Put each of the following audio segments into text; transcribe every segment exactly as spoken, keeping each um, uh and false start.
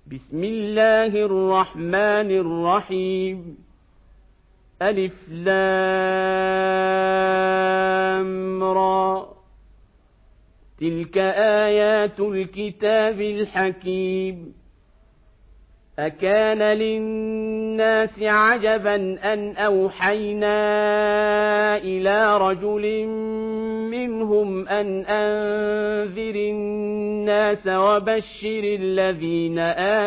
بسم الله الرحمن الرحيم ألف لام را تلك آيات الكتاب الحكيم أكان للناس عجبا أن أوحينا إلى رجل منهم أن أنذر الناس وبشر الذين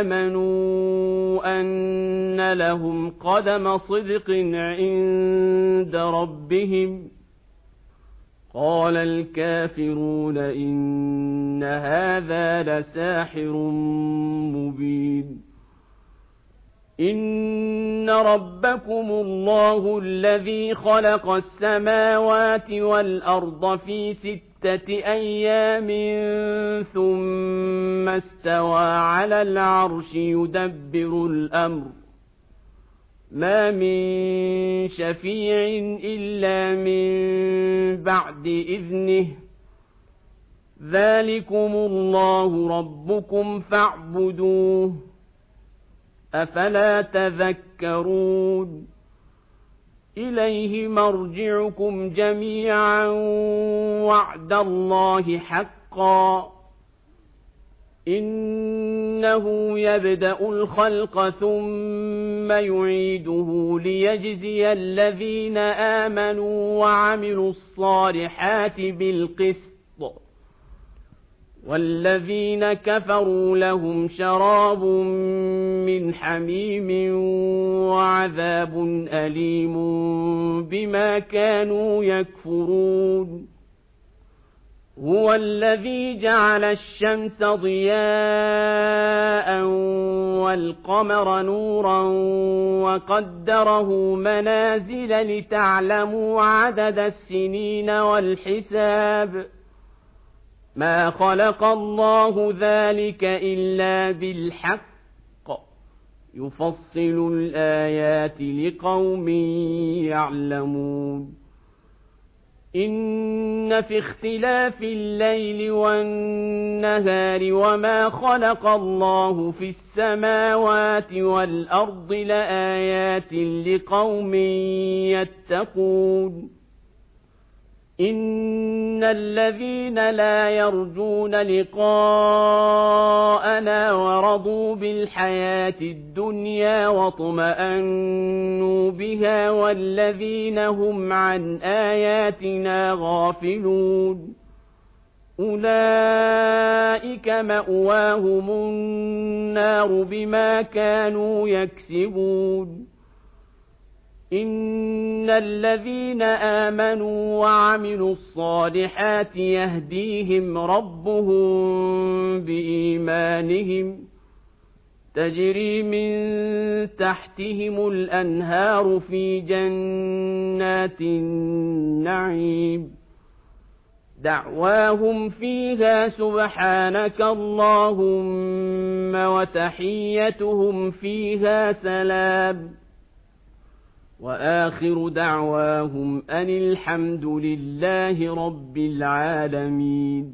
آمنوا أن لهم قدم صدق عند ربهم قال الكافرون إن هذا لساحر مبين إن ربكم الله الذي خلق السماوات والأرض في ستة أيام ثم استوى على العرش يدبر الأمر ما من شفيع إلا من بعد إذنه ذلكم الله ربكم فاعبدوه أفلا تذكرون إليه مرجعكم جميعا وعد الله حقا إنه يبدأ الخلق ثم يعيده ليجزي الذين آمنوا وعملوا الصالحات بالقسط والذين كفروا لهم شراب من حميم وعذاب أليم بما كانوا يكفرون هو الذي جعل الشمس ضياء والقمر نورا وقدره منازل لتعلموا عدد السنين والحساب ما خلق الله ذلك إلا بالحق يفصل الآيات لقوم يعلمون إن في اختلاف الليل والنهار وما خلق الله في السماوات والأرض لآيات لقوم يتقون إن الذين لا يرجون لقاءنا ورضوا بالحياة الدنيا واطمأنوا بها والذين هم عن آياتنا غافلون أولئك مأواهم النار بما كانوا يكسبون إن الذين آمنوا وعملوا الصالحات يهديهم ربهم بإيمانهم تجري من تحتهم الأنهار في جنات النعيم دعواهم فيها سبحانك اللهم وتحيتهم فيها سلام وآخر دعواهم أن الحمد لله رب العالمين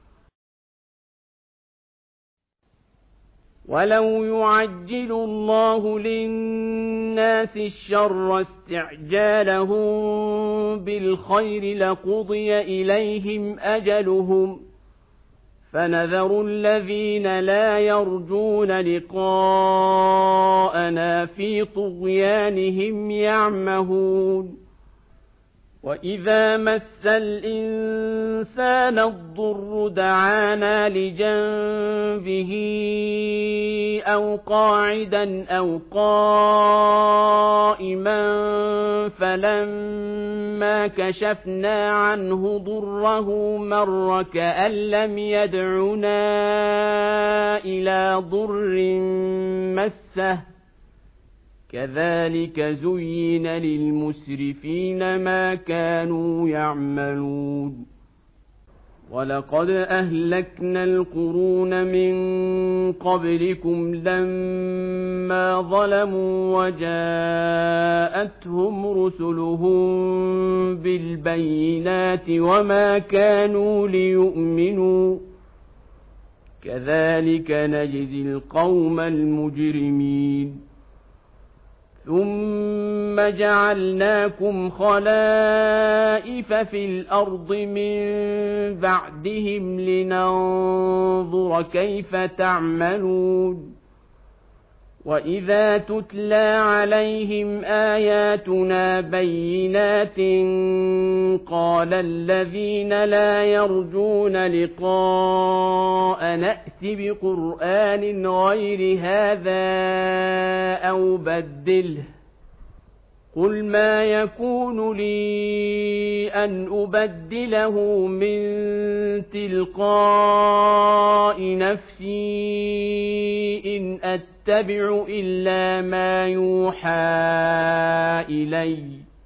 ولو يعجل الله للناس الشر استعجالهم بالخير لقضي إليهم أجلهم فنذر الذين لا يرجون لقاءنا في طغيانهم يعمهون وإذا مس الإنسان الضر دعانا لجنبه أو قاعدا أو قائما فلما كشفنا عنه ضره مر كأن لم يدعنا إلى ضر مسه كذلك زين للمسرفين ما كانوا يعملون ولقد أهلكنا القرون من قبلكم لما ظلموا وجاءتهم رسلهم بالبينات وما كانوا ليؤمنوا كذلك نجزي القوم المجرمين ثم جعلناكم خلائف في الأرض من بعدهم لننظر كيف تعملون وإذا تتلى عليهم آياتنا بينات قال الذين لا يرجون لقاء نأت بقرآن غير هذا أو بدله قل ما يكون لي أن أبدله من تلقاء نفسي إن أتبع إلا ما يوحى إلي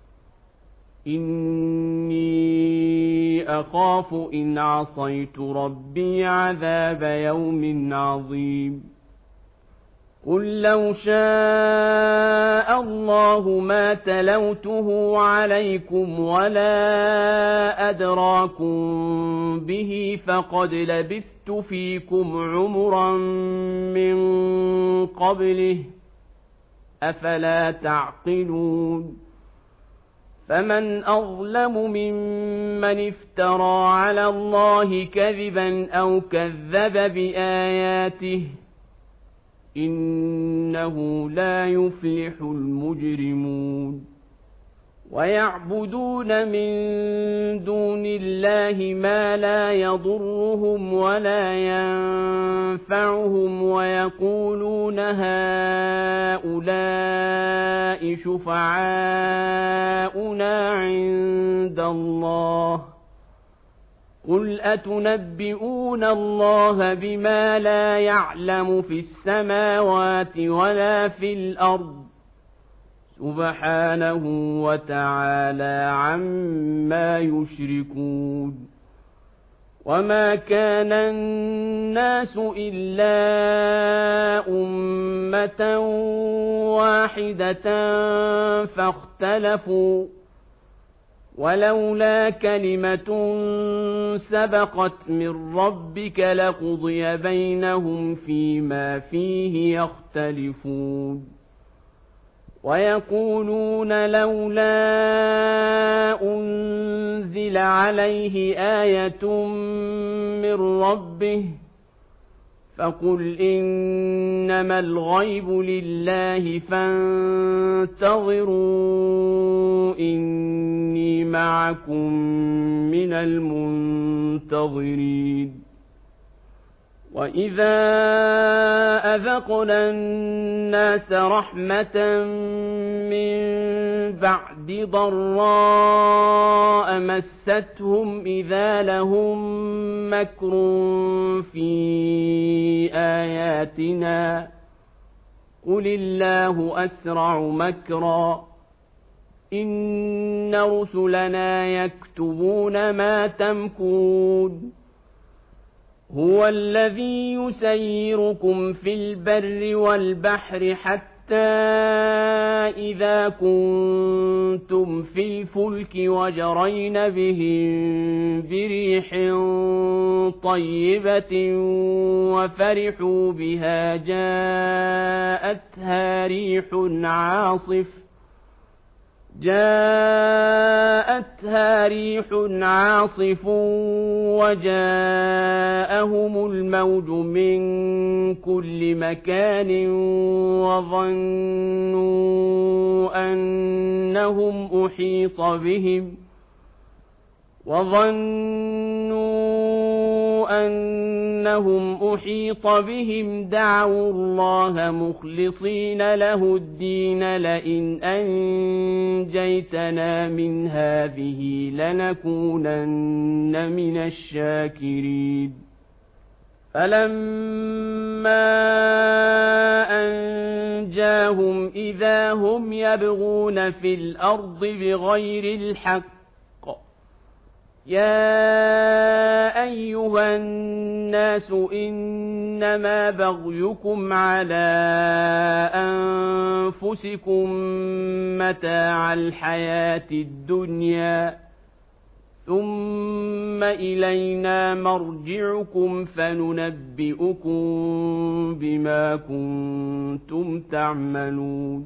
إني أخاف إن عصيت ربي عذاب يوم عظيم قل لو شاء الله ما تلوته عليكم ولا أدراكم به فقد لبثت فيكم عمرا من قبله أفلا تعقلون فمن أظلم ممن افترى على الله كذبا أو كذب بآياته إنه لا يفلح المجرمون ويعبدون من دون الله ما لا يضرهم ولا ينفعهم ويقولون هؤلاء شفعاؤنا عند الله قل أتنبئون الله بما لا يعلم في السماوات ولا في الأرض سبحانه وتعالى عما يشركون وما كان الناس إلا أمة واحدة فاختلفوا ولولا كلمة سبقت من ربك لقضي بينهم فيما فيه يختلفون ويقولون لولا أنزل عليه آية من ربه فقل إنما الغيب لله فانتظروا إني معكم من المنتظرين وإذا أذقنا الناس رحمة من بعد ضراء مستهم إذا لهم مكر في آياتنا قل الله أسرع مكرا إن رسلنا يكتبون ما تمكرون هو الذي يسيركم في البر والبحر حتى إذا كنتم في الفلك وجرين بهم بريح طيبة وفرحوا بها جاءتها ريح عاصف جاءتها ريح عاصف وجاءهم الموج من كل مكان وظنوا أنهم أحيط بهم وظنوا أنهم أحيط بهم دعوا الله مخلصين له الدين لئن أنجيتنا من هذه لنكونن من الشاكرين فلما أنجاهم إذا هم يبغون في الأرض بغير الحق يا أيها الناس إنما بغيكم على أنفسكم متاع الحياة الدنيا ثم إلينا مرجعكم فننبئكم بما كنتم تعملون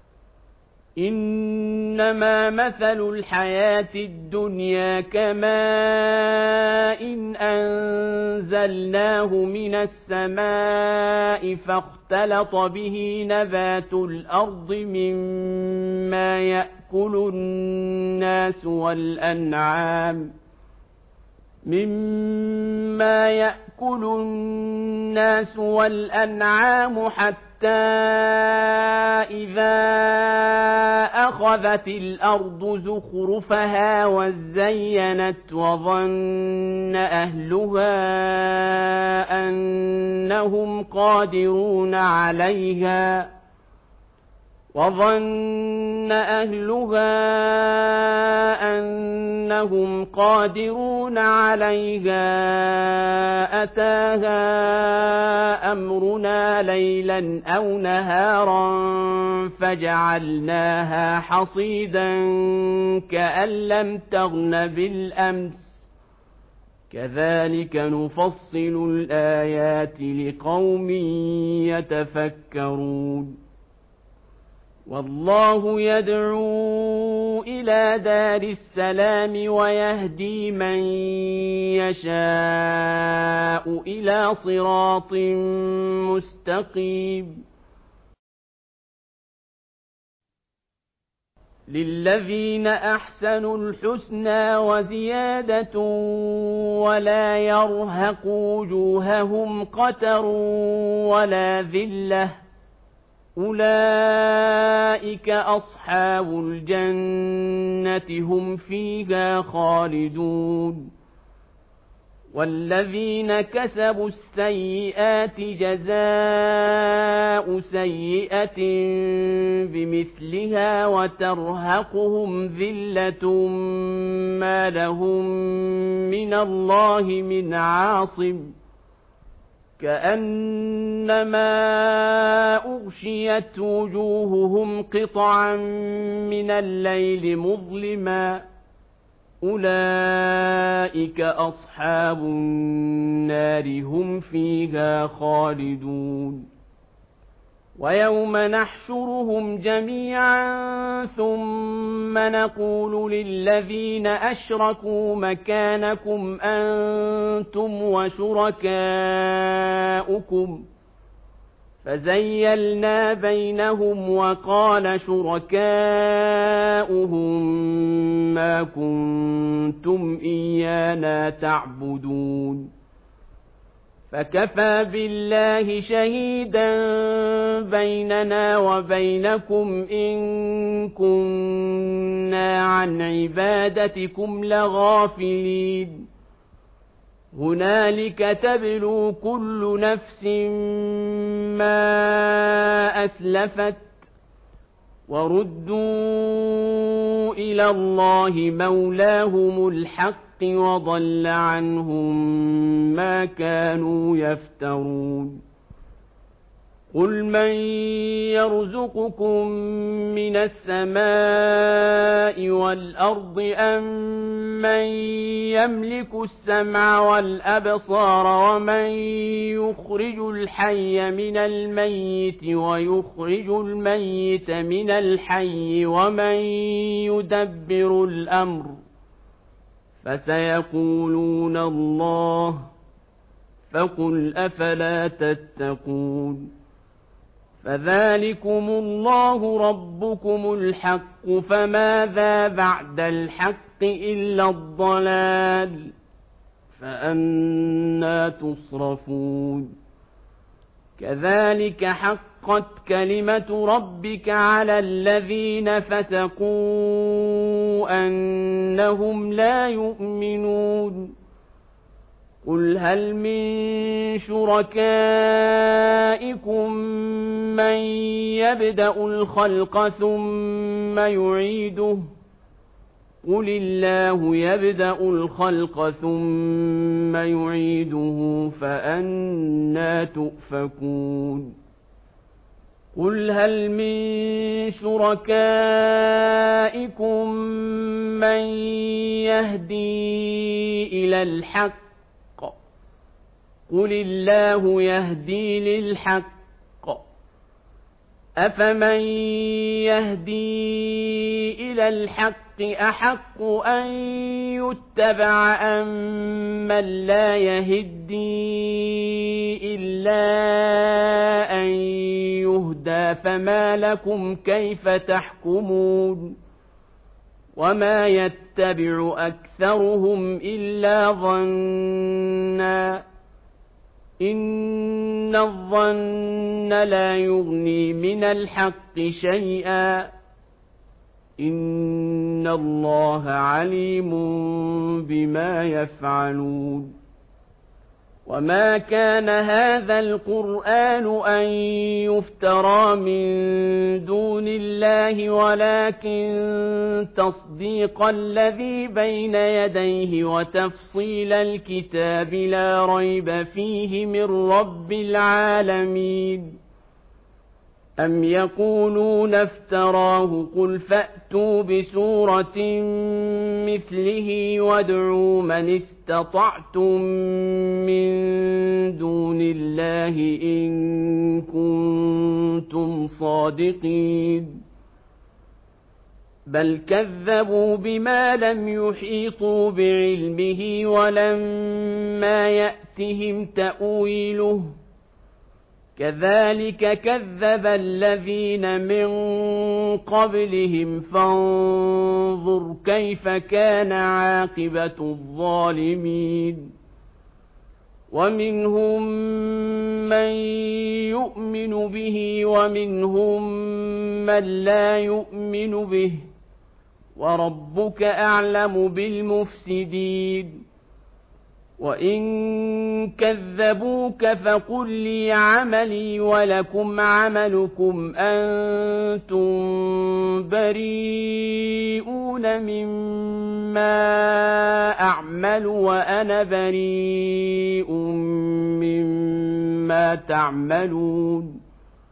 إنما مثل الحياة الدنيا كماء إن أنزلناه من السماء فاختلط به نبات الأرض مما يأكل الناس والأنعام مما يأكل الناس والأنعام حتى إذا أخذت الأرض زخرفها وزينت وظن أهلها أنهم قادرون عليها وظن أهلها أنهم قادرون عليها أتاها أمرنا ليلا أو نهارا فجعلناها حصيدا كأن لم تغن بالأمس كذلك نفصل الآيات لقوم يتفكرون والله يدعو إلى دار السلام ويهدي من يشاء إلى صراط مستقيم للذين أحسنوا الحسنى وزيادة ولا يرهق وجوههم قتر ولا ذلة أولئك أصحاب الجنة هم فيها خالدون والذين كسبوا السيئات جزاء سيئة بمثلها وترهقهم ذلة ما لهم من الله من عاصم كأنما أغشيت وجوههم قطعا من الليل مظلما أولئك أصحاب النار هم فيها خالدون ويوم نحشرهم جميعا ثم نقول للذين أشركوا مكانكم أنتم وشركاؤكم فزيلنا بينهم وقال شركاؤهم ما كنتم إيانا تعبدون فكفى بالله شهيدا بيننا وبينكم إن كنا عن عبادتكم لغافلين هنالك تبلو كل نفس ما أسلفت وردوا إلى الله مولاهم الحق وضل عنهم ما كانوا يفترون قل من يرزقكم من السماء والأرض أم من يملك السمع والأبصار ومن يخرج الحي من الميت ويخرج الميت من الحي ومن يدبر الأمر فسيقولون الله فقل أفلا تتقون فذلكم الله ربكم الحق فماذا بعد الحق إلا الضلال فأنى تصرفون كذلك حقت كلمة ربك على الذين فسقوا أنهم لا يؤمنون قل هل من شركائكم من يبدأ الخلق ثم يعيده قل الله يبدأ الخلق ثم يعيده فأنى تؤفكون قل هل من شركائكم من يهدي إلى الحق قل الله يهدي للحق أفمن يهدي إلى الحق أحق أن يتبع أم من لا يهدي إلا أن يهدى فما لكم كيف تحكمون وما يتبع أكثرهم إلا ظنّا إن الظن لا يغني من الحق شيئا إن الله عليم بما يفعلون وما كان هذا القرآن أن يفترى من دون الله ولكن تصديق الذي بين يديه وتفصيل الكتاب لا ريب فيه من رب العالمين أم يقولون افتراه قل فأتوا بسورة مثله وادعوا من استطعتم من دون الله إن كنتم صادقين بل كذبوا بما لم يحيطوا بعلمه ولما يأتهم تأويله كذلك كذب الذين من قبلهم فانظر كيف كان عاقبة الظالمين ومنهم من يؤمن به ومنهم من لا يؤمن به وربك أعلم بالمفسدين وإن كذبوك فقل لي عملي ولكم عملكم أنتم بريئون مما أعمل وأنا بريء مما تعملون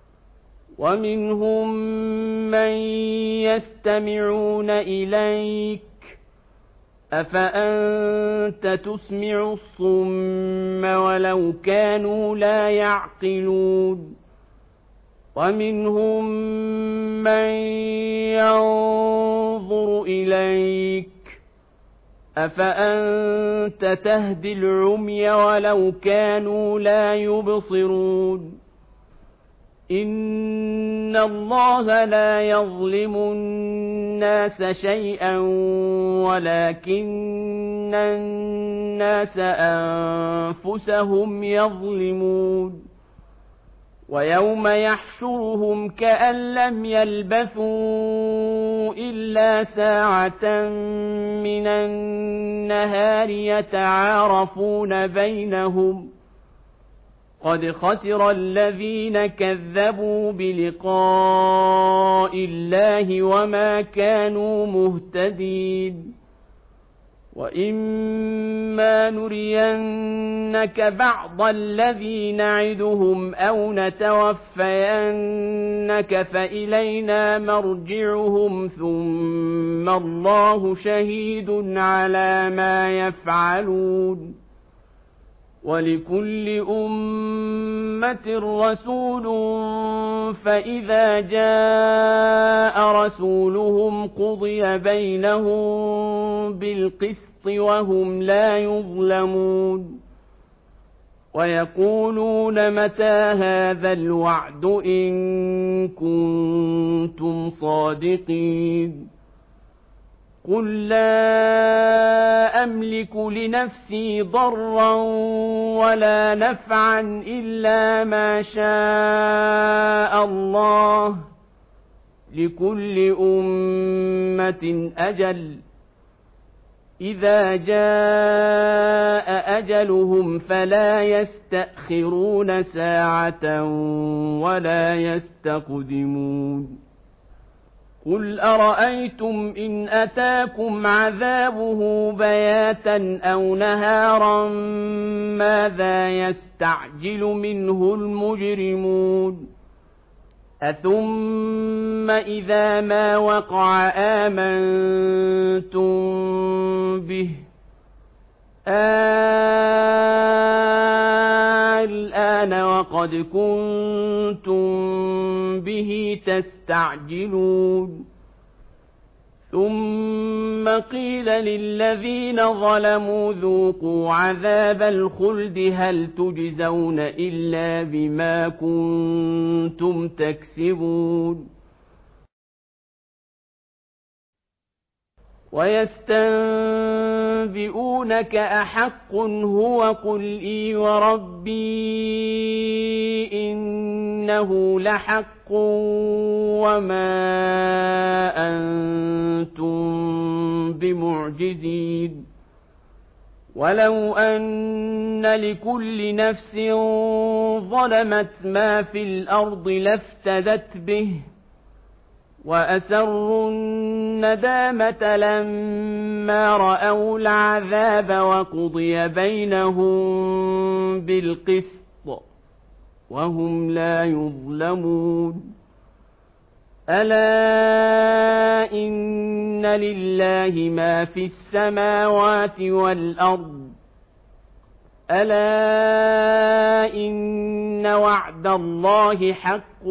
ومنهم من يستمعون إليك أفأنت تسمع الصم ولو كانوا لا يعقلون ومنهم من ينظر إليك أفأنت تهدي العمي ولو كانوا لا يبصرون إن الله لا يظلم الناس شيئا ولكن الناس أنفسهم يظلمون ويوم يحشرهم كأن لم يلبثوا إلا ساعة من النهار يتعارفون بينهم قد خسر الذين كذبوا بلقاء الله وما كانوا مهتدين وإما نرينك بعض الذي نعدهم أو نتوفينك فإلينا مرجعهم ثم الله شهيد على ما يفعلون ولكل أمة رسول فإذا جاء رسولهم قضي بينهم بالقسط وهم لا يظلمون ويقولون متى هذا الوعد إن كنتم صادقين قل لا أملك لنفسي ضرا ولا نفعا إلا ما شاء الله لكل أمة أجل إذا جاء أجلهم فلا يستأخرون ساعة ولا يستقدمون قل أرأيتم إن أتاكم عذابه بياتا أو نهارا ماذا يستعجل منه المجرمون أثم إذا ما وقع آمنتم به الآن وقد كنتم به تستعجلون ثم قيل للذين ظلموا ذوقوا عذاب الخلد هل تجزون إلا بما كنتم تكسبون ويستنبئونك أحق هو قل إي وربي إنه لحق وما أنتم بمعجزين ولو أن لكل نفس ظلمت ما في الأرض لافتدت به وأسروا الندامة لما رأوا العذاب وقضي بينهم بالقسط وهم لا يظلمون ألا إن لله ما في السماوات والأرض ألا إن وعد الله حق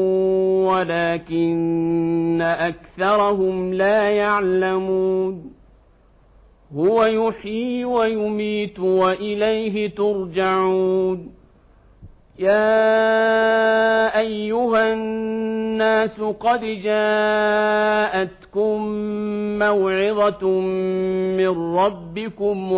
ولكن أكثرهم لا يعلمون هو يحيي ويميت وإليه ترجعون يا أيها الناس قد جاءتكم موعظة من ربكم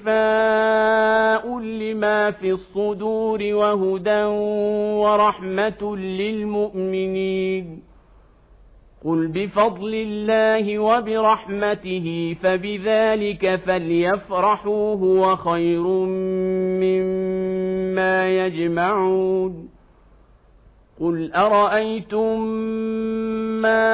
وشفاء لما في الصدور وهدى ورحمة للمؤمنين قل بفضل الله وبرحمته فبذلك فليفرحوا هو خير مما يجمعون قل أرأيتم ما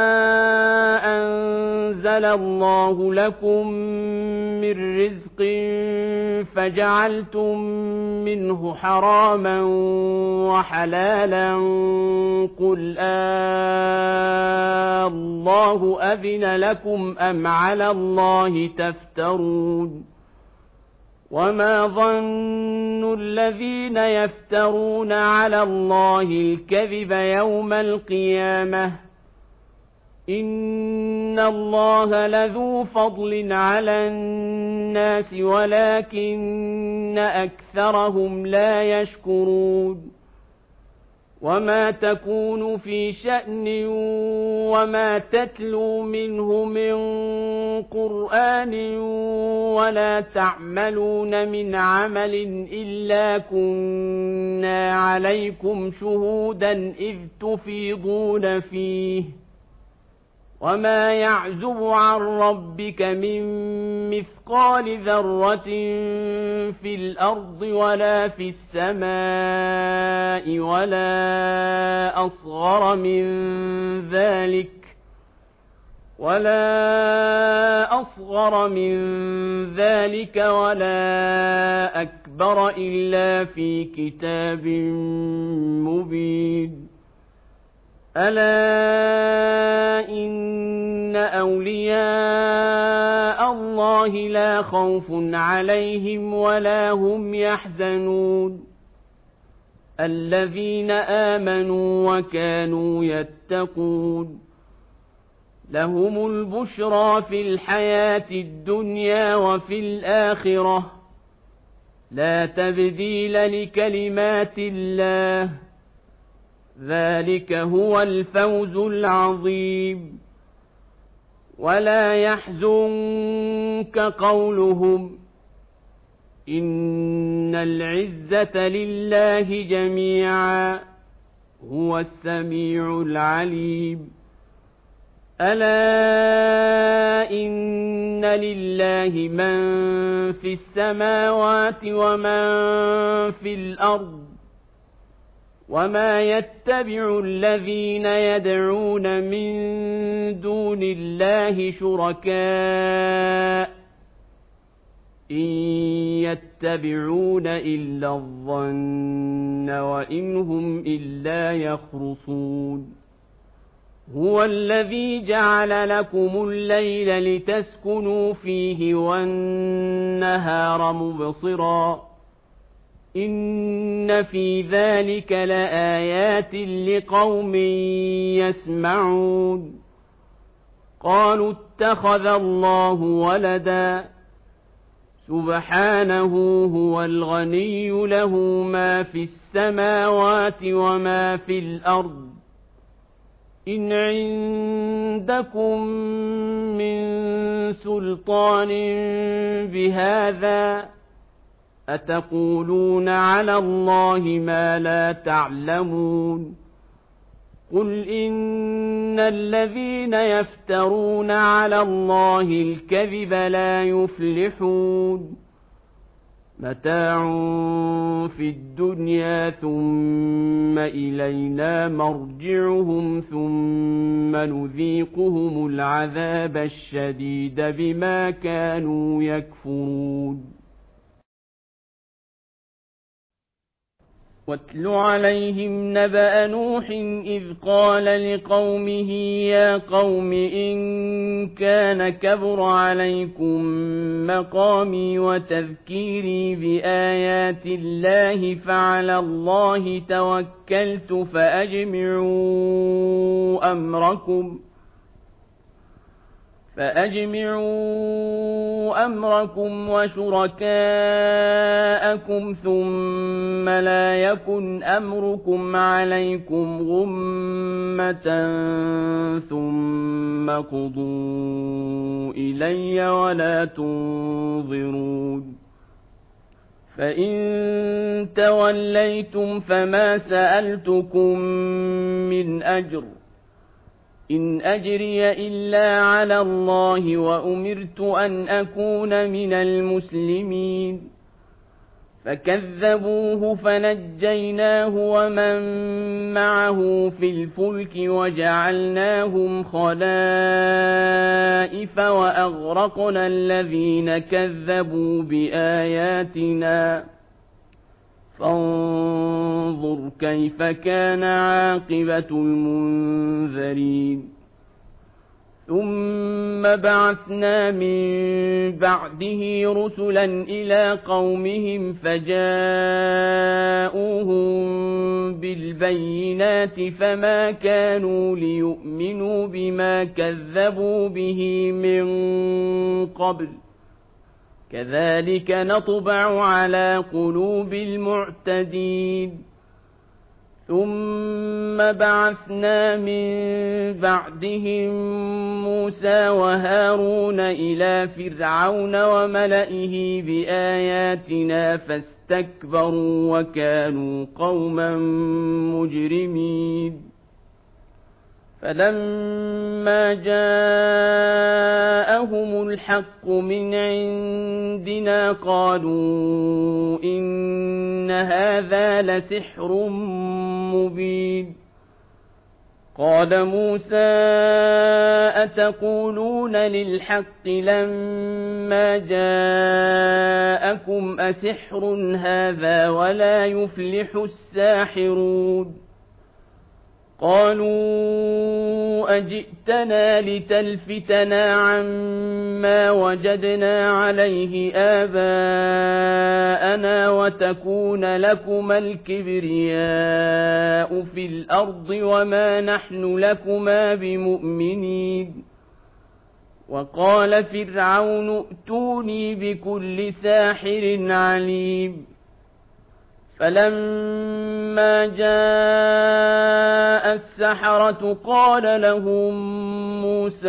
أنزل الله لكم من رزق فجعلتم منه حراما وحلالا قل آه الله أذن لكم أم على الله تفترون وما ظن الذين يفترون على الله الكذب يوم القيامة إن الله لذو فضل على الناس ولكن أكثرهم لا يشكرون وما تكون في شأن وما تتلو منه من قرآن ولا تعملون من عمل إلا كنا عليكم شهودا إذ تفيضون فيه وما يعزب عن ربك من مثقال ذرة في الأرض ولا في السماء ولا أصغر من ذلك ولا أصغر من ذلك ولا أكبر إلا في كتاب مبين ألا إن أولياء الله لا خوف عليهم ولا هم يحزنون الذين آمنوا وكانوا يتقون لهم البشرى في الحياة الدنيا وفي الآخرة لا تبديل لكلمات الله ذلك هو الفوز العظيم ولا يحزنك قولهم إن العزة لله جميعا هو السميع العليم ألا إن لله من في السماوات ومن في الأرض وما يتبع الذين يدعون من دون الله شركاء إن يتبعون إلا الظن وإن هم إلا يخرصون هو الذي جعل لكم الليل لتسكنوا فيه والنهار مبصرا إن في ذلك لآيات لقوم يسمعون قالوا اتخذ الله ولدا سبحانه هو الغني له ما في السماوات وما في الأرض إن عندكم من سلطان بهذا أتقولون على الله ما لا تعلمون قل إن الذين يفترون على الله الكذب لا يفلحون متاع في الدنيا ثم إلينا مرجعهم ثم نذيقهم العذاب الشديد بما كانوا يكفرون واتل عليهم نبأ نوح إذ قال لقومه يا قوم إن كان كبر عليكم مقامي وتذكيري بآيات الله فعلى الله توكلت فأجمعوا أمركم فأجمعوا أمركم وشركاءكم ثم لا يكن أمركم عليكم غمة ثم قضوا إلي ولا تنظرون فإن توليتم فما سألتكم من أجر إن أجري إلا على الله وأمرت أن أكون من المسلمين فكذبوه فنجيناه ومن معه في الفلك وجعلناهم خلائف وأغرقنا الذين كذبوا بآياتنا فانظر كيف كان عاقبة المنذرين ثم بعثنا من بعده رسلا إلى قومهم فجاءوهم بالبينات فما كانوا ليؤمنوا بما كذبوا به من قبل كذلك نطبع على قلوب المعتدين ثم بعثنا من بعدهم موسى وهارون إلى فرعون وملئه بآياتنا فاستكبروا وكانوا قوما مجرمين فلما جاءهم الحق من عندنا قالوا إن هذا لسحر مبين قال موسى أتقولون للحق لما جاءكم أسحر هذا ولا يفلح الساحرون قالوا أجئتنا لتلفتنا عما وجدنا عليه آباءنا وتكون لكما الكبرياء في الأرض وما نحن لكما بمؤمنين وقال فرعون ائتوني بكل ساحر عليم فلما جاء السحرة قال لهم موسى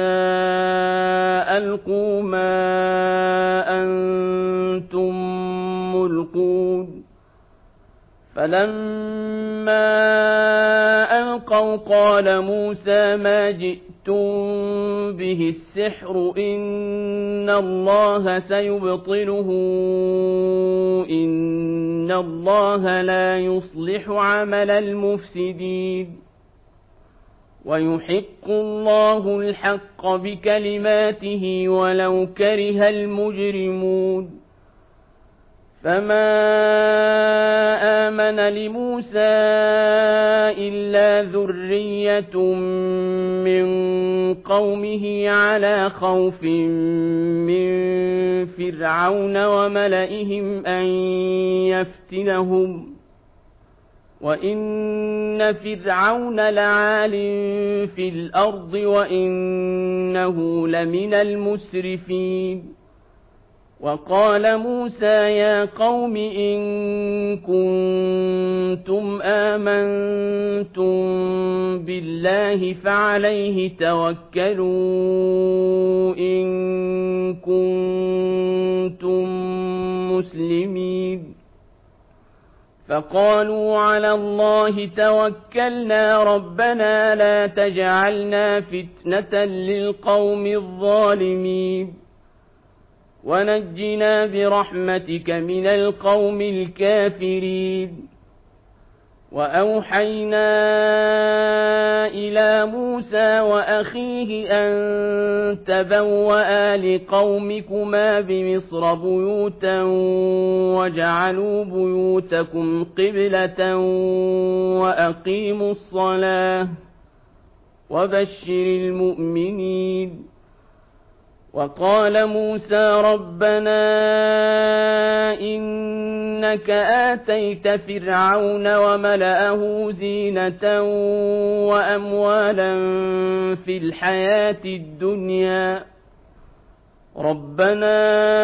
ألقوا ما أنتم ملقون فلما ألقوا قال موسى ما جئتم به السحر إن الله سيبطله إن الله لا يصلح عمل المفسدين ويحق الله الحق بكلماته ولو كره المجرمون فما آمن لموسى إلا ذرية من قومه على خوف من فرعون وملئهم أن يفتنهم وإن فرعون لعال في الأرض وإنه لمن المسرفين وقال موسى يا قوم إن كنتم آمنتم بالله فعليه توكلوا إن كنتم مسلمين فقالوا على الله توكلنا ربنا لا تجعلنا فتنة للقوم الظالمين ونجنا برحمتك من القوم الكافرين وأوحينا إلى موسى وأخيه أن تبوأ لقومكما بمصر بيوتا وجعلوا بيوتكم قبلة وأقيموا الصلاة وبشر المؤمنين وقال موسى ربنا إنك آتيت فرعون وملأه زينة وأموالا في الحياة الدنيا ربنا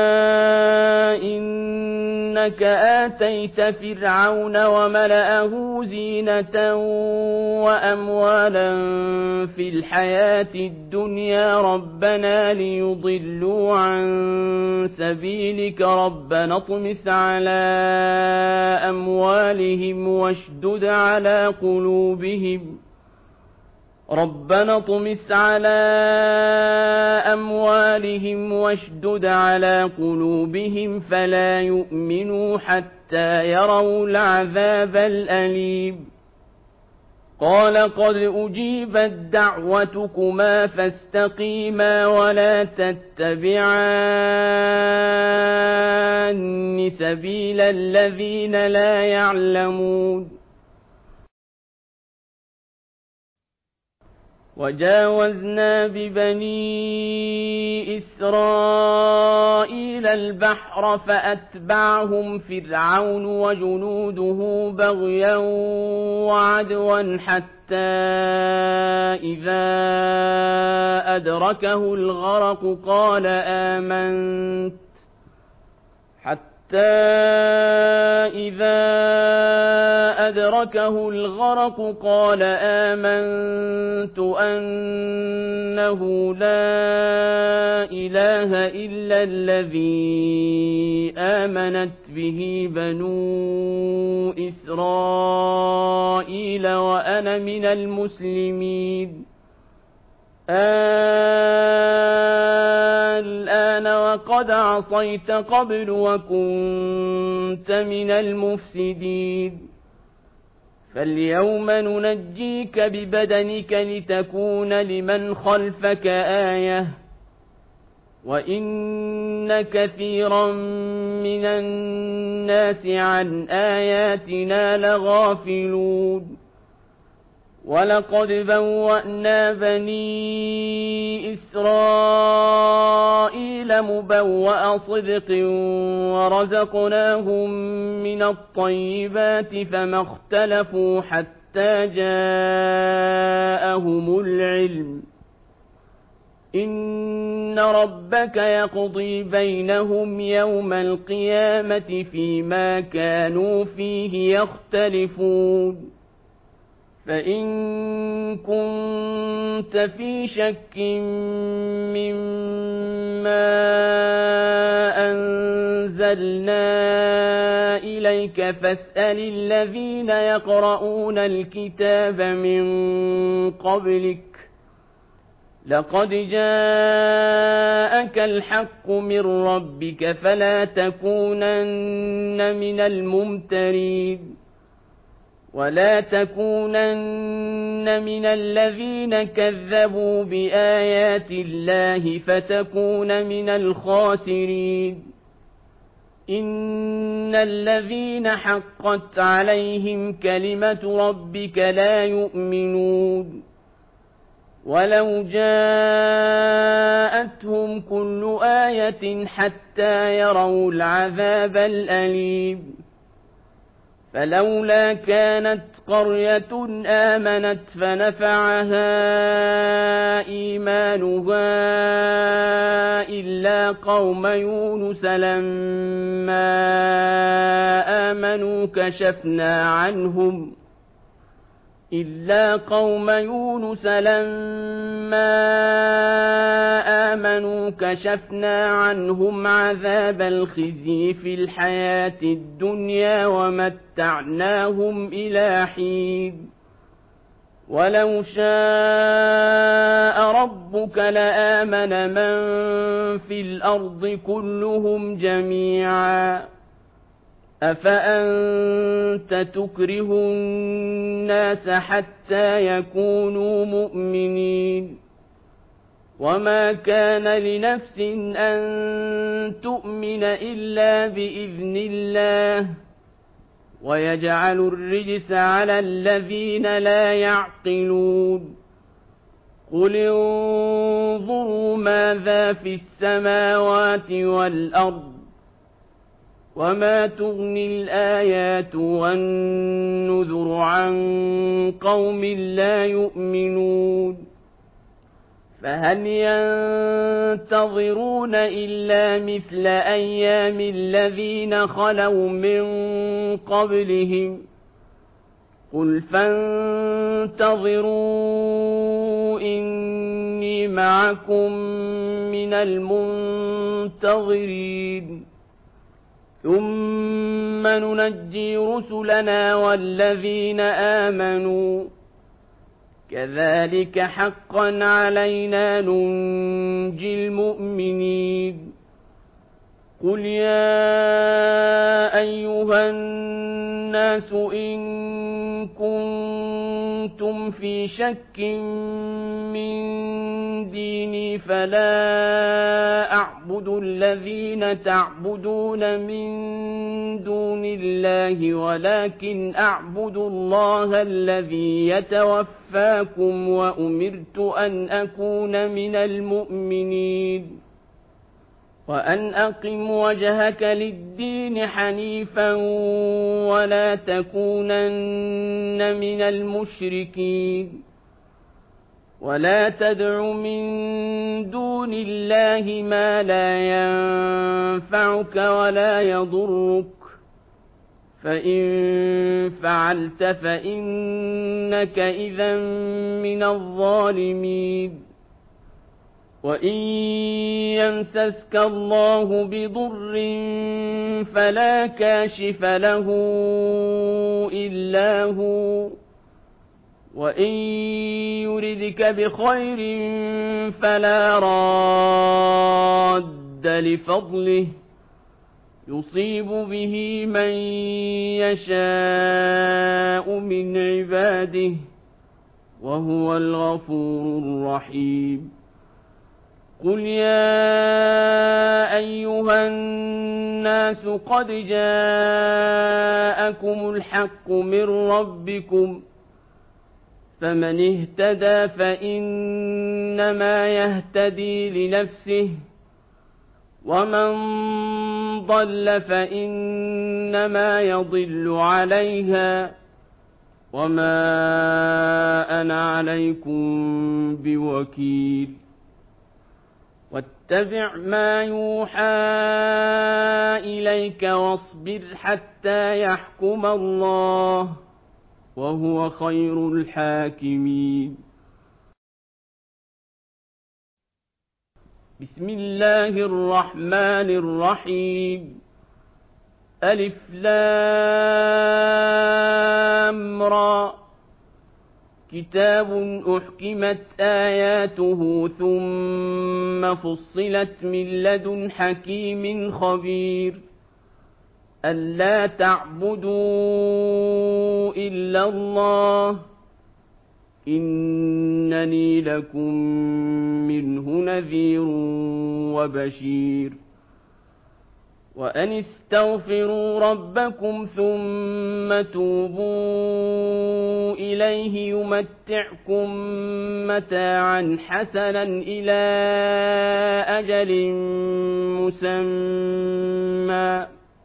إنك آتيت فرعون وملأه زينة وأموالا في الحياة الدنيا ربنا ليضلوا عن سبيلك ربنا اطمس على أموالهم واشدد على قلوبهم ربنا اطمس على أموالهم واشدد على قلوبهم فلا يؤمنوا حتى يروا العذاب الأليم قال قد أجيبت دعوتكما فاستقيما ولا تتبعان سبيل الذين لا يعلمون وجاوزنا ببني إسرائيل البحر فأتبعهم فرعون وجنوده بغيا وعدوا حتى إذا أدركه الغرق قال آمنت حتى إذا أدركه الغرق قال آمنت أنه لا إله إلا الذي آمنت به بنو إسرائيل وأنا من المسلمين الآن وقد عصيت قبل وكنت من المفسدين فاليوم ننجيك ببدنك لتكون لمن خلفك آية وإن كثيرا من الناس عن آياتنا لغافلون ولقد بوأنا بني إسرائيل مبوأ صدق ورزقناهم من الطيبات فما اختلفوا حتى جاءهم العلم إن ربك يقضي بينهم يوم القيامة فيما كانوا فيه يختلفون فإن كنت في شك مما أنزلنا إليك فاسأل الذين يقرؤون الكتاب من قبلك لقد جاءك الحق من ربك فلا تكونن من الممترين ولا تكونن من الذين كذبوا بآيات الله فتكون من الخاسرين إن الذين حقت عليهم كلمة ربك لا يؤمنون ولو جاءتهم كل آية حتى يروا العذاب الأليم فلولا كانت قرية آمنت فنفعها إيمانها إلا قوم يونس لما آمنوا كشفنا عنهم إلا قوم يونس لما آمنوا كشفنا عنهم عذاب الخزي في الحياة الدنيا ومتعناهم إلى حين ولو شاء ربك لآمن من في الأرض كلهم جميعا أفأنت تكره الناس حتى يكونوا مؤمنين وما كان لنفس أن تؤمن إلا بإذن الله ويجعل الرجس على الذين لا يعقلون قل انظروا ماذا في السماوات والأرض وما تغني الآيات والنذر عن قوم لا يؤمنون فهل ينتظرون إلا مثل أيام الذين خلوا من قبلهم قل فانتظروا إني معكم من المنتظرين ثم ننجي رسلنا والذين آمنوا كذلك حقا علينا ننجي المؤمنين قل يا أيها الناس إن كنتم في شك من ديني فلا أعبد الذين تعبدون من دون الله ولكن أعبد الله الذي يتوفاكم وأمرت أن أكون من المؤمنين وأن أقم وجهك للدين حنيفا ولا تكونن من المشركين ولا تدع من دون الله ما لا ينفعك ولا يضرك فإن فعلت فإنك إذا من الظالمين وإن يمسسك الله بضر فلا كاشف له إلا هو وإن يردك بخير فلا راد لفضله يصيب به من يشاء من عباده وهو الغفور الرحيم قل يا أيها الناس قد جاءكم الحق من ربكم فمن اهتدى فإنما يهتدي لنفسه ومن ضل فإنما يضل عليها وما أنا عليكم بوكيل واتبع ما يوحى إليك واصبر حتى يحكم الله وهو خير الحاكمين بسم الله الرحمن الرحيم ألف لام را كتاب أحكمت آياته ثم فصلت من لدن حكيم خبير ألا تعبدوا إلا الله إنني لكم منه نذير وبشير وأن استغفروا ربكم ثم توبوا إليه يمتعكم متاعا حسنا إلى أجل مسمى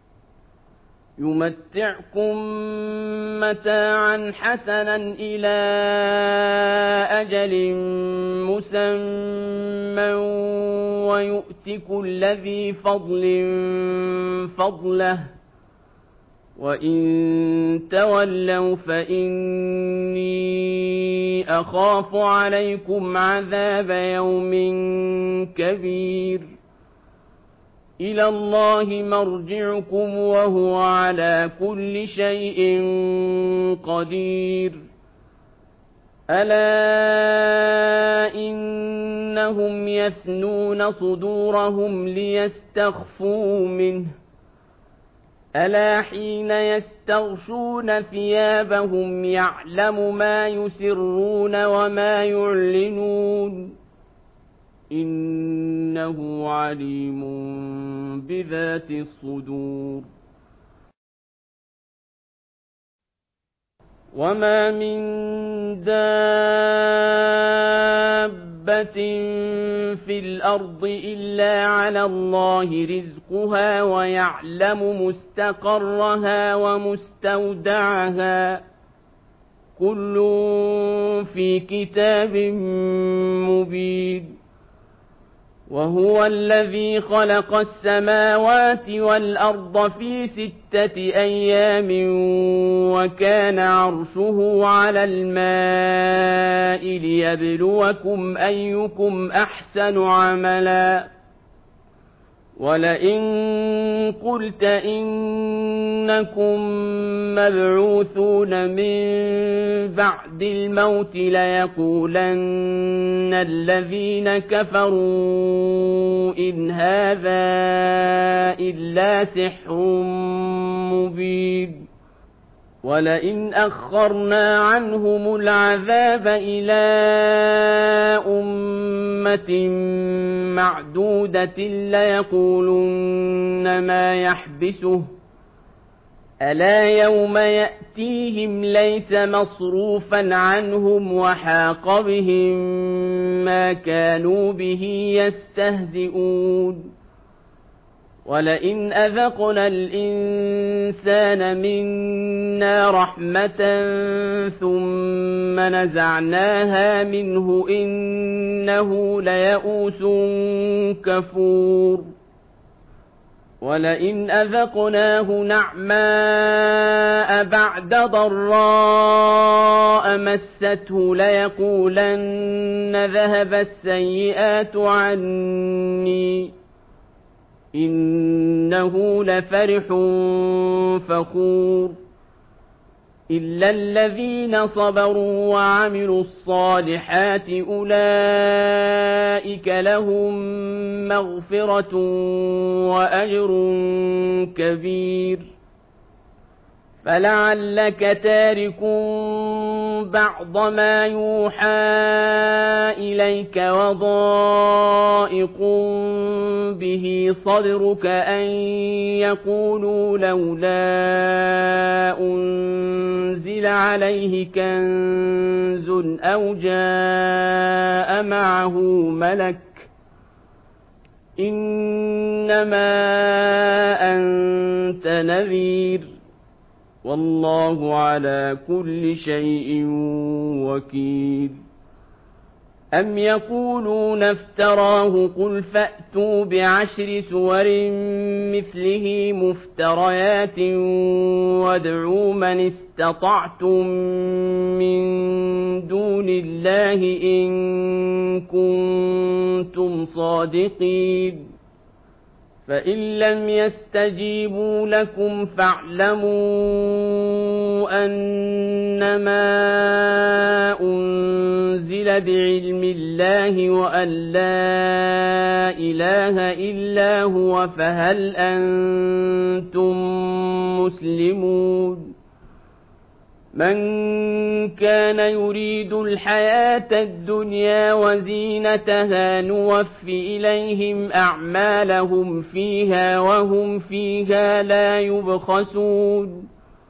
يمتعكم متاعا حسنا إلى أجل مسمى ويؤت كل ذي فضل فضله وإن تولوا فإني أخاف عليكم عذاب يوم كبير إلى الله مرجعكم وهو على كل شيء قدير ألا إنهم يثنون صدورهم ليستخفوا منه ألا حين يستغشون ثيابهم يعلم ما يسرون وما يعلنون إنه عليم بذات الصدور وما من دابة في الأرض إلا على الله رزقها ويعلم مستقرها ومستودعها كل في كتاب مبين وهو الذي خلق السماوات والأرض في ستة أيام وكان عرشه على الماء ليبلوكم أيكم أحسن عملا ولئن قلت إنكم مبعوثون من بعد الموت ليقولن الذين كفروا إن هذا إلا سحر مبين ولئن أخرنا عنهم العذاب إلى أمة معدودة ليقولن ما يحبسه ألا يوم يأتيهم ليس مصروفا عنهم وحاق بهم ما كانوا به يستهزئون ولئن أذقنا الإنسان منا رحمة ثم نزعناها منه إنه ليئوس كفور ولئن أذقناه نعماء بعد ضراء مسته ليقولن ذهب السيئات عني إنه لفرح فخور إلا الذين صبروا وعملوا الصالحات أولئك لهم مغفرة وأجر كبير فلعلك تارك بعض ما يوحى إليك وضائق به صدرك أن يقولوا لولا أنزل عليه كنز أو جاء معه ملك إنما أنت نذير والله على كل شيء وكيل أم يقولون افتراه قل فأتوا بعشر سور مثله مفتريات وادعوا من استطعتم من دون الله إن كنتم صادقين فإن لم يستجيبوا لكم فاعلموا أنما أنزل بعلم الله وأن لا إله إلا هو فهل أنتم مسلمون من كان يريد الحياة الدنيا وزينتها نوف إليهم أعمالهم فيها وهم فيها لا يبخسون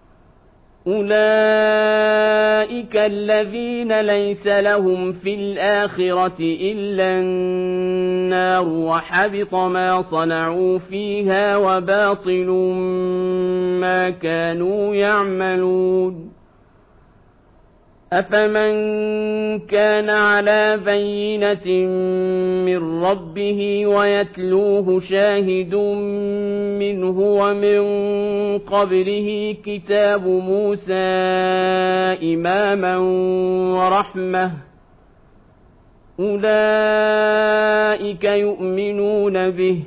أولئك الذين ليس لهم في الآخرة إلا النار وحبط ما صنعوا فيها وباطل ما كانوا يعملون أفمن كان على بينة من ربه ويتلوه شاهد منه ومن قبله كتاب موسى إماما ورحمة أولئك يؤمنون به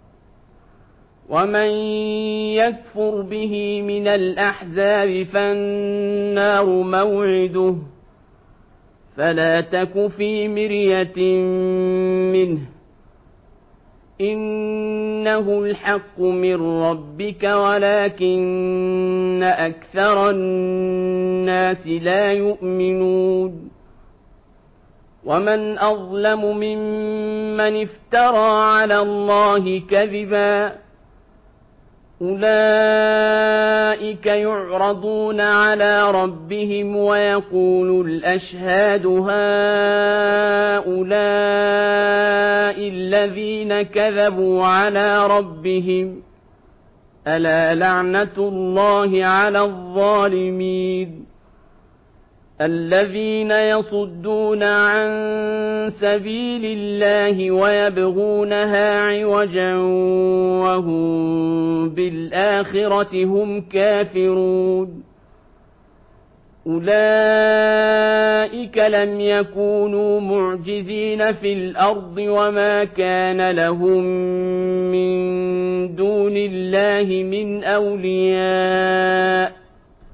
ومن يكفر به من الأحزاب فالنار موعده فلا تك في مرية منه إنه الحق من ربك ولكن أكثر الناس لا يؤمنون ومن أظلم ممن افترى على الله كذبا أولئك يعرضون على ربهم ويقول الأشهاد هؤلاء الذين كذبوا على ربهم ألا لعنة الله على الظالمين الذين يصدون عن سبيل الله ويبغونها عوجا وهم بالآخرة هم كافرون أولئك لم يكونوا معجزين في الأرض وما كان لهم من دون الله من أولياء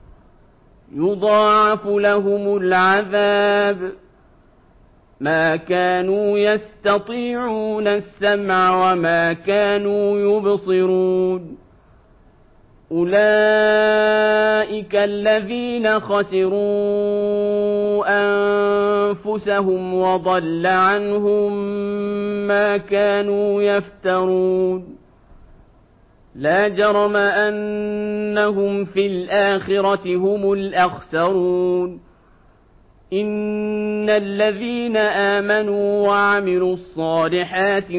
يضاعف لهم العذاب ما كانوا يستطيعون السمع وما كانوا يبصرون أولئك الذين خسروا أنفسهم وضل عنهم ما كانوا يفترون لا جرم أنهم في الآخرة هم الأخسرون إن الذين آمنوا وعملوا الصالحات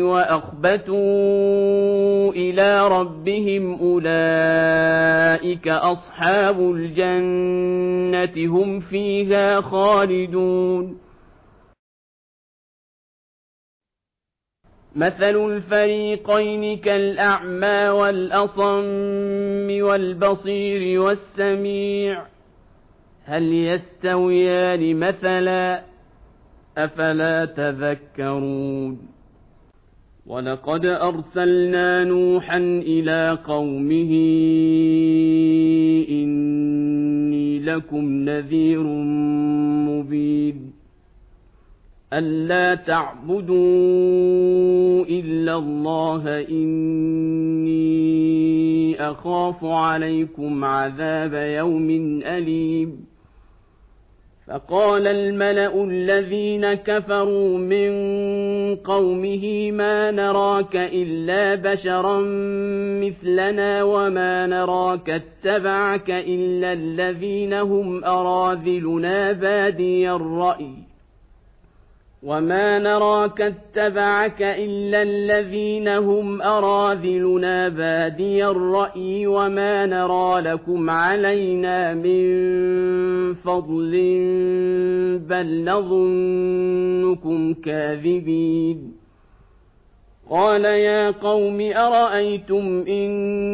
وأخبتوا إلى ربهم أولئك أصحاب الجنة هم فيها خالدون مثل الفريقين كالأعمى والأصم والبصير والسميع هل يستويان مثلا أفلا تذكرون ولقد أرسلنا نوحا إلى قومه إني لكم نذير مبين ألا تعبدوا إلا الله إني أخاف عليكم عذاب يوم أليم فقال الملأ الذين كفروا من قومه ما نراك إلا بشرا مثلنا وما نراك اتبعك إلا الذين هم أراذلنا بادي الرأي وما نراك اتبعك إلا الذين هم أراذلنا بادي الرأي وما نرى لكم علينا من فضل بل نظنكم كاذبين قال يا قوم أرأيتم إن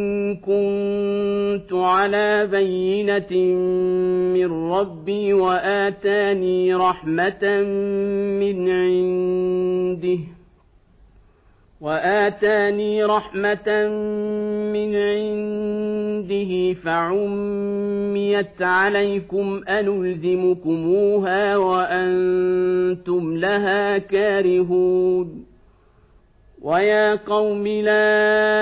كنت على بينة من ربي وآتاني رحمة من عنده وآتاني رحمة من عنده فعميت عليكم أنلزمكموها وأنتم لها كارهون ويا قوم لا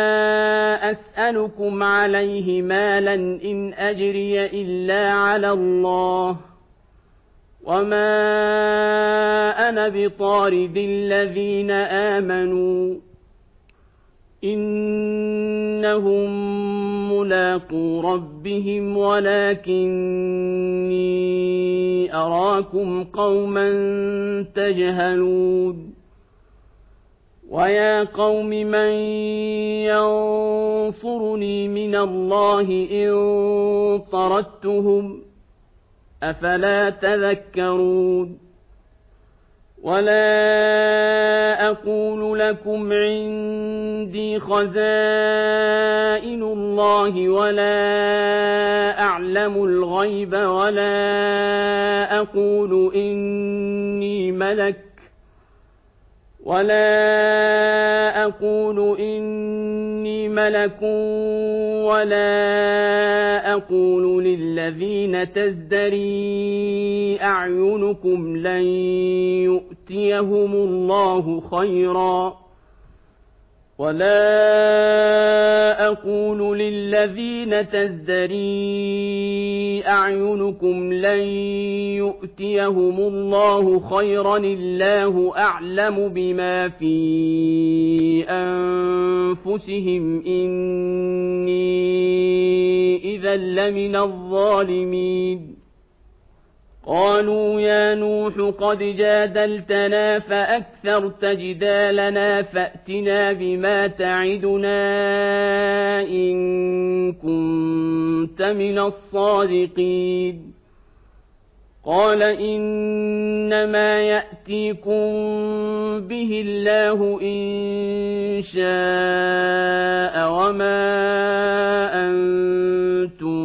أسألكم عليه مالا إن أجري إلا على الله وما أنا بطارد الذين آمنوا إنهم ملاقو ربهم ولكني أراكم قوما تجهلون ويا قوم من ينصرني من الله إن طردتهم أفلا تذكرون ولا أقول لكم عندي خزائن الله ولا أعلم الغيب ولا أقول إني ملك ولا أقول إني ملك ولا أقول للذين تزدري أعينكم لن يؤتيهم الله خيرا ولا أقول للذين تزدري أعينكم لن يؤتيهم الله خيرا الله أعلم بما في أنفسهم إني إذا لمن الظالمين قالوا يا نوح قد جادلتنا فأكثرت جدالنا فأتنا بما تعدنا إن كنت من الصادقين قال إنما يأتيكم به الله إن شاء وما أنتم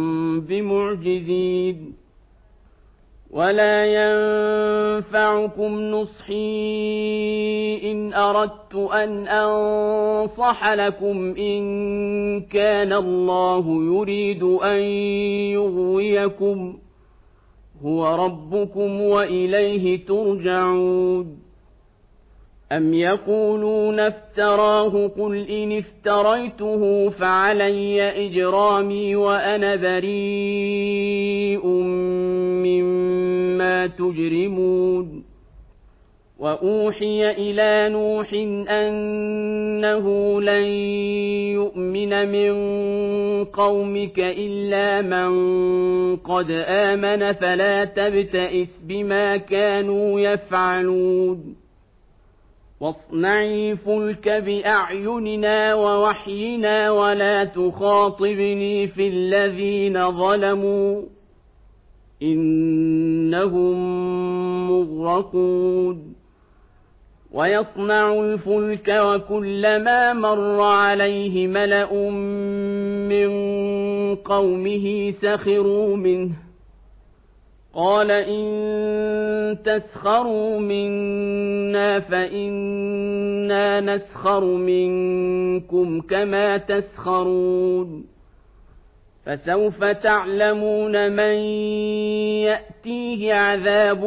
بمعجزين ولا ينفعكم نصحي إن أردت أن أنصح لكم إن كان الله يريد أن يغويكم هو ربكم وإليه ترجعون أم يقولون افتراه قل إن افتريته فعلي إجرامي وأنا بريء مما تجرمون وأوحي إلى نوح أنه لن يؤمن من قومك إلا من قد آمن فلا تبتئس بما كانوا يفعلون واصنعي الفلك بأعيننا ووحينا ولا تخاطبني في الذين ظلموا إنهم مغرقون ويصنع الفلك وكلما مر عليه ملأ من قومه سخروا منه قال إن تسخروا منا فإنا نسخر منكم كما تسخرون فسوف تعلمون من يأتيه عذاب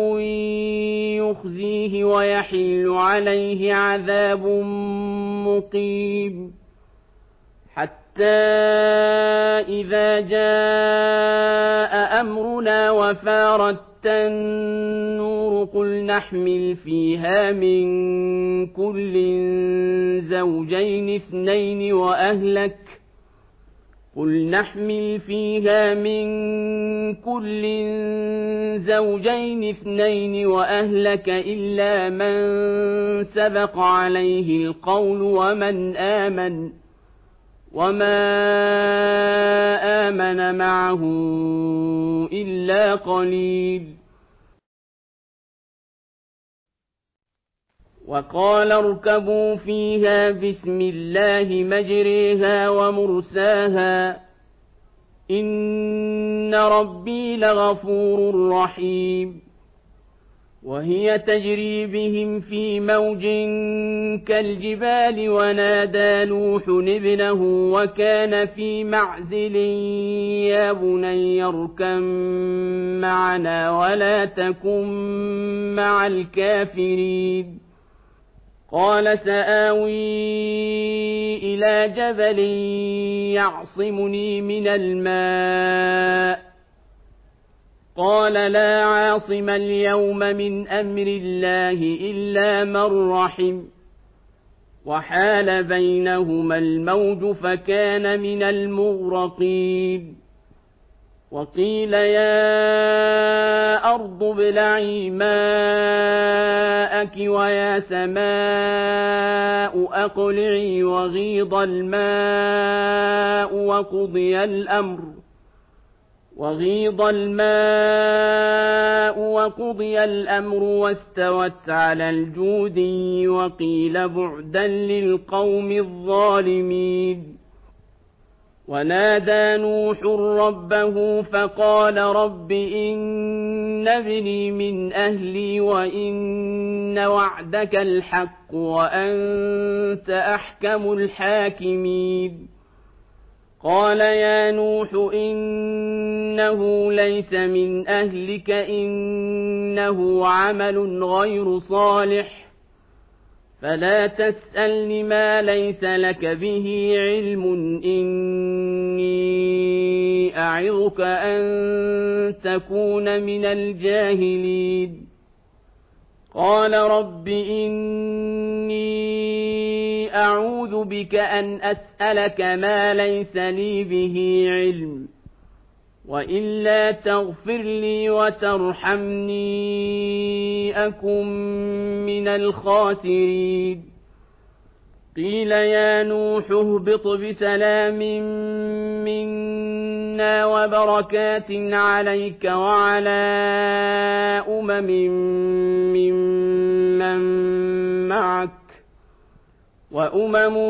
يخزيه ويحل عليه عذاب مقيم حتى إذا جاء أمرنا وفارت النور قل نحمل فيها من كل زوجين اثنين وأهلك قل نحمل فيها من كل زوجين اثنين وأهلك إلا من سبق عليه القول ومن آمن وما آمن معه إلا قليل وقال اركبوا فيها بسم الله مجريها ومرساها إن ربي لغفور رحيم وهي تجري بهم في موج كالجبال ونادى نوح ابنه وكان في معزل يا بني اركب معنا ولا تكن مع الكافرين قال سآوي إلى جبل يعصمني من الماء قال لا عاصم اليوم من أمر الله إلا من رحم وحال بينهما الموج فكان من المغرقين وقيل يا أرض ابلعي ماءك ويا سماء أقلعي وغيض الماء وقضي الأمر وغيض الماء وقضي الأمر واستوت على الجودي وقيل بعدا للقوم الظالمين ونادى نوح ربه فقال رب إن ابني من أهلي وإن وعدك الحق وأنت أحكم الحاكمين قال يا نوح إنه ليس من أهلك إنه عمل غير صالح فلا تسألني ما ليس لك به علم إني أعظك أن تكون من الجاهلين قال رب إني أعوذ بك أن أسألك ما ليس لي به علم وإلا تغفر لي وترحمني أكن من الخاسرين قيل يا نوح اهبط بسلام منا وبركات عليك وعلى أمم ممن معك وأمم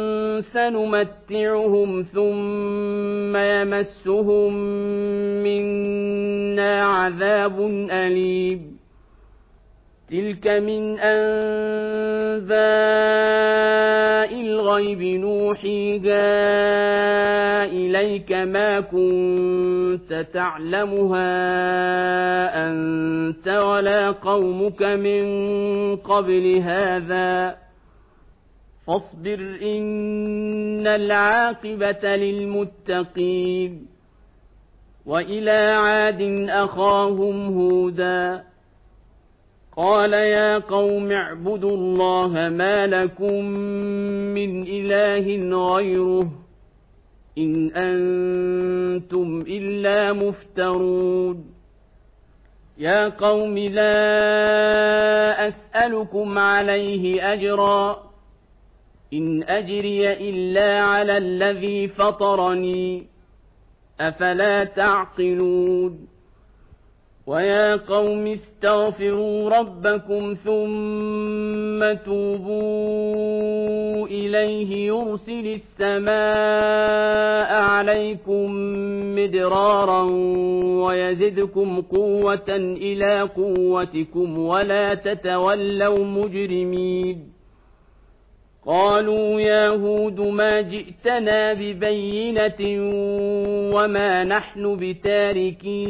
سنمتعهم ثم يمسهم منا عذاب أليم تلك من أنباء الغيب نوحيها إليك ما كنت تعلمها أنت ولا قومك من قبل هذا فاصبر إن العاقبة للمتقين وإلى عاد أخاهم هودا قال يا قوم اعبدوا الله ما لكم من إله غيره إن أنتم إلا مفترون يا قوم لا أسألكم عليه أجرا إن أجري إلا على الذي فطرني أفلا تعقلون ويا قوم استغفروا ربكم ثم توبوا إليه يرسل السماء عليكم مدرارا ويزدكم قوة إلى قوتكم ولا تتولوا مجرمين قالوا يا هود ما جئتنا ببينة وما نحن بتاركي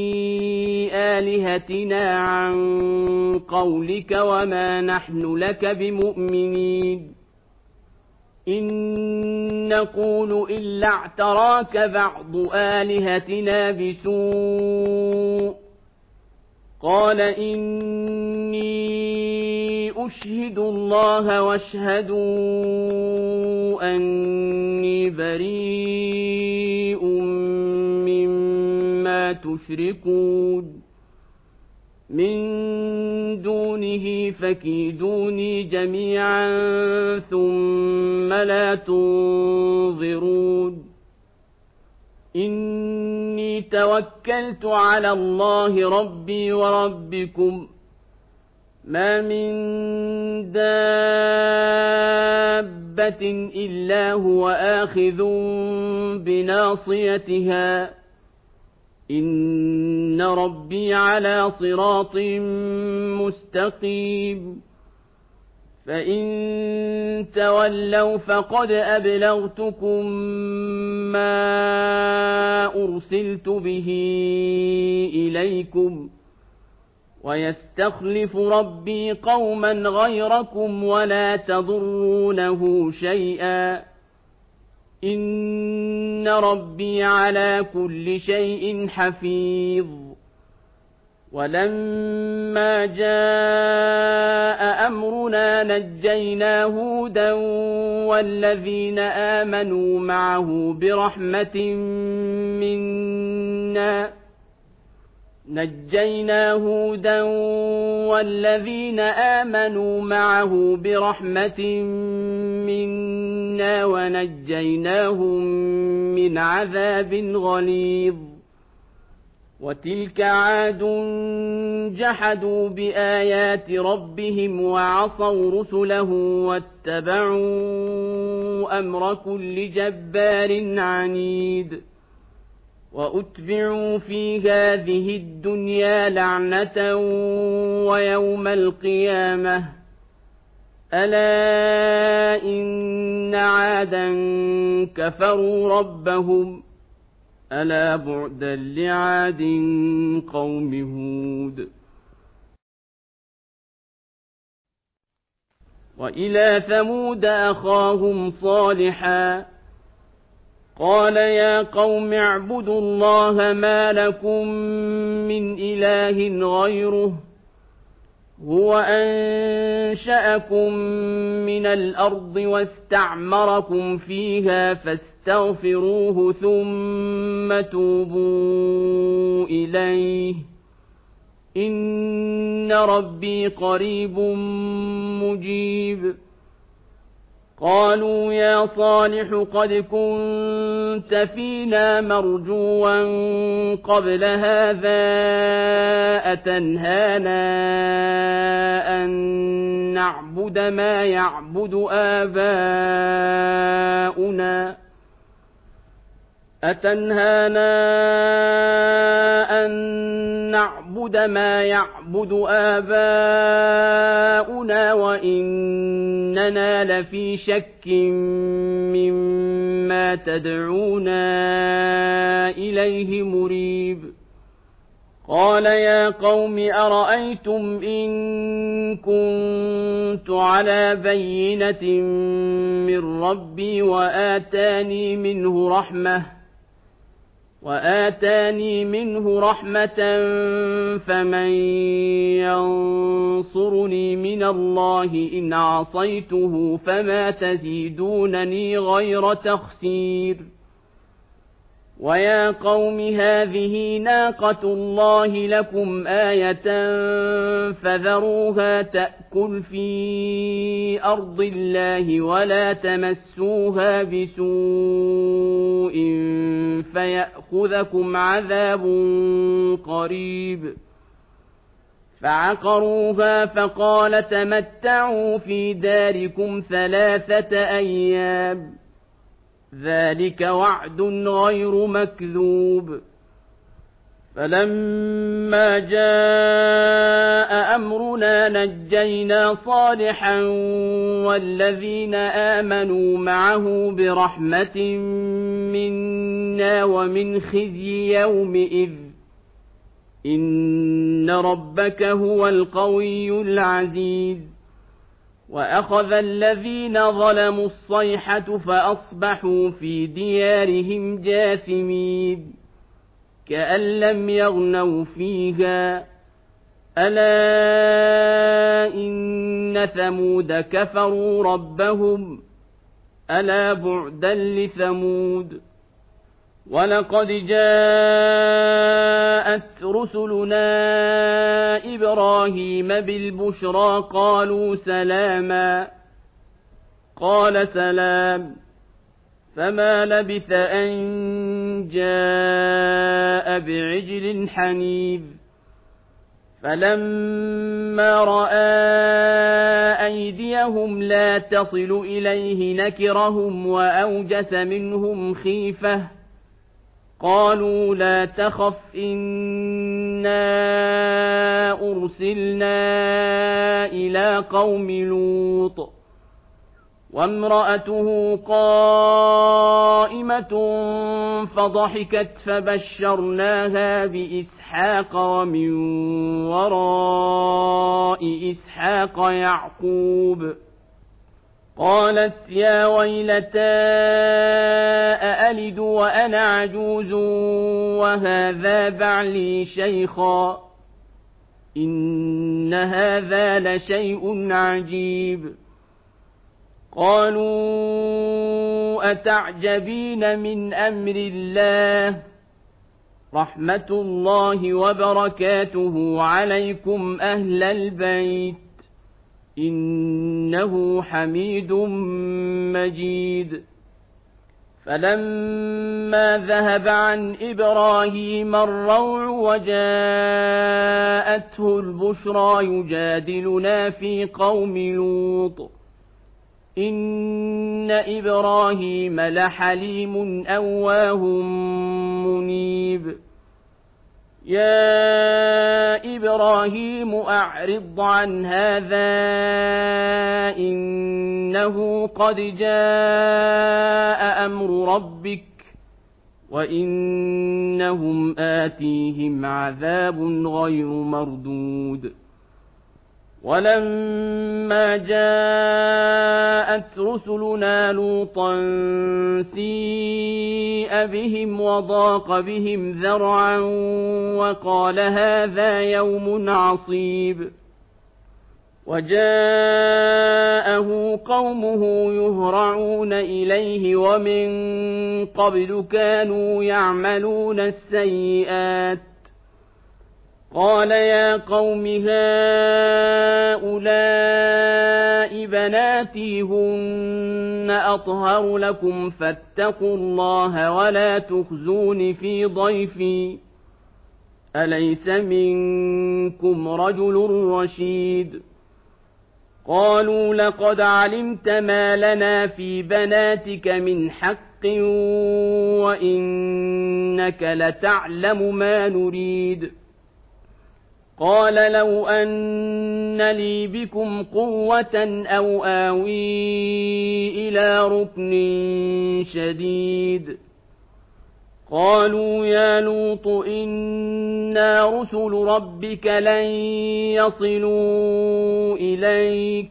آلهتنا عن قولك وما نحن لك بمؤمنين إن نقول إلا اعتراك بعض آلهتنا بسوء قال إني أشهد الله واشهدوا أني بريء مما تشركون من دونه فكيدوني جميعا ثم لا تنظرون إني توكلت على الله ربي وربكم ما من دابة إلا هو آخذ بناصيتها إن ربي على صراط مستقيم فإن تولوا فقد أبلغتكم ما أرسلت به إليكم ويستخلف ربي قوما غيركم ولا تضرونه شيئا إن ربي على كل شيء حفيظ. ولما جاء أمرنا نجينا هودا والذين آمنوا معه برحمة منا نجينا هودا والذين آمنوا معه برحمة منا ونجيناهم من عذاب غليظ. وتلك عاد جحدوا بآيات ربهم وعصوا رسله واتبعوا أمر كل جبار عنيد. وأتبعوا في هذه الدنيا لعنة ويوم القيامة ألا إن عادا كفروا ربهم ألا بعدا لعاد قوم هود. وإلى ثمود أخاهم صالحا قال يا قوم اعبدوا الله ما لكم من إله غيره هو أنشأكم من الأرض واستعمركم فيها فاستغفروه ثم توبوا إليه إن ربي قريب مجيب. قالوا يا صالح قد كنت فينا مرجوا قبل هذا أتنهانا أن نعبد ما يعبد آباؤنا أتنهانا أن نعبد ما يعبد آباؤنا وإننا لفي شك مما تدعونا إليه مريب. قال يا قوم أرأيتم إن كنت على بينة من ربي وآتاني منه رحمة وآتاني منه رحمة فمن ينصرني من الله إن عصيته فما تزيدونني غير تخسير. ويا قوم هذه ناقة الله لكم آية فذروها تأكل في أرض الله ولا تمسوها بسوء فيأخذكم عذاب قريب. فعقروها فقال تمتعوا في داركم ثلاثة أيام ذلك وعد غير مكذوب. فلما جاء أمرنا نجينا صالحا والذين آمنوا معه برحمة منا ومن خزي يومئذ إن ربك هو القوي العزيز. وأخذ الذين ظلموا الصيحة فأصبحوا في ديارهم جاثمين كأن لم يغنوا فيها ألا إن ثمود كفروا ربهم ألا بعدا لثمود. ولقد جاءت رسلنا إبراهيم بالبشرى قالوا سلاما قال سلام فما لبث أن جاء بعجل حنيذ. فلما رأى أيديهم لا تصل إليه نكرهم وأوجس منهم خيفة قالوا لا تخف إنا أرسلنا إلى قوم لوط وامرأته قائمة فضحكت فبشرناها بإسحاق ومن وراء إسحاق يعقوب قالت يا ويلتى أألد وأنا عجوز وهذا بعلي شيخا إن هذا لشيء عجيب قالوا أتعجبين من أمر الله رحمة الله وبركاته عليكم أهل البيت إنه حميد مجيد فلما ذهب عن إبراهيم الروع وجاءته البشرى يجادلنا في قوم لوط إن إبراهيم لحليم أواه منيب يا إبراهيم أعرض عن هذا إنه قد جاء أمر ربك وإنهم آتيهم عذاب غير مردود ولما جاءت رسلنا لوطا سيء بهم وضاق بهم ذرعا وقال هذا يوم عصيب وجاءه قومه يهرعون إليه ومن قبل كانوا يعملون السيئات قال يا قوم هؤلاء بناتي هن أطهر لكم فاتقوا الله ولا تخزون في ضيفي أليس منكم رجل رشيد قالوا لقد علمت ما لنا في بناتك من حق وإنك لتعلم ما نريد قال لو أن لي بكم قوة أو آوي إلى ركن شديد قالوا يا لوط إنا رسل ربك لن يصلوا إليك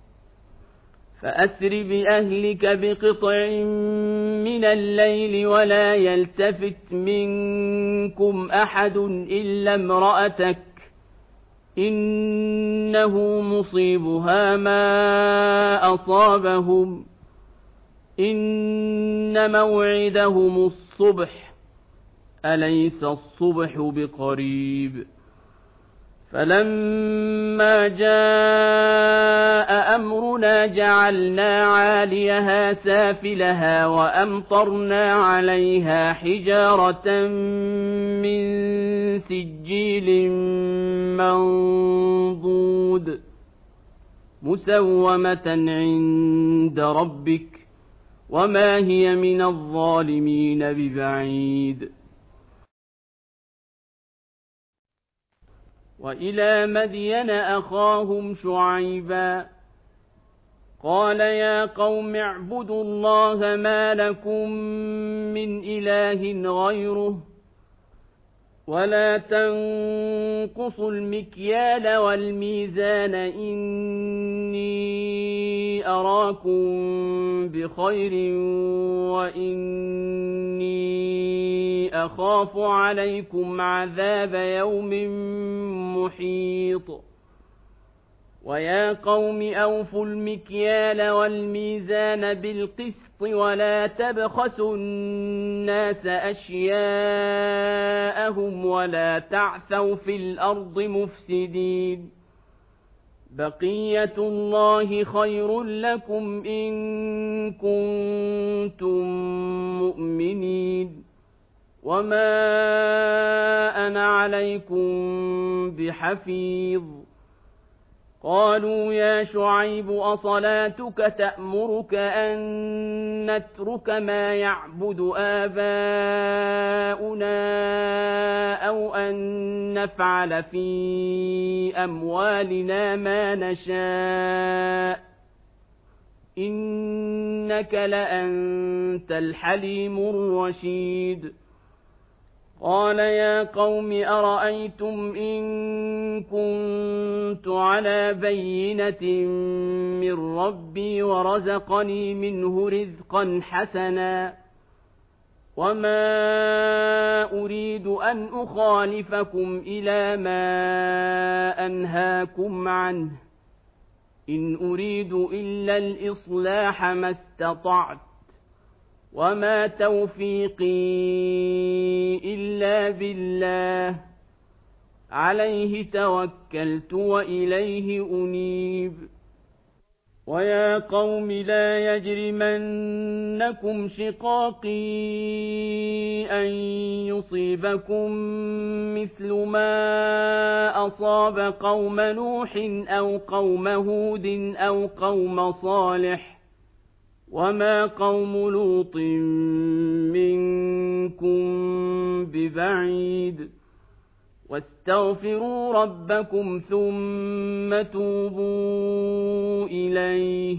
فأسر بأهلك بقطع من الليل ولا يلتفت منكم أحد إلا امرأتك إنه مصيبها ما أصابهم إن موعدهم الصبح أليس الصبح بقريب فلما جاء أمرنا جعلنا عاليها سافلها وأمطرنا عليها حجارة من سجيل منضود مسومة عند ربك وما هي من الظالمين ببعيد وإلى مدين أخاهم شعيبا قال يا قوم اعبدوا الله ما لكم من إله غيره ولا تنقصوا المكيال والميزان إني أراكم بخير وإني أخاف عليكم عذاب يوم محيط ويا قوم أوفوا المكيال والميزان بالقسط ولا تبخسوا الناس أشياءهم ولا تعثوا في الأرض مفسدين بقية الله خير لكم إن كنتم مؤمنين وما أنا عليكم بحفيظ قالوا يا شعيب أصلاتك تأمرك أن نترك ما يعبد آباؤنا أو أن نفعل في أموالنا ما نشاء إنك لأنت الحليم الرشيد قال يا قوم أرأيتم إن كنت على بينة من ربي ورزقني منه رزقا حسنا وما أريد أن أخالفكم إلى ما أنهاكم عنه إن أريد إلا الإصلاح ما استطعت وما توفيقي إلا بالله عليه توكلت وإليه أنيب ويا قوم لا يجرمنكم شقاقي أن يصيبكم مثل ما أصاب قوم نوح أو قوم هود أو قوم صالح وما قوم لوط منكم ببعيد واستغفروا ربكم ثم توبوا إليه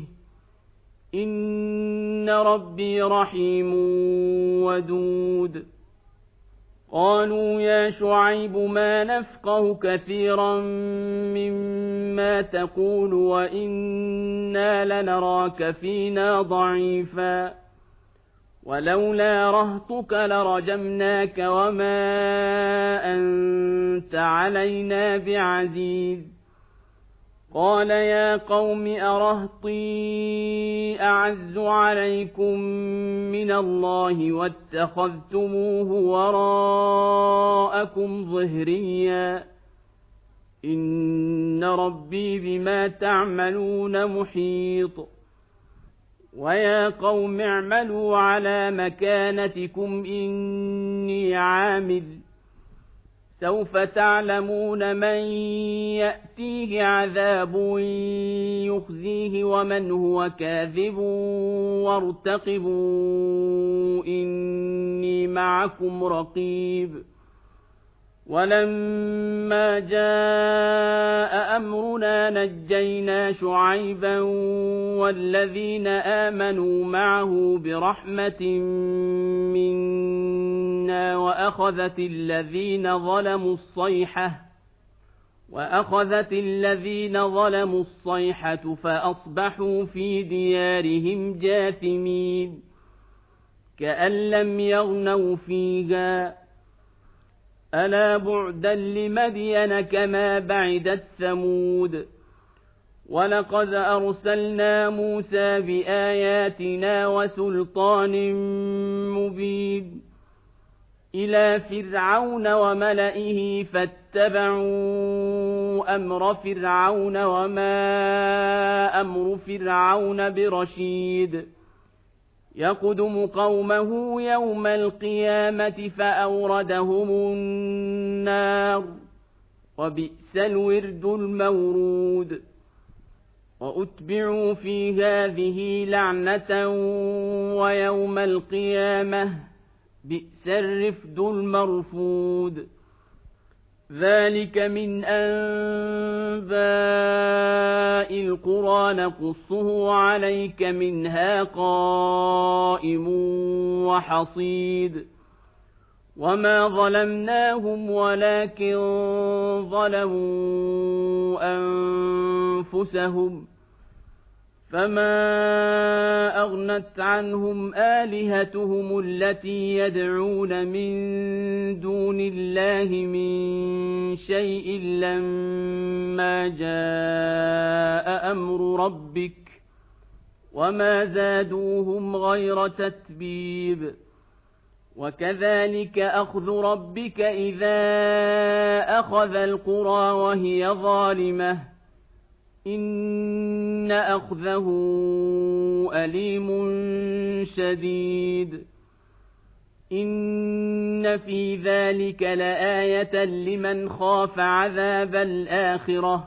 إن ربي رحيم ودود قالوا يا شعيب ما نفقه كثيرا مما تقول وإنا لنراك فينا ضعيفا ولولا رهطك لرجمناك وما أنت علينا بعزيز قال يا قوم أرهطي أعز عليكم من الله واتخذتموه وراءكم ظهريا إن ربي بما تعملون محيط ويا قوم اعملوا على مكانتكم إني عامل سوف تعلمون من يأتيه عذاب يخزيه ومن هو كاذب وارتقبوا إني معكم رقيب ولما جاء أمرنا نجينا شعيبا والذين آمنوا معه برحمة منا وأخذت الذين ظلموا الصيحة وأخذت الذين ظلموا الصيحة فأصبحوا في ديارهم جاثمين كأن لم يغنوا فيها ألا بعدا لمدين كما بعدت ثمود ولقد أرسلنا موسى بآياتنا وسلطان مبين إلى فرعون وملئه فاتبعوا أمر فرعون وما أمر فرعون برشيد يقدم قومه يوم القيامة فأوردهم النار وبئس الورد المورود وأتبعوا في هذه لعنة ويوم القيامة بئس الرفد المرفود ذلك من أنباء القرى نقصه عليك منها قائم وحصيد وما ظلمناهم ولكن ظلموا أنفسهم فما أغنت عنهم آلهتهم التي يدعون من دون الله من شيء لما جاء أمر ربك وما زادوهم غير تتبيب وكذلك أخذ ربك إذا أخذ القرى وهي ظالمة إن أخذه أليم شديد إن في ذلك لآية لمن خاف عذاب الآخرة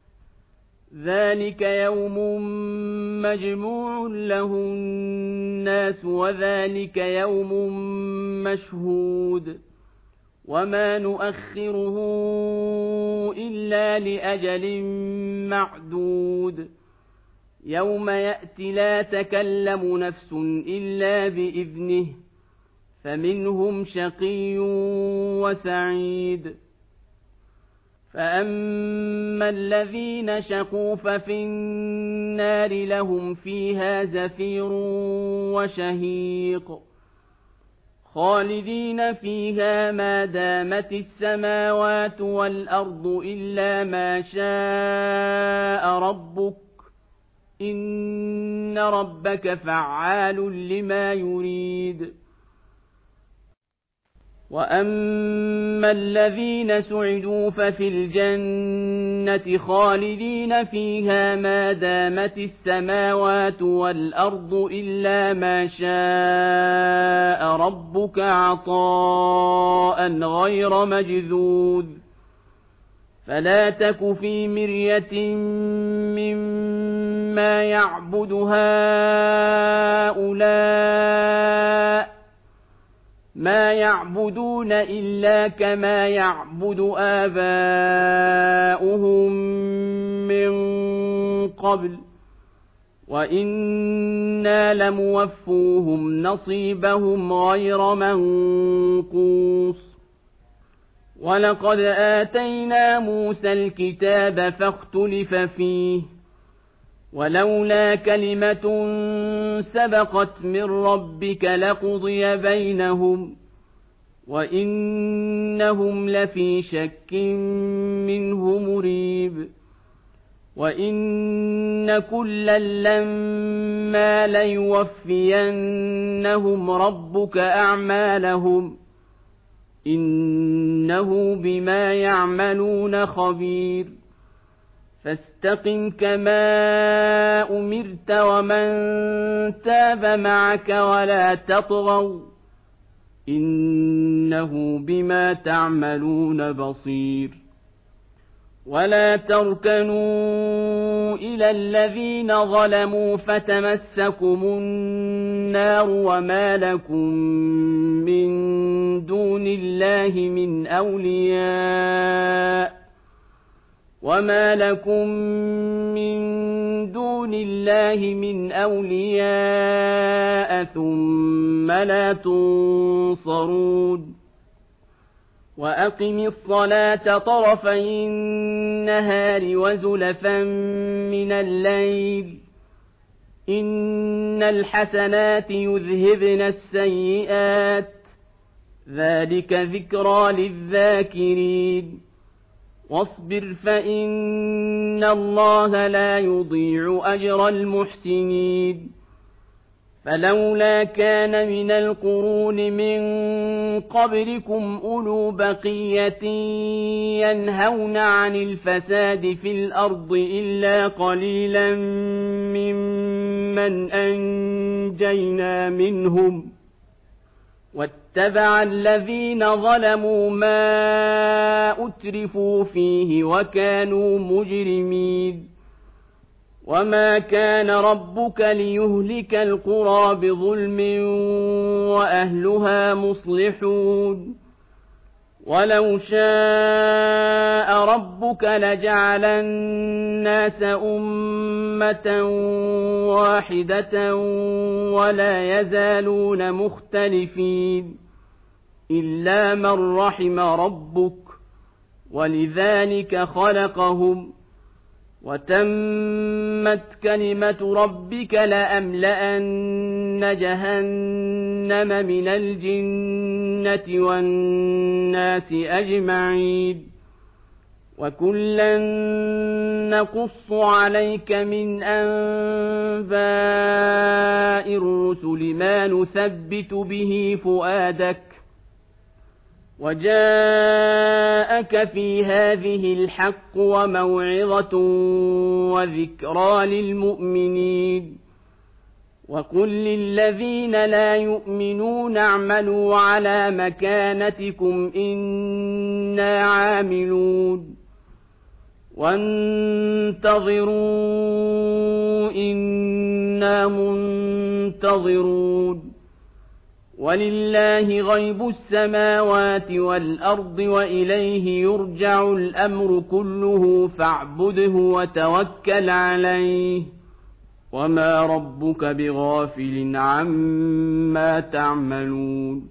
ذلك يوم مجموع له الناس وذلك يوم مشهود وما نؤخره إلا لأجل معدود يوم يأتي لا تكلم نفس إلا بإذنه فمنهم شقي وسعيد فأما الذين شقوا ففي النار لهم فيها زفير وشهيق خالدين فيها ما دامت السماوات والأرض إلا ما شاء ربك إن ربك فعال لما يريد وأما الذين سعدوا ففي الجنة خالدين فيها ما دامت السماوات والأرض إلا ما شاء ربك عطاء غير مجذوذ فلا تك في مرية مما يعبد هؤلاء ما يعبدون إلا كما يعبد آباؤهم من قبل وإنا لموفوهم نصيبهم غير منقوص ولقد آتينا موسى الكتاب فاختلف فيه ولولا كلمة سبقت من ربك لقضي بينهم وإنهم لفي شك منه مريب وإن كلا لما ليوفينهم ربك أعمالهم إنه بما يعملون خبير فاستقم كما أمرت ومن تاب معك ولا تطغوا إنه بما تعملون بصير ولا تركنوا إلى الذين ظلموا فتمسكم النار وما لكم من دون الله من أولياء وما لكم من دون الله من أولياء ثم لا تنصرون وأقم الصلاة طرفي النهار وزلفا من الليل إن الحسنات يذهبن السيئات ذلك ذكرى للذاكرين واصبر فإن الله لا يضيع أجر المحسنين فلولا كان من القرون من قبلكم أولو بقية ينهون عن الفساد في الأرض إلا قليلا ممن أنجينا منهم واتبع الذين ظلموا ما أترفوا فيه وكانوا مجرمين وما كان ربك ليهلك القرى بظلم وأهلها مصلحون ولو شاء ربك لجعل الناس أمة واحدة ولا يزالون مختلفين إلا من رحم ربك ولذلك خلقهم وتمت كلمة ربك لأملأن جهنم من الجنة والناس أجمعين وكلا نقص عليك من أنباء الرسل ما نثبت به فؤادك وجاءك في هذه الحق وموعظة وذكرى للمؤمنين وقل للذين لا يؤمنون اعملوا على مكانتكم إنا عاملون وانتظروا إنا منتظرون ولله غيب السماوات والأرض وإليه يرجع الأمر كله فاعبده وتوكل عليه وما ربك بغافل عما تعملون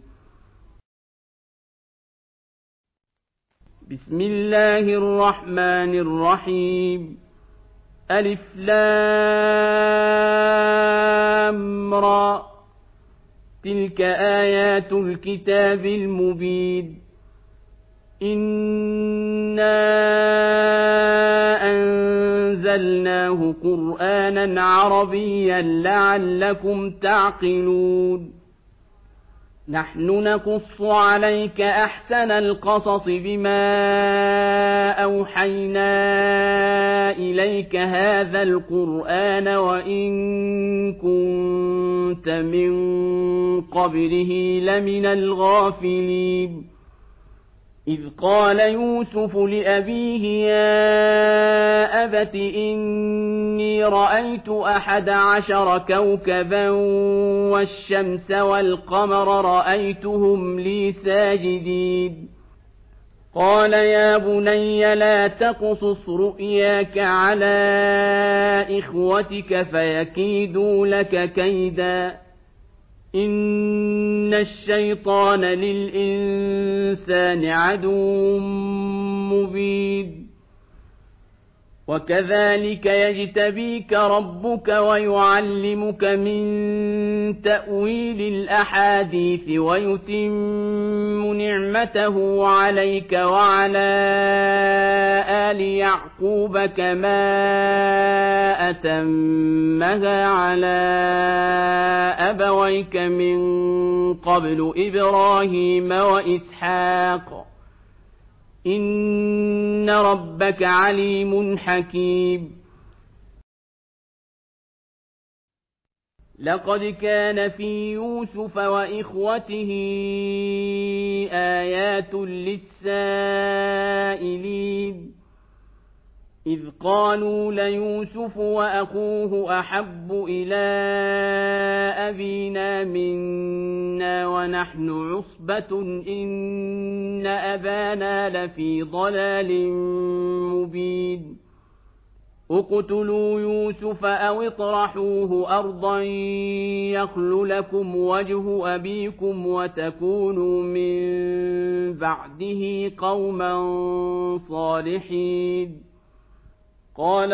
بسم الله الرحمن الرحيم ألف لام را تلك آيات الكتاب المبين إنا أنزلناه قرآنا عربيا لعلكم تعقلون نحن نقص عليك أحسن القصص بما أوحينا إليك هذا القرآن وإن كنت من قبله لمن الغافلين إذ قال يوسف لأبيه يا أبت إني رأيت أحد عشر كوكبا والشمس والقمر رأيتهم لي ساجدين قال يا بني لا تقصص رؤياك على إخوتك فيكيدوا لك كيدا إن الشيطان للإنسان عدو مبين وكذلك يجتبيك ربك ويعلمك من تأويل الأحاديث ويتم نعمته عليك وعلى آل يعقوب كما أتمها على أبويك من قبل إبراهيم وإسحاق إن ربك عليم حكيم لقد كان في يوسف وإخوته آيات للسائلين إذ قالوا ليوسف وأخوه أحب إلى أبينا منا ونحن عصبة إن أبانا لفي ضلال مبين اقتلوا يوسف أو اطرحوه أرضا يخل لكم وجه أبيكم وتكونوا من بعده قوما صالحين قال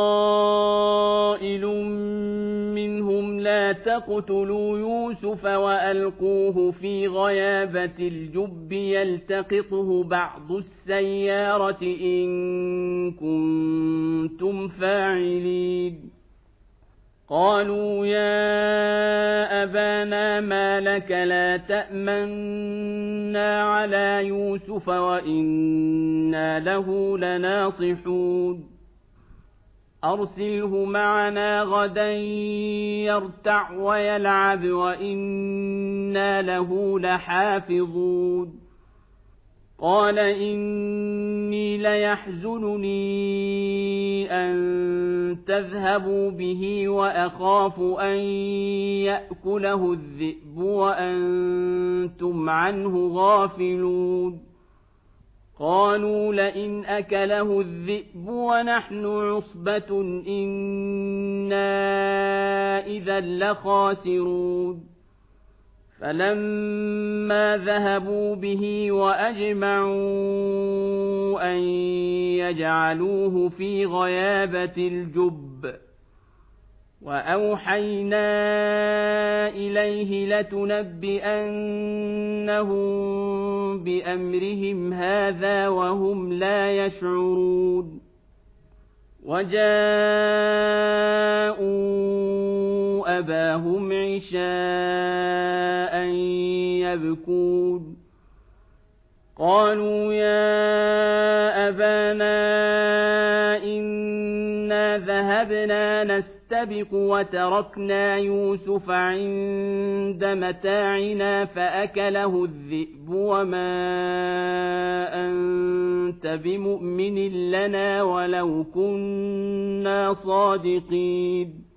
قائل منهم لا تقتلوا يوسف وألقوه في غيابة الجب يلتقطه بعض السيارة إن كنتم فاعلين قالوا يا أبانا ما لك لا تأمنا على يوسف وإنا له لناصحون أرسله معنا غدا يرتع ويلعب وإنا له لحافظون قال إني ليحزنني أن تذهبوا به وأخاف أن يأكله الذئب وأنتم عنه غافلون قالوا لئن أكله الذئب ونحن عصبة إنا إذا لخاسرون فلما ذهبوا به وأجمعوا أن يجعلوه في غيابة الجب وأوحينا إليه لتنبئنهم بأمرهم هذا وهم لا يشعرون وجاءوا أباهم عشاء يبكون قالوا يا أبانا إنا ذهبنا نستبق وتركنا يوسف عند متاعنا فأكله الذئب وما أنت بمؤمن لنا ولو كنا صادقين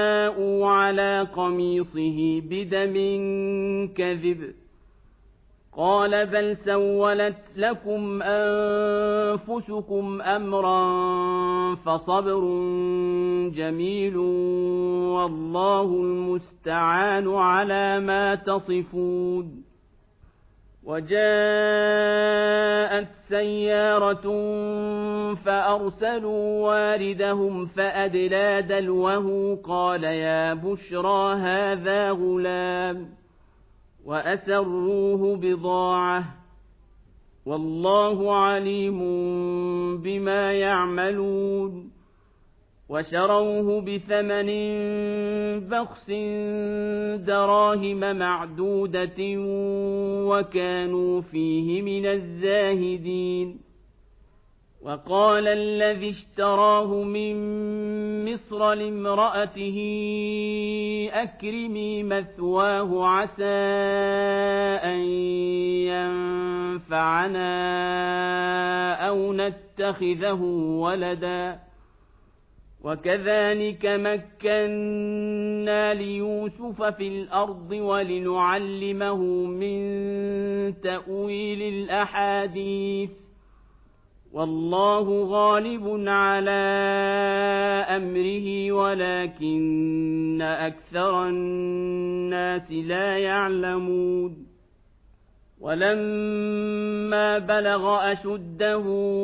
وجاءوا على قميصه بدم كذب قال بل سولت لكم أنفسكم أمرا فصبر جميل والله المستعان على ما تصفون. وجاءت سيارة فأرسلوا واردهم فأدلى دلوه قال يا بشرى هذا غلام وأسروه بضاعة والله عليم بما يعملون. وشروه بثمن بخس دراهم معدودة وكانوا فيه من الزاهدين. وقال الذي اشتراه من مصر لامرأته أكرمي مثواه عسى أن ينفعنا أو نتخذه ولدا وكذلك مكنا ليوسف في الأرض ولنعلمه من تأويل الأحاديث والله غالب على أمره ولكن أكثر الناس لا يعلمون. ولما بلغ أشده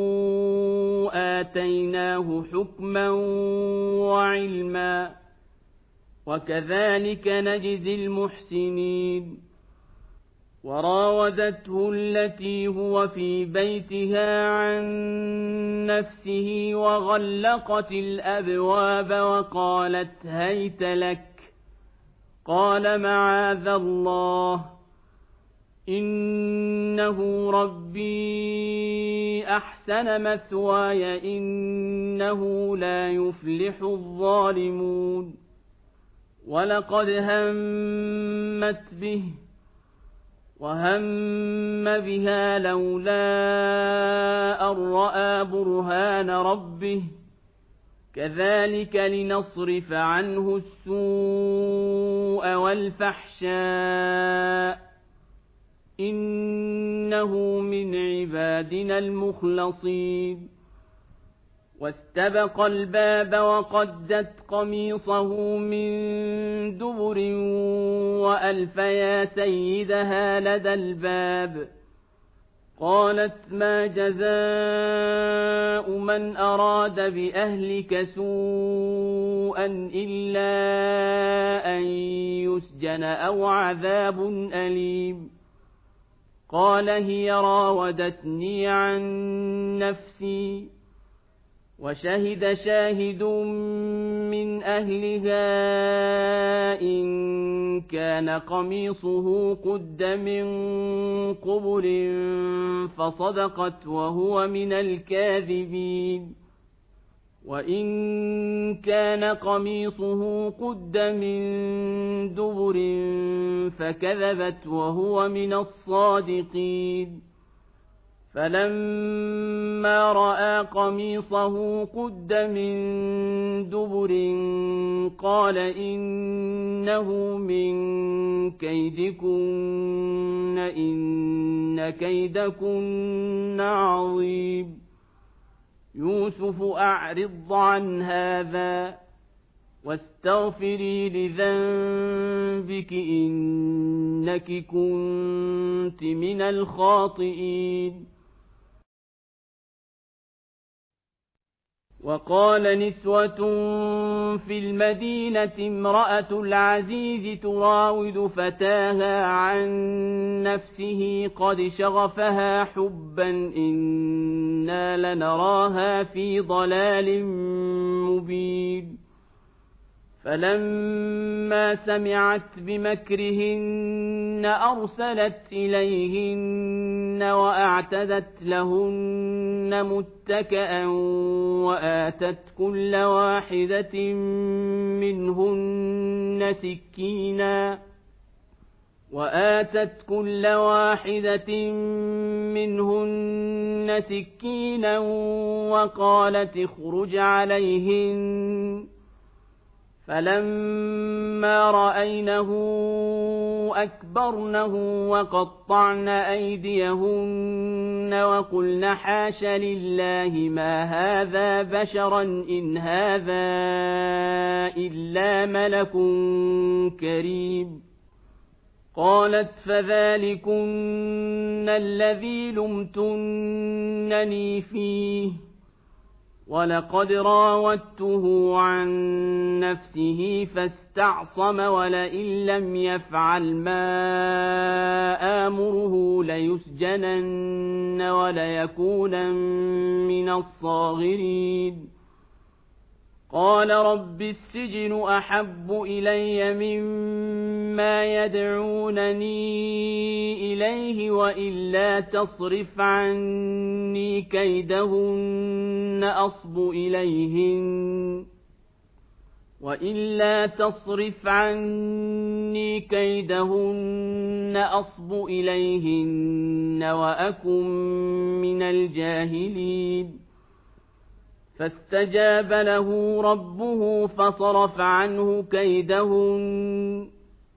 آتيناه حكما وعلما وكذلك نجزي المحسنين. وراودته التي هو في بيتها عن نفسه وغلقت الأبواب وقالت هيت لك قال معاذ الله إنه ربي أحسن مثواي إنه لا يفلح الظالمون. ولقد همت به وهم بها لولا أن رأى برهان ربه كذلك لنصرف عنه السوء والفحشاء إنه من عبادنا المخلصين. واستبق الباب وقدت قميصه من دبر وألف يا سيدها لدى الباب قالت ما جزاء من أراد بأهلك سوءا إلا أن يسجن أو عذاب أليم. قال هي راودتني عن نفسي وشهد شاهد من أهلها إن كان قميصه قد من قبل فصدقت وهو من الكاذبين وإن كان قميصه قد من دبر فكذبت وهو من الصادقين. فلما رأى قميصه قد من دبر قال إنه من كيدكن إن كيدكن عظيم. يوسف أعرض عن هذا واستغفري لذنبك إنك كنت من الخاطئين. وقال نسوة في المدينة امرأة العزيز تراود فتاها عن نفسه قد شغفها حبا إنا لنراها في ضلال مبين. فلما سمعت بمكرهن أرسلت إليهن وأعتدت لهن متكئا وآتت كل واحدة منهن سكينا وآتت كل واحدة منهن سكينا وقالت اخرج عليهن فلما رأينه أكبرنه وقطعن أيديهن وقلن حاش لله ما هذا بشرا إن هذا إلا ملك كريم. قالت فذلكن الذي لمتنني فيه ولقد راودته عن نفسه فاستعصم ولئن لم يفعل ما آمره ليسجنن وليكونن من الصاغرين. قال رب السجن أحب إلي مما يدعونني إليه وإلا تصرف عني كيدهن أصب إليهن وإلا تصرف عني كيدهن أصب إليهن وأكن من الجاهلين. فاستجاب له ربه فصرف عنه كيدهن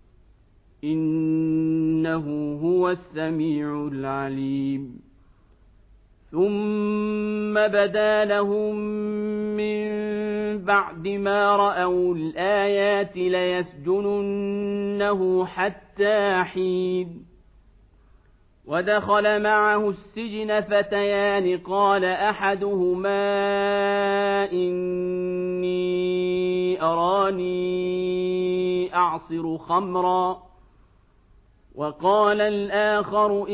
إنه هو السميع العليم. ثم بدا لهم من بعد ما رأوا الآيات ليسجننه حتى حين. ودخل معه السجن فتيان قال أحدهما إني أراني أعصر خمرا وقال الآخر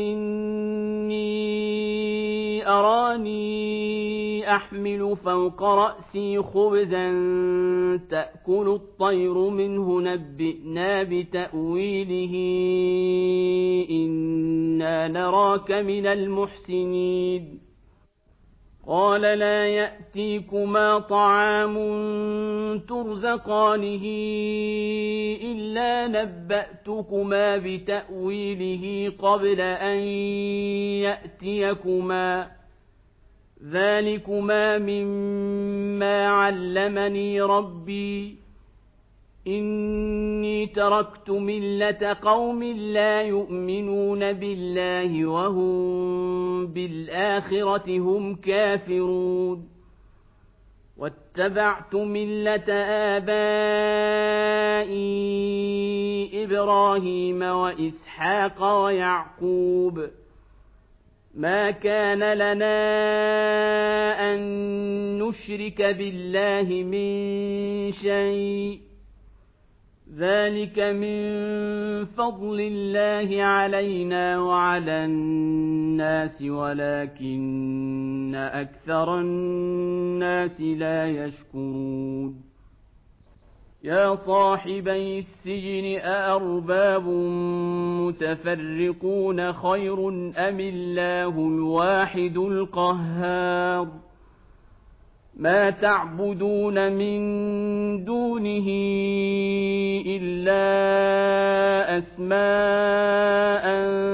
إني أراني أحمل فوق رأسي خبزا تأكل الطير منه نبئنا بتأويله إنا نراك من المحسنين. قال لا يأتيكما طعام ترزقانه إلا نبأتكما بتأويله قبل أن يأتيكما ذلكما مما علمني ربي إني تركت ملة قوم لا يؤمنون بالله وهم بالآخرة هم كافرون واتبعت ملة آبائي إبراهيم وإسحاق ويعقوب ما كان لنا أن نشرك بالله من شيء ذلك من فضل الله علينا وعلى الناس ولكن أكثر الناس لا يشكرون. يا صاحبي السجن أأرباب متفرقون خير أم الله الواحد القهار ما تعبدون من دونه إلا أسماء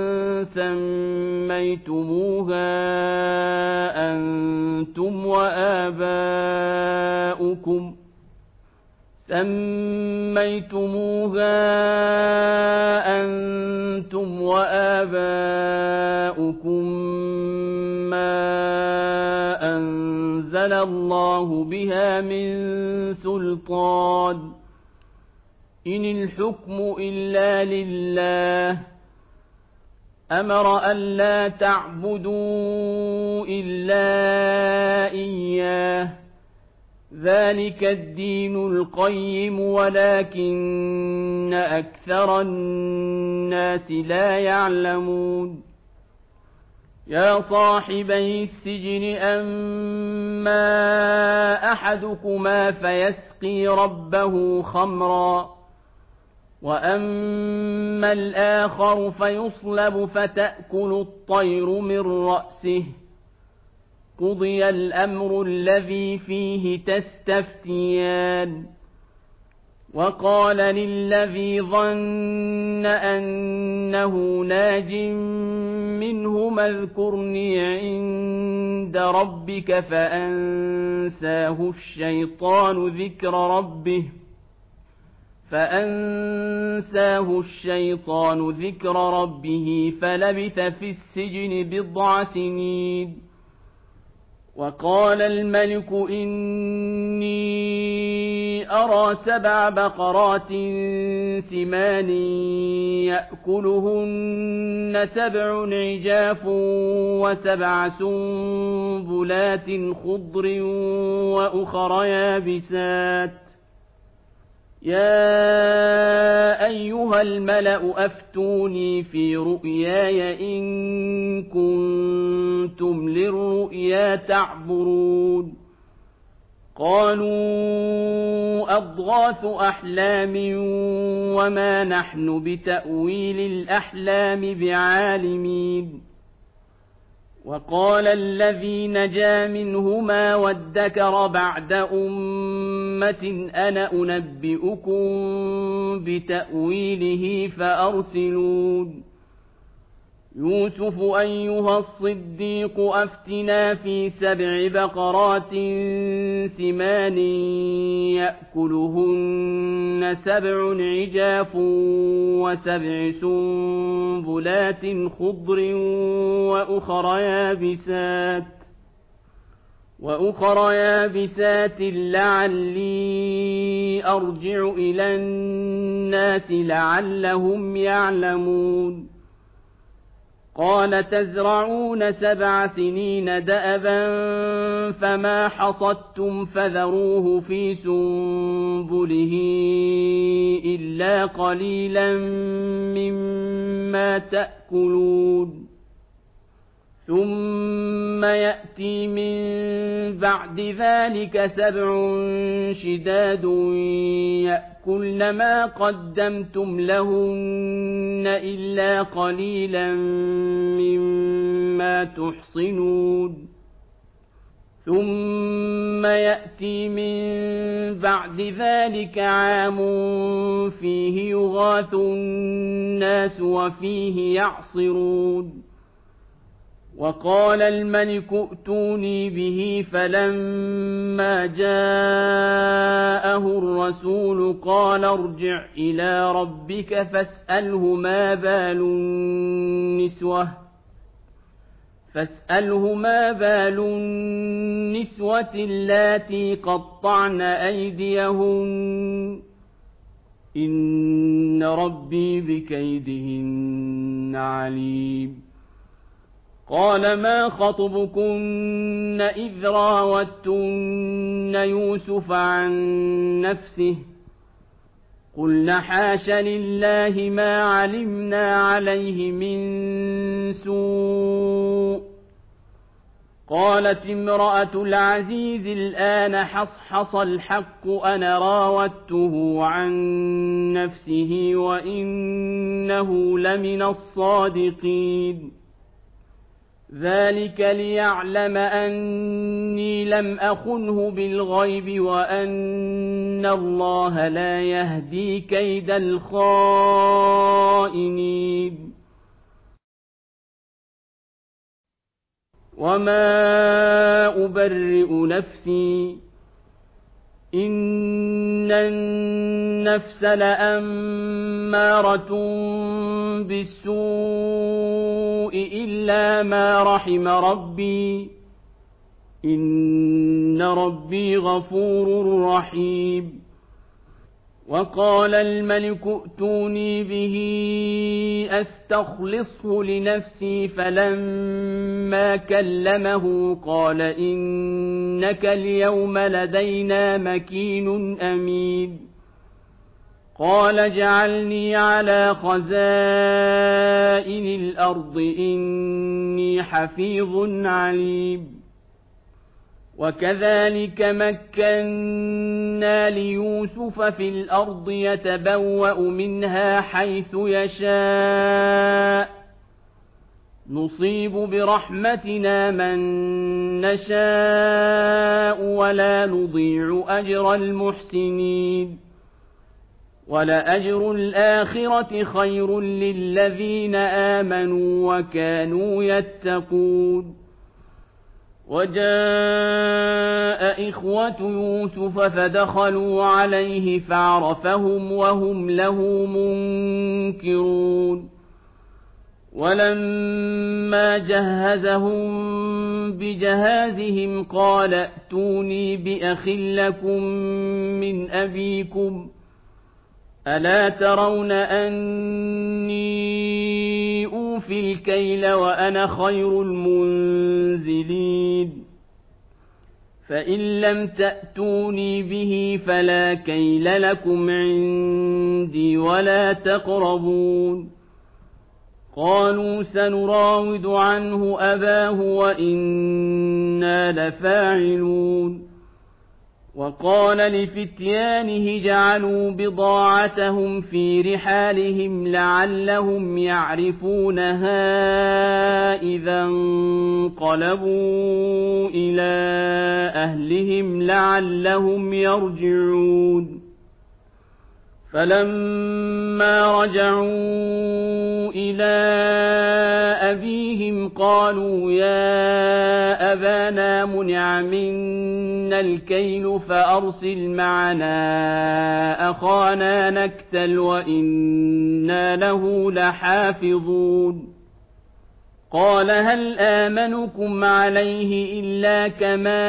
سميتموها أنتم وآباؤكم سميتموها أنتم وآباؤكم ما أنزل الله بها من سلطان إن الحكم إلا لله أمر ألا تعبدوا إلا إياه ذلك الدين القيم ولكن أكثر الناس لا يعلمون. يا صاحبي السجن أما أحدكما فيسقي ربه خمرا وأما الآخر فيصلب فتأكل الطير من رأسه قضي الأمر الذي فيه تستفتيان. وقال للذي ظن أنه ناج منهما اذكرني عند ربك فأنساه الشيطان ذكر ربه فأنساه الشيطان ذكر ربه فلبث في السجن بضع سنين. وقال الملك إني أرى سبع بقرات سمان يأكلهن سبع عجاف وسبع سنبلات خضر وأخر يابسات. يا أيها الملأ أفتوني في رؤياي إن كنتم للرؤيا تعبرون. قالوا أضغاث أحلام وما نحن بتأويل الأحلام بعالمين. وقال الذي نجا منهما وادكر بعد أمة أنا أنبئكم بتأويله فأرسلون. يوسف أيها الصديق أفتنا في سبع بقرات سمان يأكلهن سبع عجاف وسبع سنبلات خضر وأخر يابسات وأخر يابسات لعلي أرجع إلى الناس لعلهم يعلمون. قال تزرعون سبع سنين دأبا فما حصدتم فذروه في سنبله إلا قليلا مما تأكلون. ثم يأتي من بعد ذلك سبع شداد يأكلن ما قدمتم لهن إلا قليلا مما تحصنون. ثم يأتي من بعد ذلك عام فيه يغاث الناس وفيه يعصرون. وقال الملك ائتوني به فلما جاءه الرسول قال ارجع إلى ربك فاسأله ما بال النسوة فاسأله ما بال النسوة اللاتي قطعن أيديهن إن ربي بكيدهن عليم. قال ما خطبكن إذ راوتن يوسف عن نفسه قلن حاش لله ما علمنا عليه من سوء. قالت امرأة العزيز الآن حصحص الحق أنا راودته عن نفسه وإنه لمن الصادقين. ذلك ليعلم أني لم أخنه بالغيب وأن الله لا يهدي كيد الخائنين. وما أبرئ نفسي إن النفس لأمارة بالسوء إلا ما رحم ربي إن ربي غفور رحيم. وقال الملك ائتوني به أستخلصه لنفسي فلما كلمه قال إنك اليوم لدينا مكين أمين. قال اجعلني على خزائن الأرض إني حفيظ عليم. وكذلك مكنا ليوسف في الأرض يتبوأ منها حيث يشاء نصيب برحمتنا من نشاء ولا نضيع أجر المحسنين. ولأجر الآخرة خير للذين آمنوا وكانوا يتقون. وجاء إخوة يوسف فدخلوا عليه فعرفهم وهم له منكرون ولما جهزهم بجهازهم قال ائتوني بأخ لكم من أبيكم ألا ترون أني أوفي الكيل وأنا خير المنزلين فإن لم تأتوني به فلا كيل لكم عندي ولا تقربون قالوا سنراود عنه أباه وإنا لفاعلون وقال لفتيانه جعلوا بضاعتهم في رحالهم لعلهم يعرفونها إذا انقلبوا إلى أهلهم لعلهم يرجعون فلما رجعوا إلى أبيهم قالوا يا أبانا منع منا الكيل فأرسل معنا أخانا نكتل وإنا له لحافظون قال هل آمنكم عليه إلا كما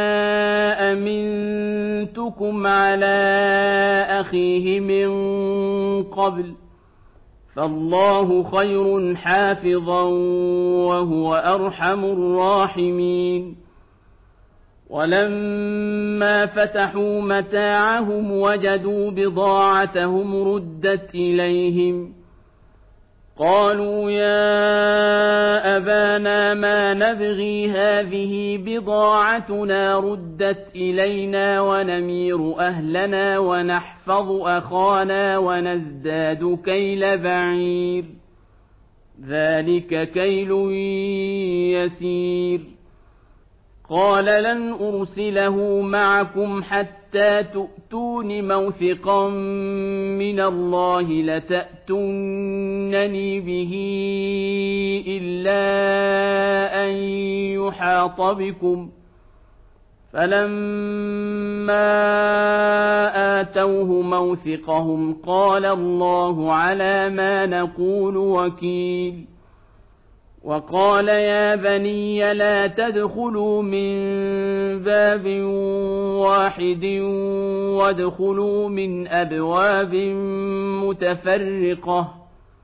أمنتكم على أخيه من قبل فالله خير حافظا وهو أرحم الراحمين ولما فتحوا متاعهم وجدوا بضاعتهم ردت إليهم قالوا يا أبانا ما نبغي هذه بضاعتنا ردت إلينا ونمير أهلنا ونحفظ أخانا ونزداد كيل بعير ذلك كيل يسير قال لن أرسله معكم حتى تؤتون موثقا من الله لتأتونني به إلا أن يحاط بكم فلما آتوه موثقهم قال الله على ما نقول وكيل وقال يا بني لا تدخلوا من باب واحد وادخلوا من أبواب متفرقة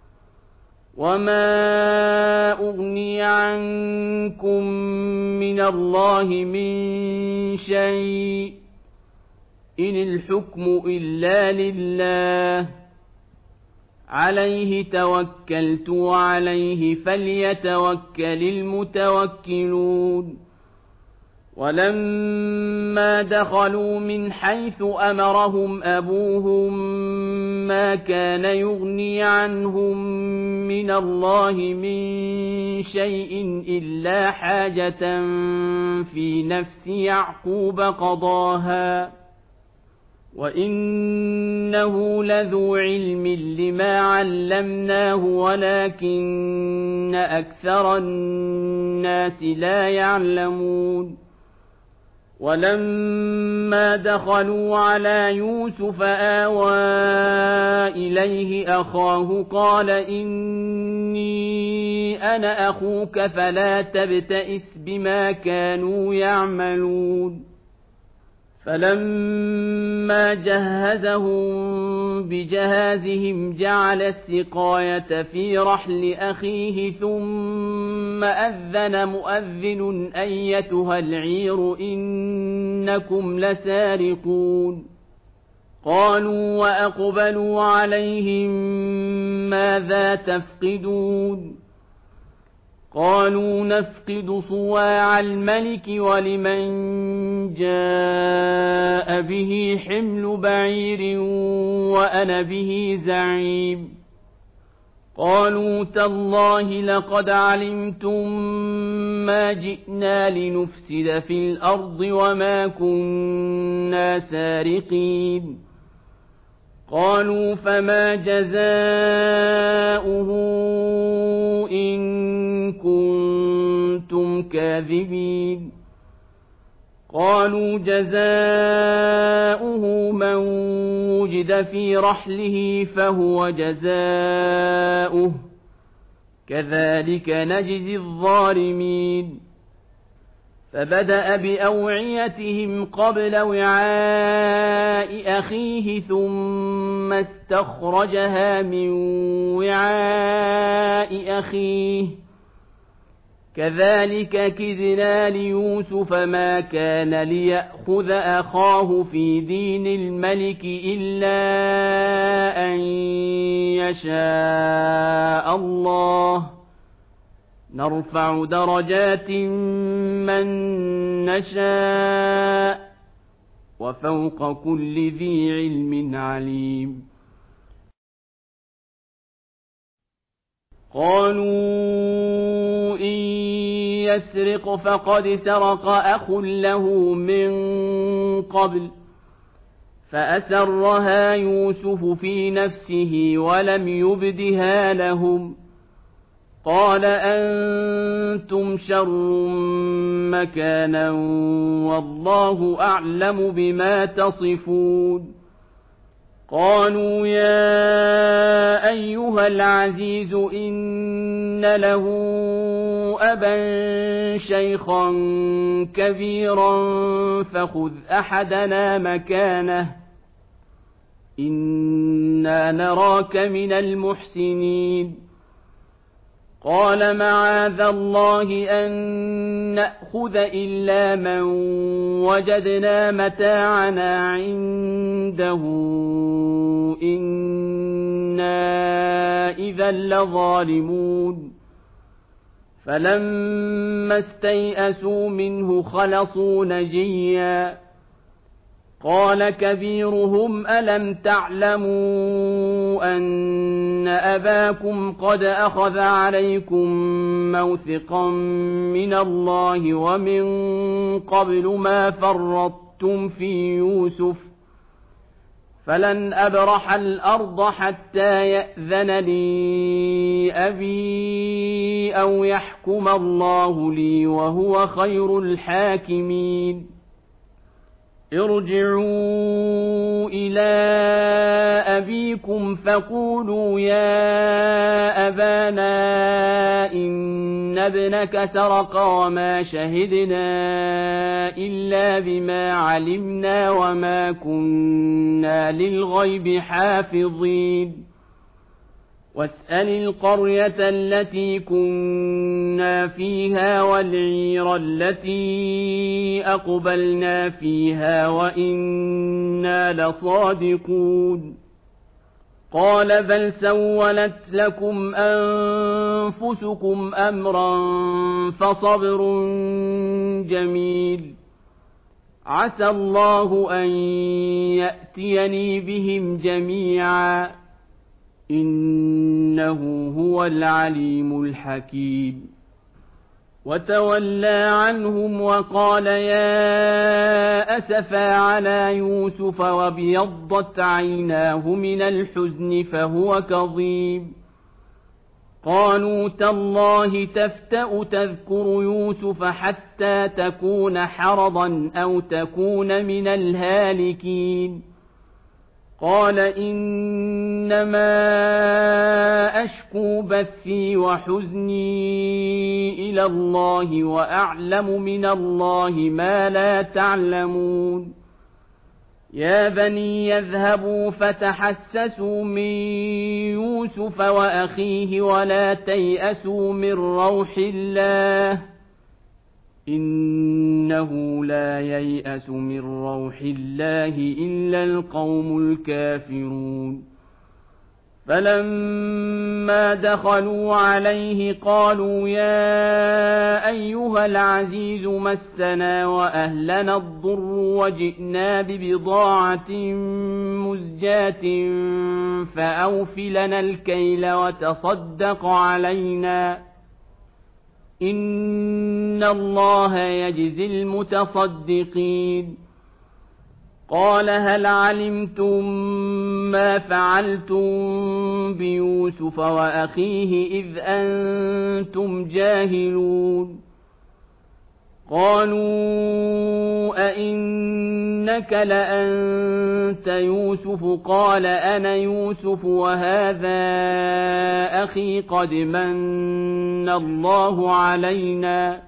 وما أغني عنكم من الله من شيء إن الحكم إلا لله عليه توكلت وعليه فليتوكل المتوكلون ولما دخلوا من حيث أمرهم أبوهم ما كان يغني عنهم من الله من شيء إلا حاجة في نفس يعقوب قضاها وإنه لذو علم لما علمناه ولكن أكثر الناس لا يعلمون ولما دخلوا على يوسف آوى إليه أخاه قال إني أنا أخوك فلا تبتئس بما كانوا يعملون فلما جهزهم بجهازهم جعل السقاية في رحل أخيه ثم أذن مؤذن أيتها العير إنكم لسارقون قالوا وأقبلوا عليهم ماذا تفقدون قالوا نفقد صواع الملك ولمن جاء به حمل بعير وأنا به زعيم قالوا تالله لقد علمتم ما جئنا لنفسد في الأرض وما كنا سارقين قالوا فما جزاؤه إن كنتم كاذبين قالوا جزاؤه من وجد في رحله فهو جزاؤه كذلك نجزي الظالمين فبدأ بأوعيتهم قبل وعاء أخيه ثم استخرجها من وعاء أخيه كذلك كدنا ليوسف ما كان ليأخذ أخاه في دين الملك إلا أن يشاء الله نرفع درجات من نشاء وفوق كل ذي علم عليم قالوا إن يسرق فقد سرق أخ له من قبل فأسرها يوسف في نفسه ولم يبدها لهم قال أنتم شر مكانا والله أعلم بما تصفون قالوا يا أيها العزيز إن له أبا شيخا كبيرا فخذ أحدنا مكانه إنا نراك من المحسنين قال معاذ الله أن نأخذ إلا من وجدنا متاعنا عنده إنا إذا لظالمون فلما استيئسوا منه خلصوا نجيا قال كبيرهم ألم تعلموا أن أباكم قد أخذ عليكم موثقا من الله ومن قبل ما فرطتم في يوسف فلن أبرح الأرض حتى يأذن لي أبي أو يحكم الله لي وهو خير الحاكمين ارجعوا إلى أبيكم فقولوا يا أبانا إن ابنك سرق وما شهدنا إلا بما علمنا وما كنا للغيب حافظين واسأل القرية التي كنا فيها والعير التي أقبلنا فيها وإنا لصادقون قال بل سولت لكم أنفسكم أمرا فصبر جميل عسى الله أن يأتيني بهم جميعا إنه هو العليم الحكيم وتولى عنهم وقال يا أسفا على يوسف وابيضت عيناه من الحزن فهو كظيم قالوا تالله تفتأ تذكر يوسف حتى تكون حرضا أو تكون من الهالكين قال إنما أشكو بثي وحزني إلى الله وأعلم من الله ما لا تعلمون يا بني يذهبوا فتحسسوا من يوسف وأخيه ولا تيأسوا من روح الله إنه لا ييأس من روح الله إلا القوم الكافرون فلما دخلوا عليه قالوا يا أيها العزيز مسنا وأهلنا الضر وجئنا ببضاعة مزجاة فأوف لنا الكيل وتصدق علينا إن الله يجزي المتصدقين قال هل علمتم ما فعلتم بيوسف وأخيه إذ أنتم جاهلون قالوا أئنك لأنت يوسف قال أنا يوسف وهذا أخي قد من الله علينا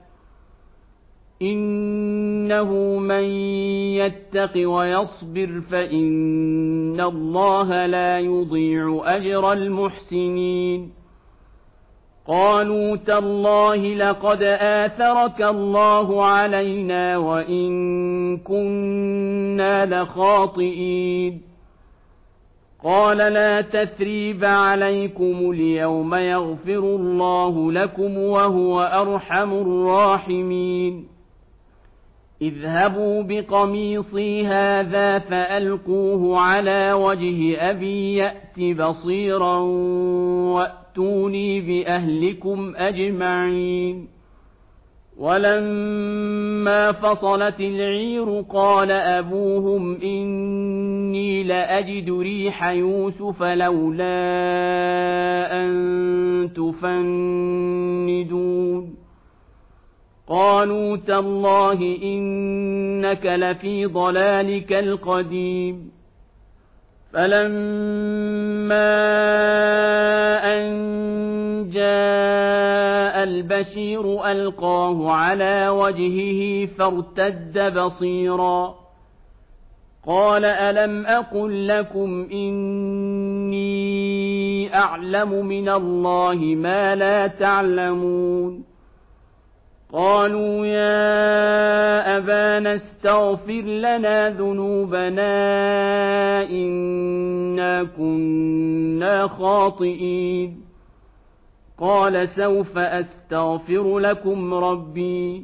إنه من يتق ويصبر فإن الله لا يضيع أجر المحسنين قالوا تالله لقد آثرك الله علينا وإن كنا لخاطئين قال لا تثريب عليكم اليوم يغفر الله لكم وهو أرحم الراحمين اذهبوا بقميصي هذا فألقوه على وجه أبي يأت بصيرا وأتوني بأهلكم أجمعين ولما فصلت العير قال أبوهم إني لأجد ريح يوسف لولا أن تفندون قالوا تالله إنك لفي ضلالك القديم فلما أن جاء البشير ألقاه على وجهه فارتد بصيرا قال ألم أقل لكم إني أعلم من الله ما لا تعلمون قالوا يا أبانا استغفر لنا ذنوبنا إنا كنا خاطئين قال سوف أستغفر لكم ربي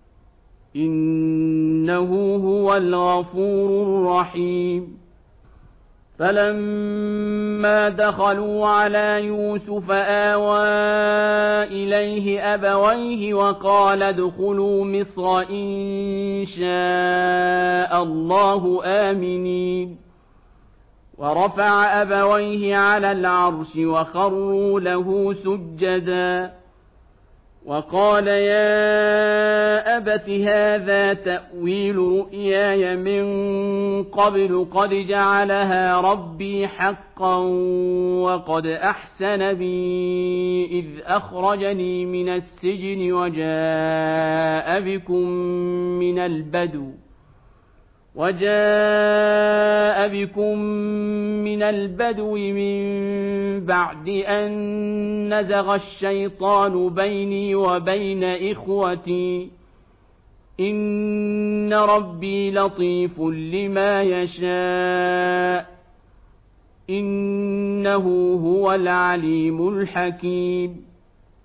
إنه هو الغفور الرحيم فلما دخلوا على يوسف آوى إليه أبويه وقال ادخلوا مصر إن شاء الله آمنين ورفع أبويه على العرش وخروا له سجدا وقال يا أبت هذا تأويل رؤياي من قبل قد جعلها ربي حقا وقد أحسن بي إذ أخرجني من السجن وجاء بكم من البدو وجاء بكم من البدو من بعد أن نزغ الشيطان بيني وبين إخوتي إن ربي لطيف لما يشاء إنه هو العليم الحكيم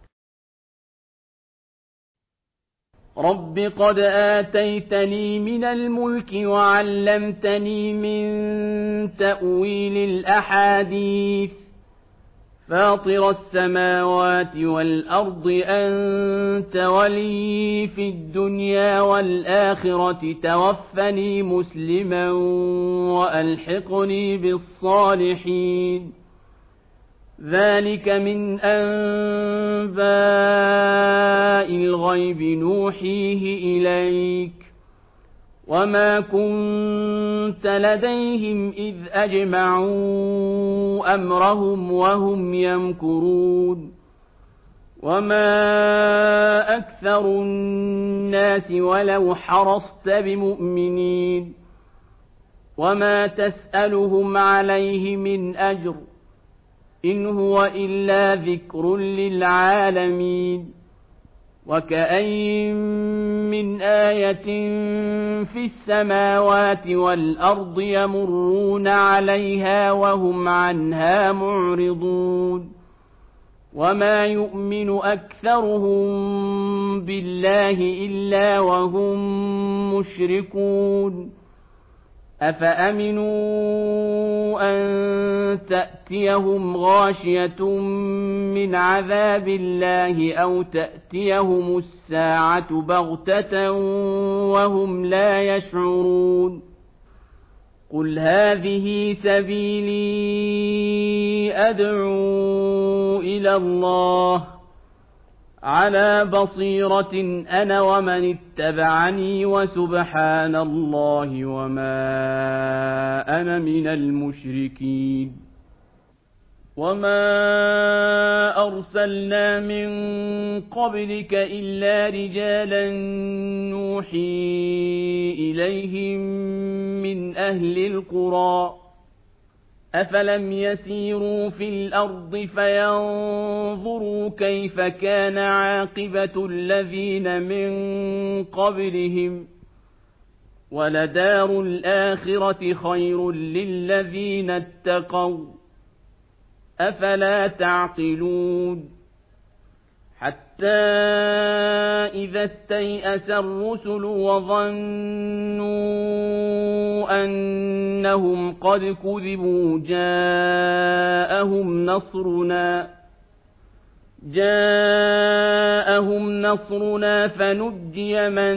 رب قد آتيتني من الملك وعلمتني من تأويل الأحاديث فاطر السماوات والأرض أنت ولي في الدنيا والآخرة توفني مسلما وألحقني بالصالحين ذلك من أنباء الغيب نوحيه إليك وما كنت لديهم إذ أجمعوا أمرهم وهم يمكرون وما أكثر الناس ولو حرصت بمؤمنين وما تسألهم عليه من أجر إن هو إلا ذكر للعالمين وكأين من آية في السماوات والأرض يمرون عليها وهم عنها معرضون وما يؤمن أكثرهم بالله إلا وهم مشركون أفأمنوا أن تأتيهم غاشية من عذاب الله أو تأتيهم الساعة بغتة وهم لا يشعرون قل هذه سبيلي أدعو إلى الله على بصيرة أنا ومن اتبعني وسبحان الله وما أنا من المشركين. وما أرسلنا من قبلك إلا رجالا نوحي إليهم من أهل القرى أفلم يسيروا في الأرض فينظروا كيف كان عاقبة الذين من قبلهم ولدار الآخرة خير للذين اتقوا أفلا تعقلون. حتى إذا استيأس الرسل وظنوا أنهم قد كذبوا جاءهم نصرنا جاءهم نصرنا فنجي من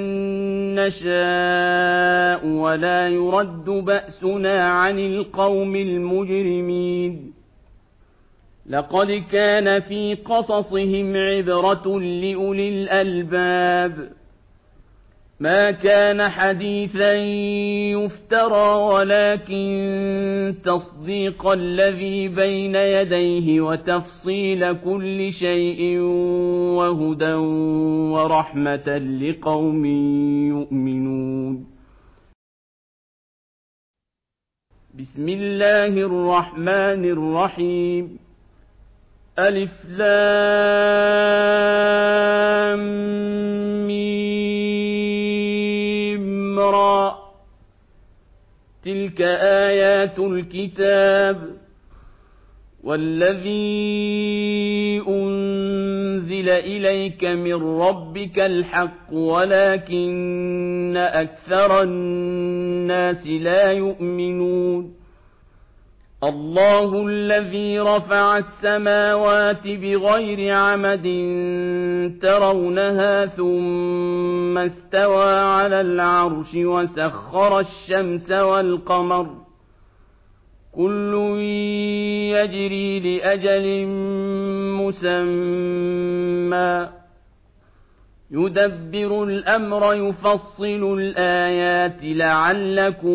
نشاء ولا يرد بأسنا عن القوم المجرمين. لقد كان في قصصهم عبرة لأولي الألباب ما كان حديثا يفترى ولكن تصديق الذي بين يديه وتفصيل كل شيء وهدى ورحمة لقوم يؤمنون. بسم الله الرحمن الرحيم. ألف لام ميم را تلك آيات الكتاب والذي أنزل إليك من ربك الحق ولكن أكثر الناس لا يؤمنون. الله الذي رفع السماوات بغير عمد ترونها ثم استوى على العرش وسخر الشمس والقمر كل يجري لأجل مسمى يدبر الأمر يفصل الآيات لعلكم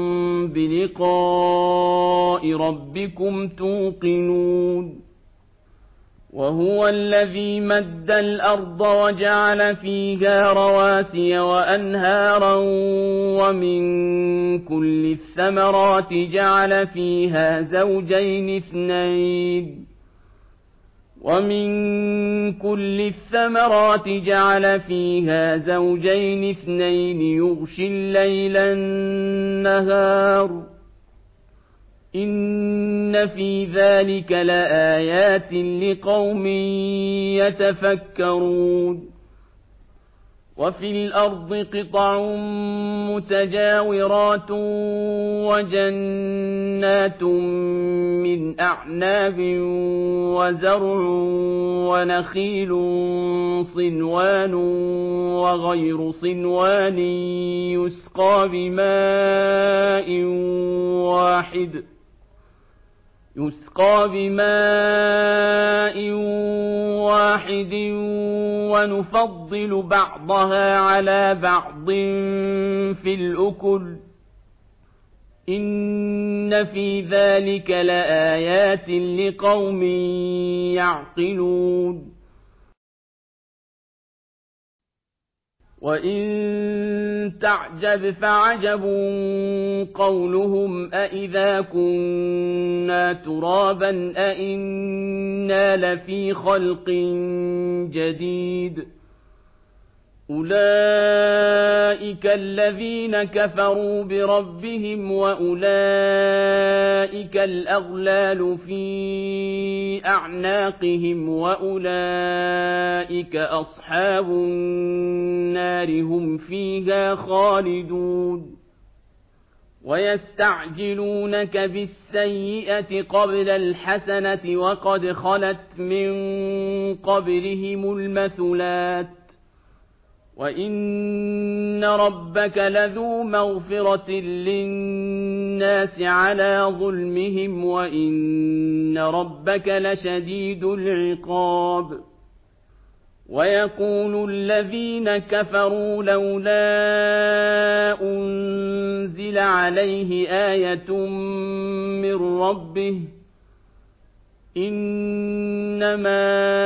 بلقاء ربكم توقنون. وهو الذي مد الأرض وجعل فيها رواسي وأنهارا ومن كل الثمرات جعل فيها زوجين اثنين ومن كل الثمرات جعل فيها زوجين اثنين يغشي الليل النهار إن في ذلك لآيات لقوم يتفكرون. وفي الأرض قطع متجاورات وجنات من أعناب وزرع ونخيل صنوان وغير صنوان يسقى بماء واحد يسقى بماء واحد ونفضل بعضها على بعض في الأكل إن في ذلك لآيات لقوم يعقلون. وإن تعجب فعجب قولهم أإذا كنا ترابا أإنا لفي خلق جديد أولئك الذين كفروا بربهم وأولئك الأغلال في أعناقهم وأولئك أصحاب النار هم فيها خالدون. ويستعجلونك بالسيئة قبل الحسنة وقد خلت من قبلهم المثلات وإن ربك لذو مغفرة للناس على ظلمهم وإن ربك لشديد العقاب. ويقول الذين كفروا لولا أنزل عليه آية من ربه إنما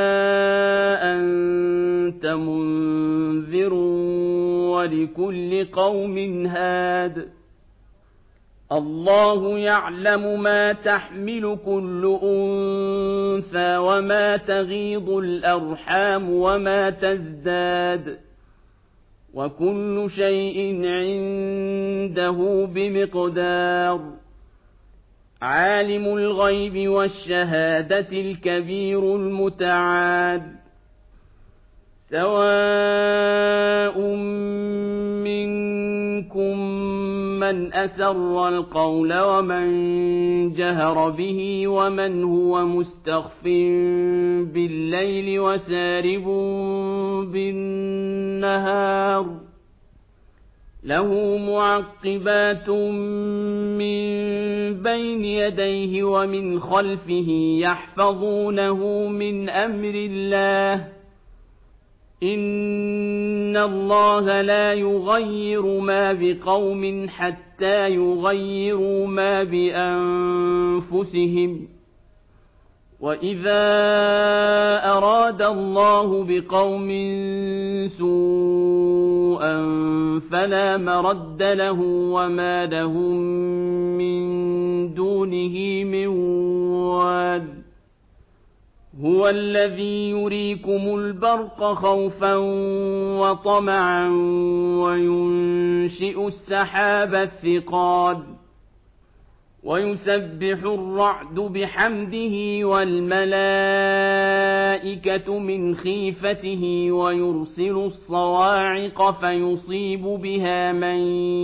أنت منذر ولكل قوم هاد الله يعلم ما تحمل كل أنثى وما تغيض الأرحام وما تزداد وكل شيء عنده بمقدار عالم الغيب والشهادة الكبير المتعال سواء منكم من أسر القول ومن جهر به ومن هو مستخف بالليل وسارب بالنهار له معقبات من بين يديه ومن خلفه يحفظونه من أمر الله إن الله لا يغير ما بقوم حتى يغيروا ما بأنفسهم وإذا أراد الله بقوم سوءا فلا مرد له وما لهم من دونه من وال هو الذي يريكم البرق خوفا وطمعا وينشئ السحاب الثقال ويسبح الرعد بحمده والملائكة من خيفته ويرسل الصواعق فيصيب بها من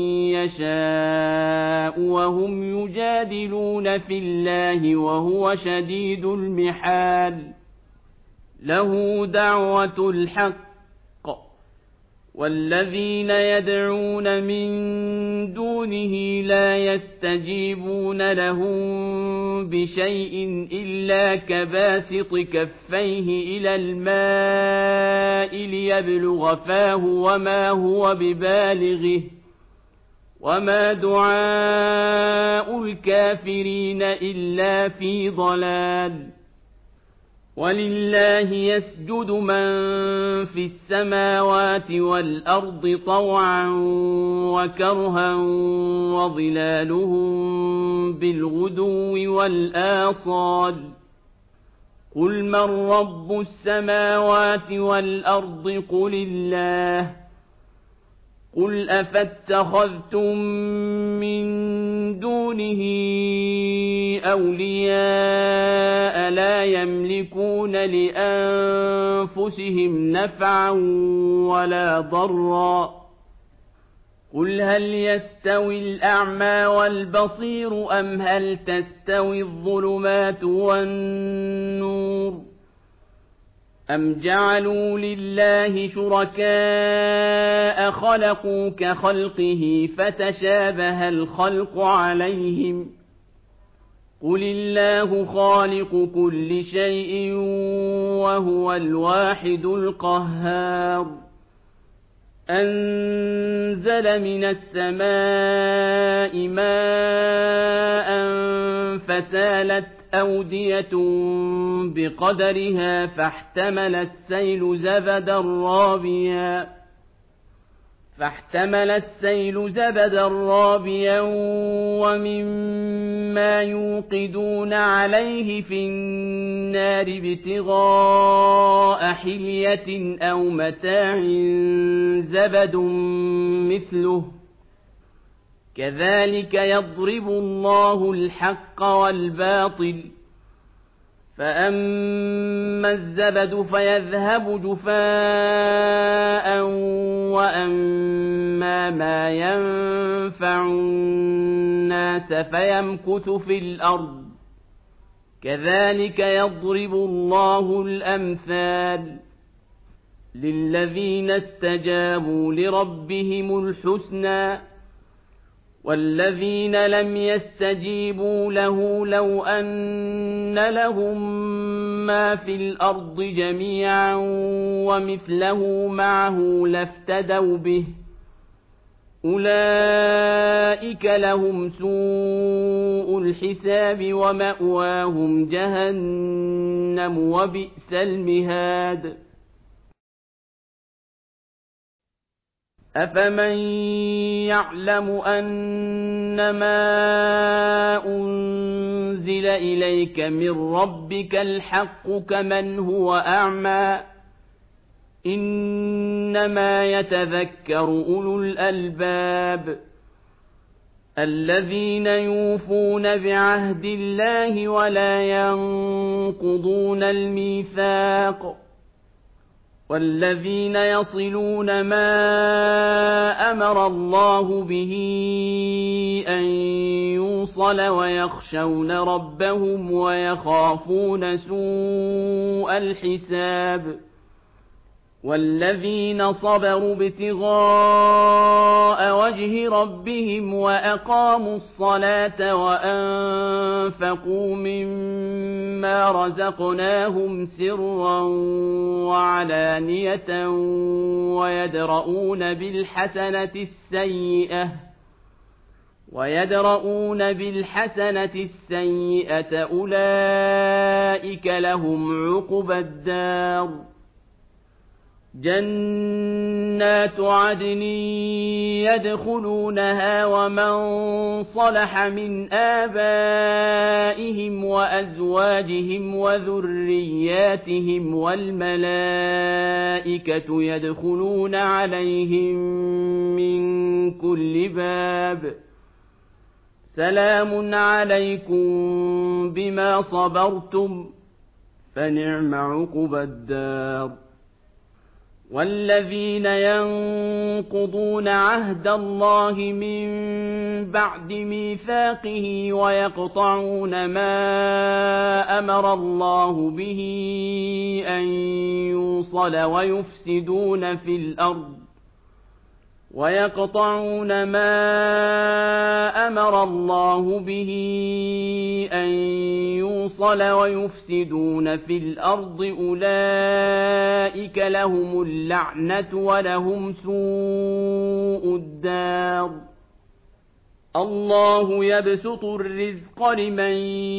يشاء وهم يجادلون في الله وهو شديد المحال له دعوة الحق والذين يدعون من دونه لا يستجيبون لهم بشيء إلا كباسط كفيه إلى الماء ليبلغ فاه وما هو ببالغه وما دعاء الكافرين إلا في ضلال ولله يسجد من في السماوات والأرض طوعا وكرها وظلالهم بالغدو والآصال قل من رب السماوات والأرض قل الله قل أفاتخذتم من دونه أولياء لا يملكون لأنفسهم نفعا ولا ضرا قل هل يستوي الأعمى والبصير أم هل تستوي الظلمات والنور أم جعلوا لله شركاء خلقوا كخلقه فتشابه الخلق عليهم قل الله خالق كل شيء وهو الواحد القهار أنزل من السماء ماء فسالت أودية بقدرها فاحتمل السيل زبدا رابيا فاحتمل السيل زبدا رابيا ومما يوقدون عليه في النار ابتغاء حلية أو متاع زبد مثله كذلك يضرب الله الحق والباطل فأما الزبد فيذهب جفاء وأما ما ينفع الناس فيمكث في الأرض كذلك يضرب الله الأمثال للذين استجابوا لربهم الحسنى والذين لم يستجيبوا له لو أن لهم ما في الأرض جميعا ومثله معه لافتدوا به أولئك لهم سوء الحساب ومأواهم جهنم وبئس المهاد أفمن يعلم أنما أنزل إليك من ربك الحق كمن هو أعمى إنما يتذكر أولو الألباب الذين يوفون بعهد الله ولا ينقضون الميثاق والذين يصلون ما أمر الله به أن يوصل ويخشون ربهم ويخافون سوء الحساب والذين صبروا ابتغاء وجه ربهم وأقاموا الصلاة وأنفقوا مما رزقناهم سرا وعلانية ويدرؤون بالحسنة السيئة ويدرؤون بالحسنة السيئة أولئك لهم عقبى الدار جنات عدن يدخلونها ومن صلح من آبائهم وأزواجهم وذرياتهم والملائكة يدخلون عليهم من كل باب سلام عليكم بما صبرتم فنعم عقبى الدار والذين ينقضون عهد الله من بعد ميثاقه ويقطعون ما أمر الله به أن يوصل ويفسدون في الأرض ويقطعون ما أمر الله به أن يوصل ويفسدون في الأرض أولئك لهم اللعنة ولهم سوء الدار الله يبسط الرزق لمن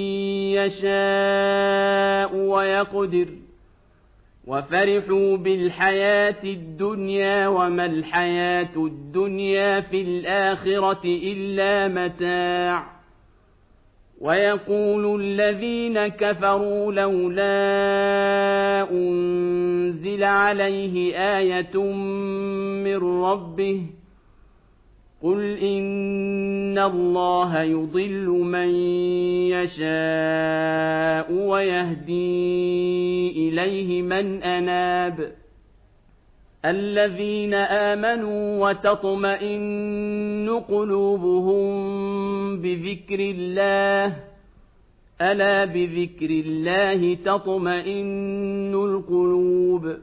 يشاء ويقدر وفرحوا بالحياة الدنيا وما الحياة الدنيا في الآخرة إلا متاع ويقول الذين كفروا لولا أنزل عليه آية من ربه قل إن الله يضل من يشاء ويهدي إليه من أناب الذين آمنوا وتطمئن قلوبهم بذكر الله ألا بذكر الله تطمئن القلوب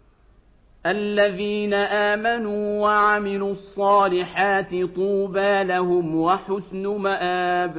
الذين آمنوا وعملوا الصالحات طوبى لهم وحسن مآب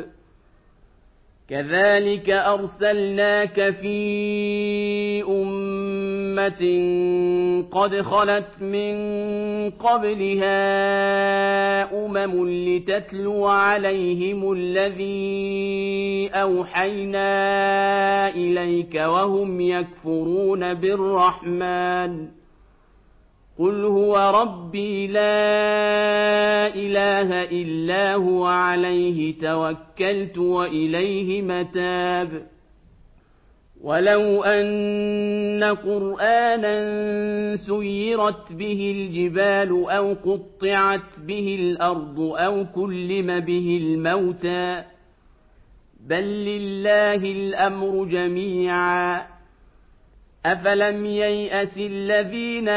كذلك أرسلناك في أمة قد خلت من قبلها أمم لتتلو عليهم الذي أوحينا إليك وهم يكفرون بالرحمن قل هو ربي لا إله إلا هو عليه توكلت وإليه متاب ولو أن قرآنا سيرت به الجبال أو قطعت به الأرض أو كلم به الموتى بل لله الأمر جميعا أفلم ييأس الذين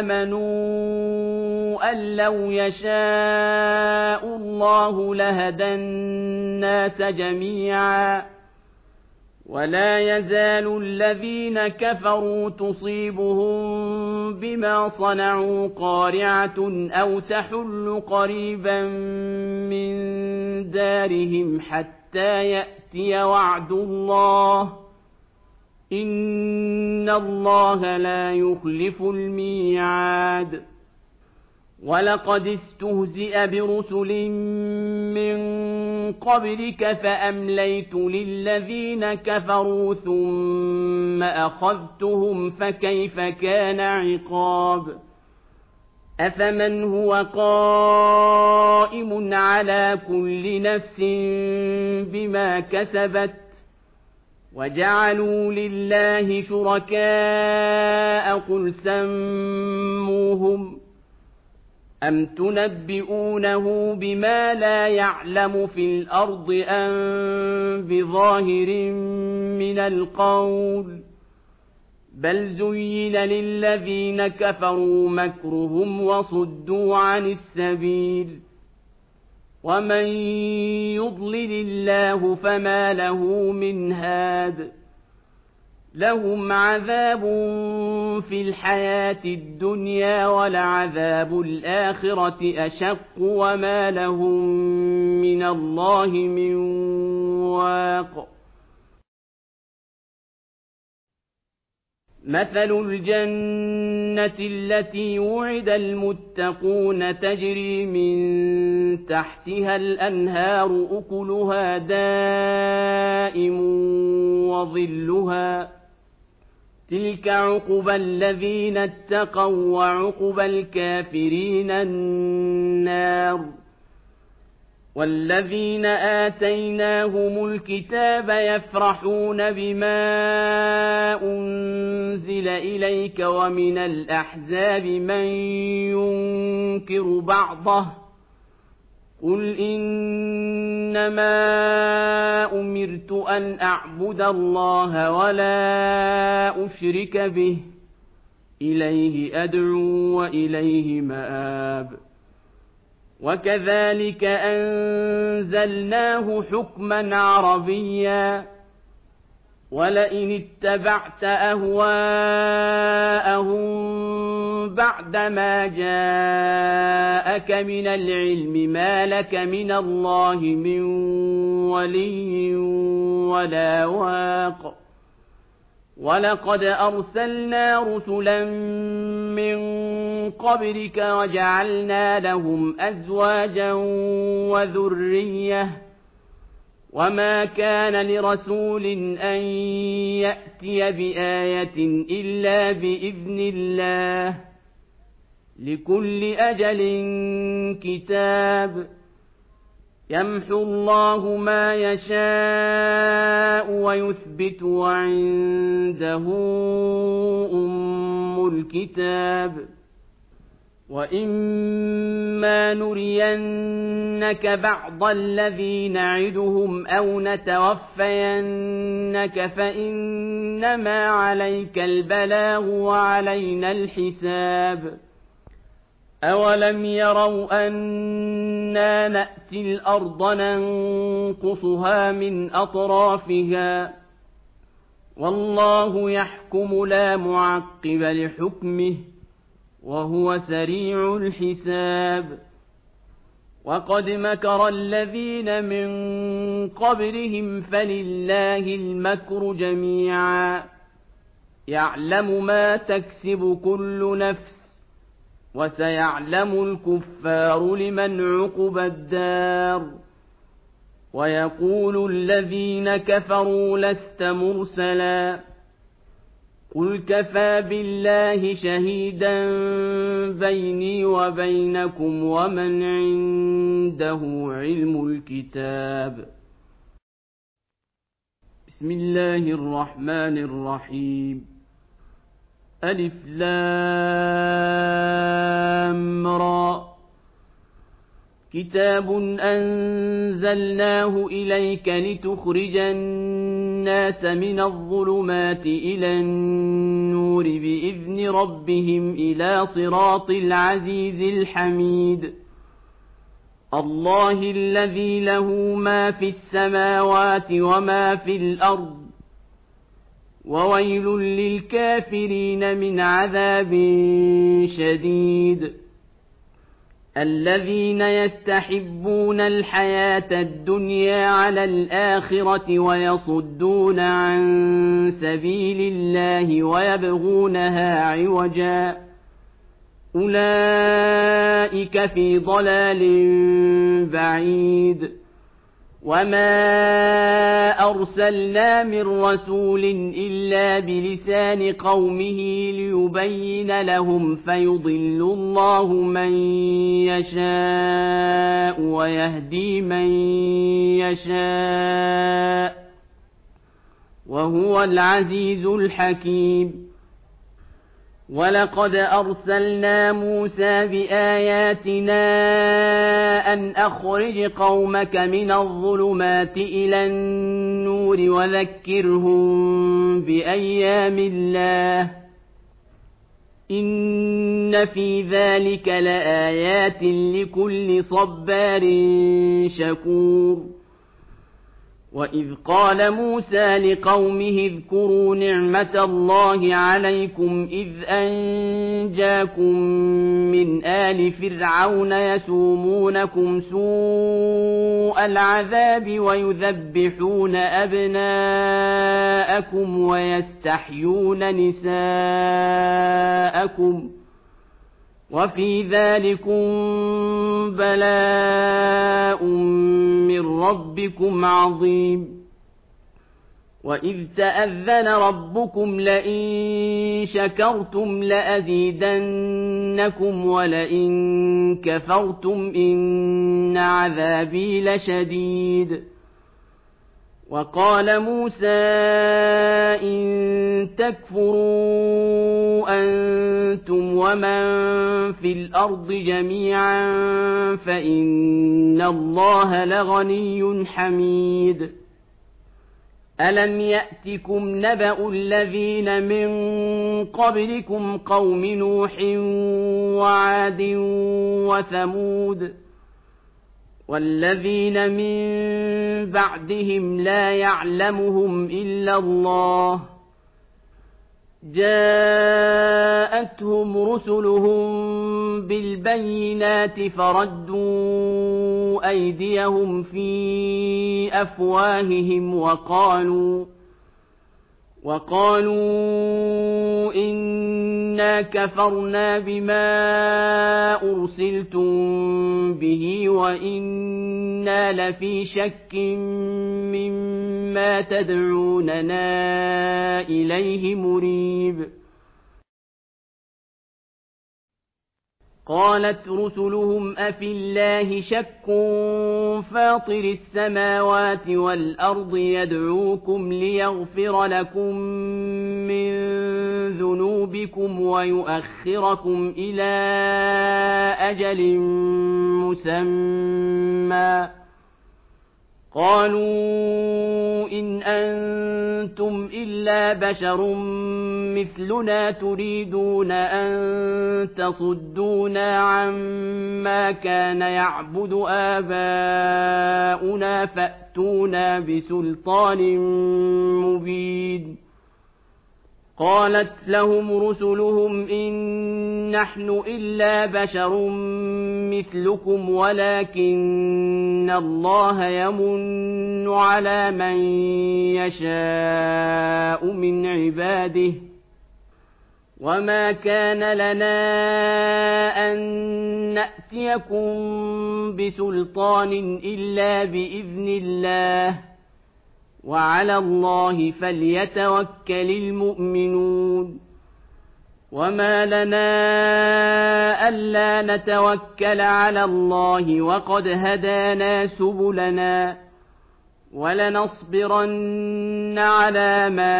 آمنوا أن لو يشاء الله لهدى الناس جميعا ولا يزال الذين كفروا تصيبهم بما صنعوا قارعة أو تحل قريبا من دارهم حتى يأتي وعد الله إن الله لا يخلف الميعاد ولقد استهزئ برسل من قبلك فأمليت للذين كفروا ثم أخذتهم فكيف كان عقاب أفمن هو قائم على كل نفس بما كسبت وجعلوا لله شركاء قل سموهم أم تنبئونه بما لا يعلم في الأرض أم بظاهر من القول بل زين للذين كفروا مكرهم وصدوا عن السبيل ومن يضلل الله فما له من هاد لهم عذاب في الحياة الدنيا ولعذاب الآخرة أشق وما لهم من الله من واق مثل الجنة التي وعد المتقون تجري من تحتها الأنهار أكلها دائم وظلها تلك عقبى الذين اتقوا وعقبى الكافرين النار والذين آتيناهم الكتاب يفرحون بما أنزل إليك ومن الأحزاب من ينكر بعضه قل إنما أمرت أن أعبد الله ولا أشرك به إليه أدعو وإليه مآب وكذلك أنزلناه حكما عربيا ولئن اتبعت أهواءهم بعدما جاءك من العلم ما لك من الله من ولي ولا واق ولقد أرسلنا رسلا من قبلك وجعلنا لهم أزواجا وذرية وما كان لرسول أن يأتي بآية إلا بإذن الله لكل أجل كتاب يمحو الله ما يشاء ويثبت وعنده أم الكتاب وإما نرينك بعض الذي نعدهم أو نتوفينك فإنما عليك البلاغ وعلينا الحساب أولم يروا أنا نأتي الأرض ننقصها من أطرافها والله يحكم لا معقب لحكمه وهو سريع الحساب وقد مكر الذين من قبلهم فلله المكر جميعا يعلم ما تكسب كل نفس وسيعلم الكفار لمن عقبى الدار ويقول الذين كفروا لست مرسلا قل كفى بالله شهيدا بيني وبينكم ومن عنده علم الكتاب بسم الله الرحمن الرحيم ألف لام را كتاب أنزلناه إليك لتخرج الناس من الظلمات إلى النور بإذن ربهم إلى صراط العزيز الحميد الله الذي له ما في السماوات وما في الأرض وويل للكافرين من عذاب شديد الذين يستحبون الحياة الدنيا على الآخرة ويصدون عن سبيل الله ويبغونها عوجا أولئك في ضلال بعيد وما أرسلنا من رسول إلا بلسان قومه ليبين لهم فيضل الله من يشاء ويهدي من يشاء وهو العزيز الحكيم ولقد أرسلنا موسى بآياتنا أن أخرج قومك من الظلمات إلى النور وذكرهم بأيام الله إن في ذلك لآيات لكل صبار شكور وإذ قال موسى لقومه اذكروا نعمة الله عليكم إذ أنجاكم من آل فرعون يسومونكم سوء العذاب ويذبحون أبناءكم ويستحيون نساءكم وفي ذلكم بلاء من ربكم عظيم وإذ تأذن ربكم لئن شكرتم لأزيدنكم ولئن كفرتم إن عذابي لشديد وقال موسى إن تكفروا أنتم ومن في الأرض جميعا فإن الله لغني حميد ألم يأتكم نبأ الذين من قبلكم قوم نوح وعاد وثمود والذين من بعدهم لا يعلمهم إلا الله جاءتهم رسلهم بالبينات فردوا أيديهم في أفواههم وقالوا وقالوا إنا كفرنا بما أرسلتم به وإنا لفي شك مما تدعوننا إليه مريب قالت رسلهم أفي الله شك فاطر السماوات والأرض يدعوكم ليغفر لكم من ذنوبكم ويؤخركم إلى أجل مسمى قالوا إن أنتم إلا بشر مثلنا تريدون أن تصدونا عما كان يعبد آباؤنا فأتونا بسلطان مبين قالت لهم رسلهم إن نحن إلا بشر مثلكم ولكن الله يمن على من يشاء من عباده وما كان لنا أن نأتيكم بسلطان إلا بإذن الله وعلى الله فليتوكل المؤمنون وما لنا ألا نتوكل على الله وقد هدانا سبلنا ولنصبرن على ما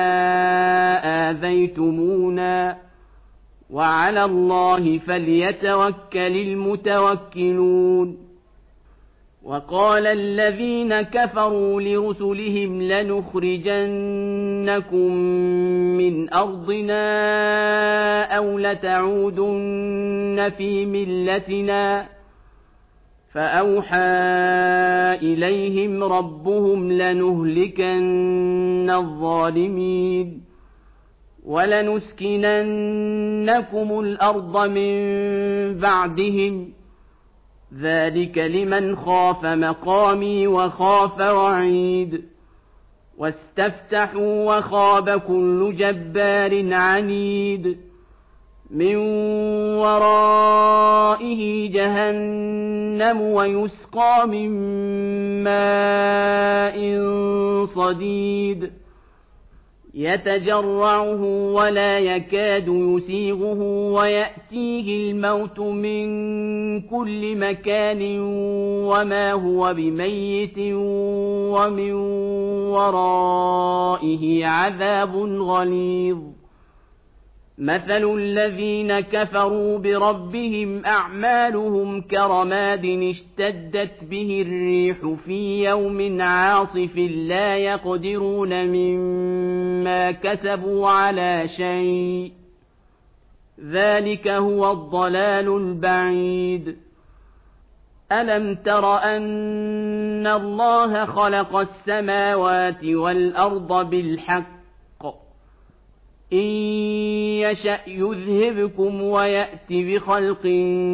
آذيتمونا وعلى الله فليتوكل المتوكلون وقال الذين كفروا لرسلهم لنخرجنكم من أرضنا أو لتعودن في ملتنا فأوحى إليهم ربهم لنهلكن الظالمين ولنسكننكم الأرض من بعدهم ذلك لمن خاف مقامي وخاف وعيد واستفتحوا وخاب كل جبار عنيد من ورائه جهنم ويسقى من ماء صديد يتجرعه ولا يكاد يسيغه ويأتيه الموت من كل مكان وما هو بميت ومن ورائه عذاب غليظ مثل الذين كفروا بربهم أعمالهم كرماد اشتدت به الريح في يوم عاصف لا يقدرون مما كسبوا على شيء ذلك هو الضلال البعيد ألم تر أن الله خلق السماوات والأرض بالحق إن يشأ يذهبكم ويأت بخلق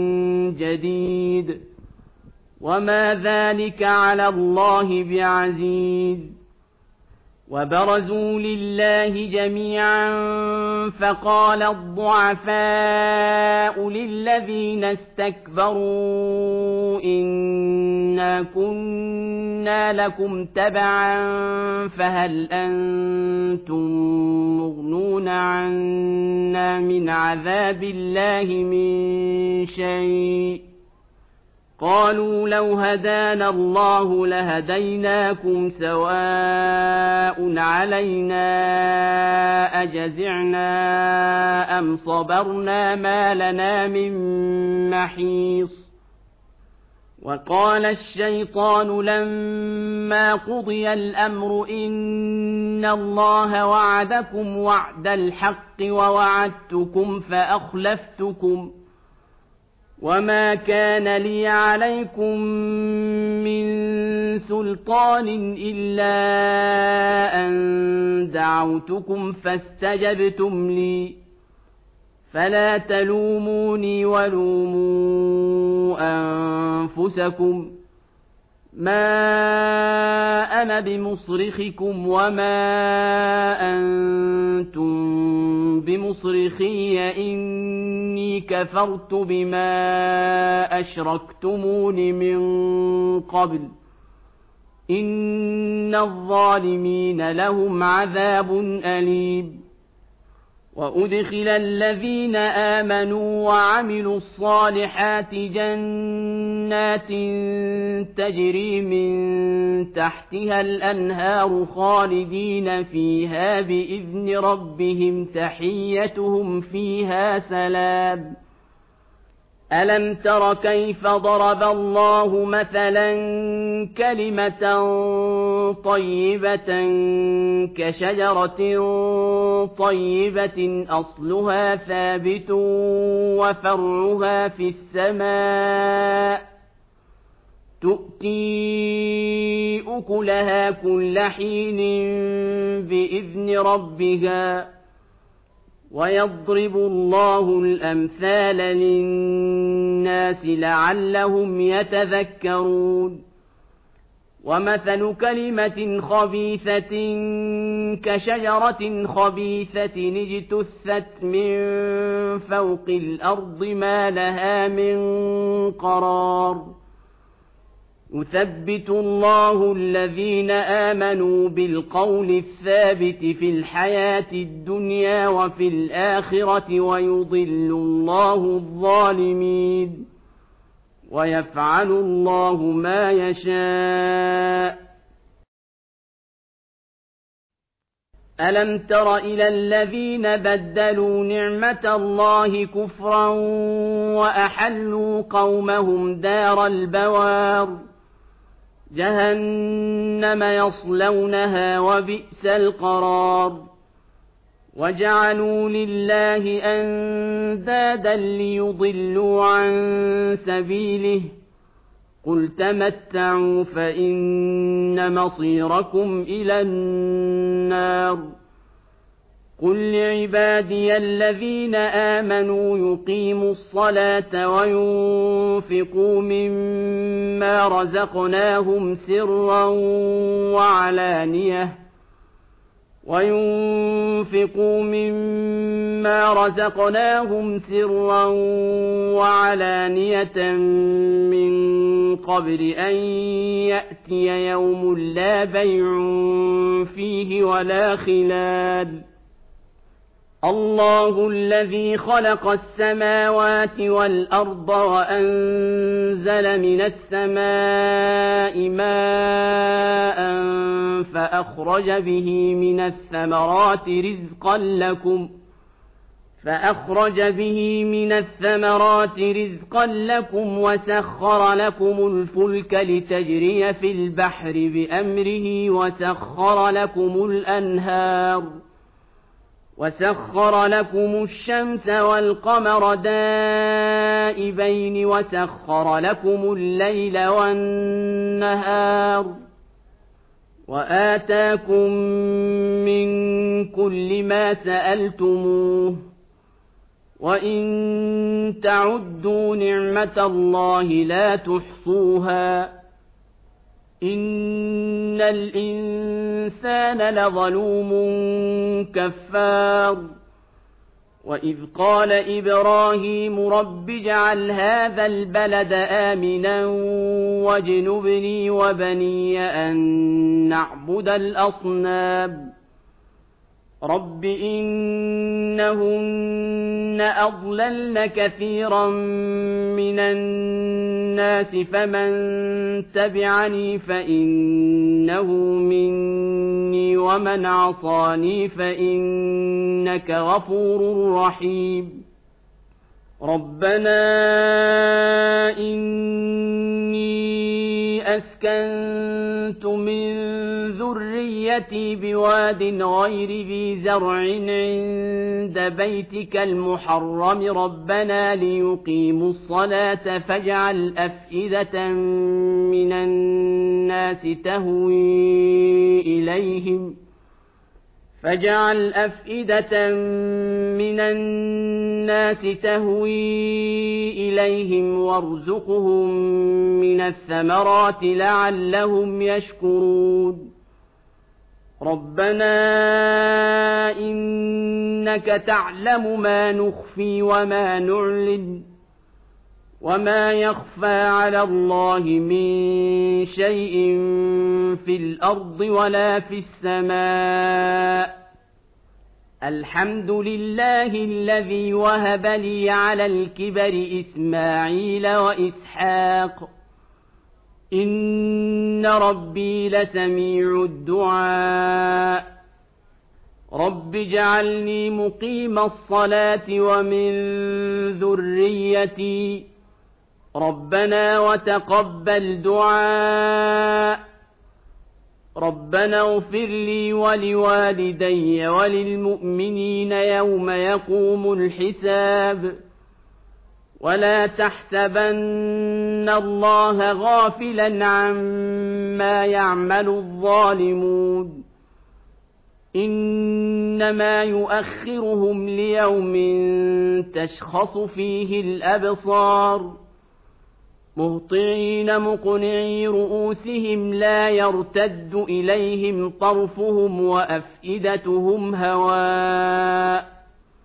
جديد وما ذلك على الله بعزيز وبرزوا لله جميعا فقال الضعفاء للذين استكبروا إنا كنا لكم تبعا فهل أنتم مغنون عنا من عذاب الله من شيء قالوا لو هدانا الله لهديناكم سواء علينا أجزعنا أم صبرنا ما لنا من محيص وقال الشيطان لما قضي الأمر إن الله وعدكم وعد الحق ووعدتكم فأخلفتكم وما كان لي عليكم من سلطان إلا أن دعوتكم فاستجبتم لي فلا تلوموني ولوموا أنفسكم ما أنا بمصرخكم وما أنتم بمصرخي إني كفرت بما أشركتمون من قبل إن الظالمين لهم عذاب أليم وأدخل الذين آمنوا وعملوا الصالحات جنات تجري من تحتها الأنهار خالدين فيها بإذن ربهم تحيتهم فيها سلام ألم تر كيف ضرب الله مثلا كلمة طيبة كشجرة طيبة أصلها ثابت وفرعها في السماء تؤتي أكلها كل حين بإذن ربها ويضرب الله الأمثال للناس لعلهم يتذكرون ومثل كلمة خبيثة كشجرة خبيثة اجتثت من فوق الأرض ما لها من قرار يثبت الله الذين آمنوا بالقول الثابت في الحياة الدنيا وفي الآخرة ويضل الله الظالمين ويفعل الله ما يشاء ألم تر إلى الذين بدلوا نعمة الله كفرا وأحلوا قومهم دار البوار جهنم يصلونها وبئس القرار وجعلوا لله أندادا ليضلوا عن سبيله قل تمتعوا فإن مصيركم إلى النار قل لعبادي الذين آمنوا يقيموا الصلاة وينفقوا مما رزقناهم سرا وعلانية وينفقوا مما رزقناهم سرا وعلانية من قبل أن يأتي يوم لا بيع فيه ولا خلال الله الذي خلق السماوات والأرض وأنزل من السماء ماء فأخرج به من الثمرات رزقا لكم فأخرج به من الثمرات رزقا لكم وسخر لكم الفلك لتجري في البحر بأمره وسخر لكم الأنهار وسخر لكم الشمس والقمر دائبين وسخر لكم الليل والنهار وآتاكم من كل ما سألتموه وإن تعدوا نعمة الله لا تحصوها إن الإنسان لظلوم كفار وإذ قال إبراهيم رب اجعل هذا البلد آمنا واجنبني وبني أن نعبد الأصنام رب إنهن أضللن كثيرا من الناس فمن تبعني فإنه مني ومن عصاني فإنك غفور رحيم ربنا إني أسكنت من ذريتي بواد غير ذي زرع عند بيتك المحرم ربنا ليقيموا الصلاة فاجعل أفئدة من الناس تهوي إليهم فاجعل أفئدة من الناس تهوي إليهم وارزقهم من الثمرات لعلهم يشكرون ربنا إنك تعلم ما نخفي وما نعلن وما يخفى على الله من شيء في الأرض ولا في السماء الحمد لله الذي وهب لي على الكبر إسماعيل وإسحاق إن ربي لسميع الدعاء رب اجعلني مقيم الصلاة ومن ذريتي ربنا وتقبل دعاء ربنا اغفر لي ولوالدي وللمؤمنين يوم يقوم الحساب ولا تحسبن الله غافلا عما يعمل الظالمون إنما يؤخرهم ليوم تشخص فيه الأبصار مهطعين مقنعي رؤوسهم لا يرتد إليهم طرفهم وأفئدتهم هواء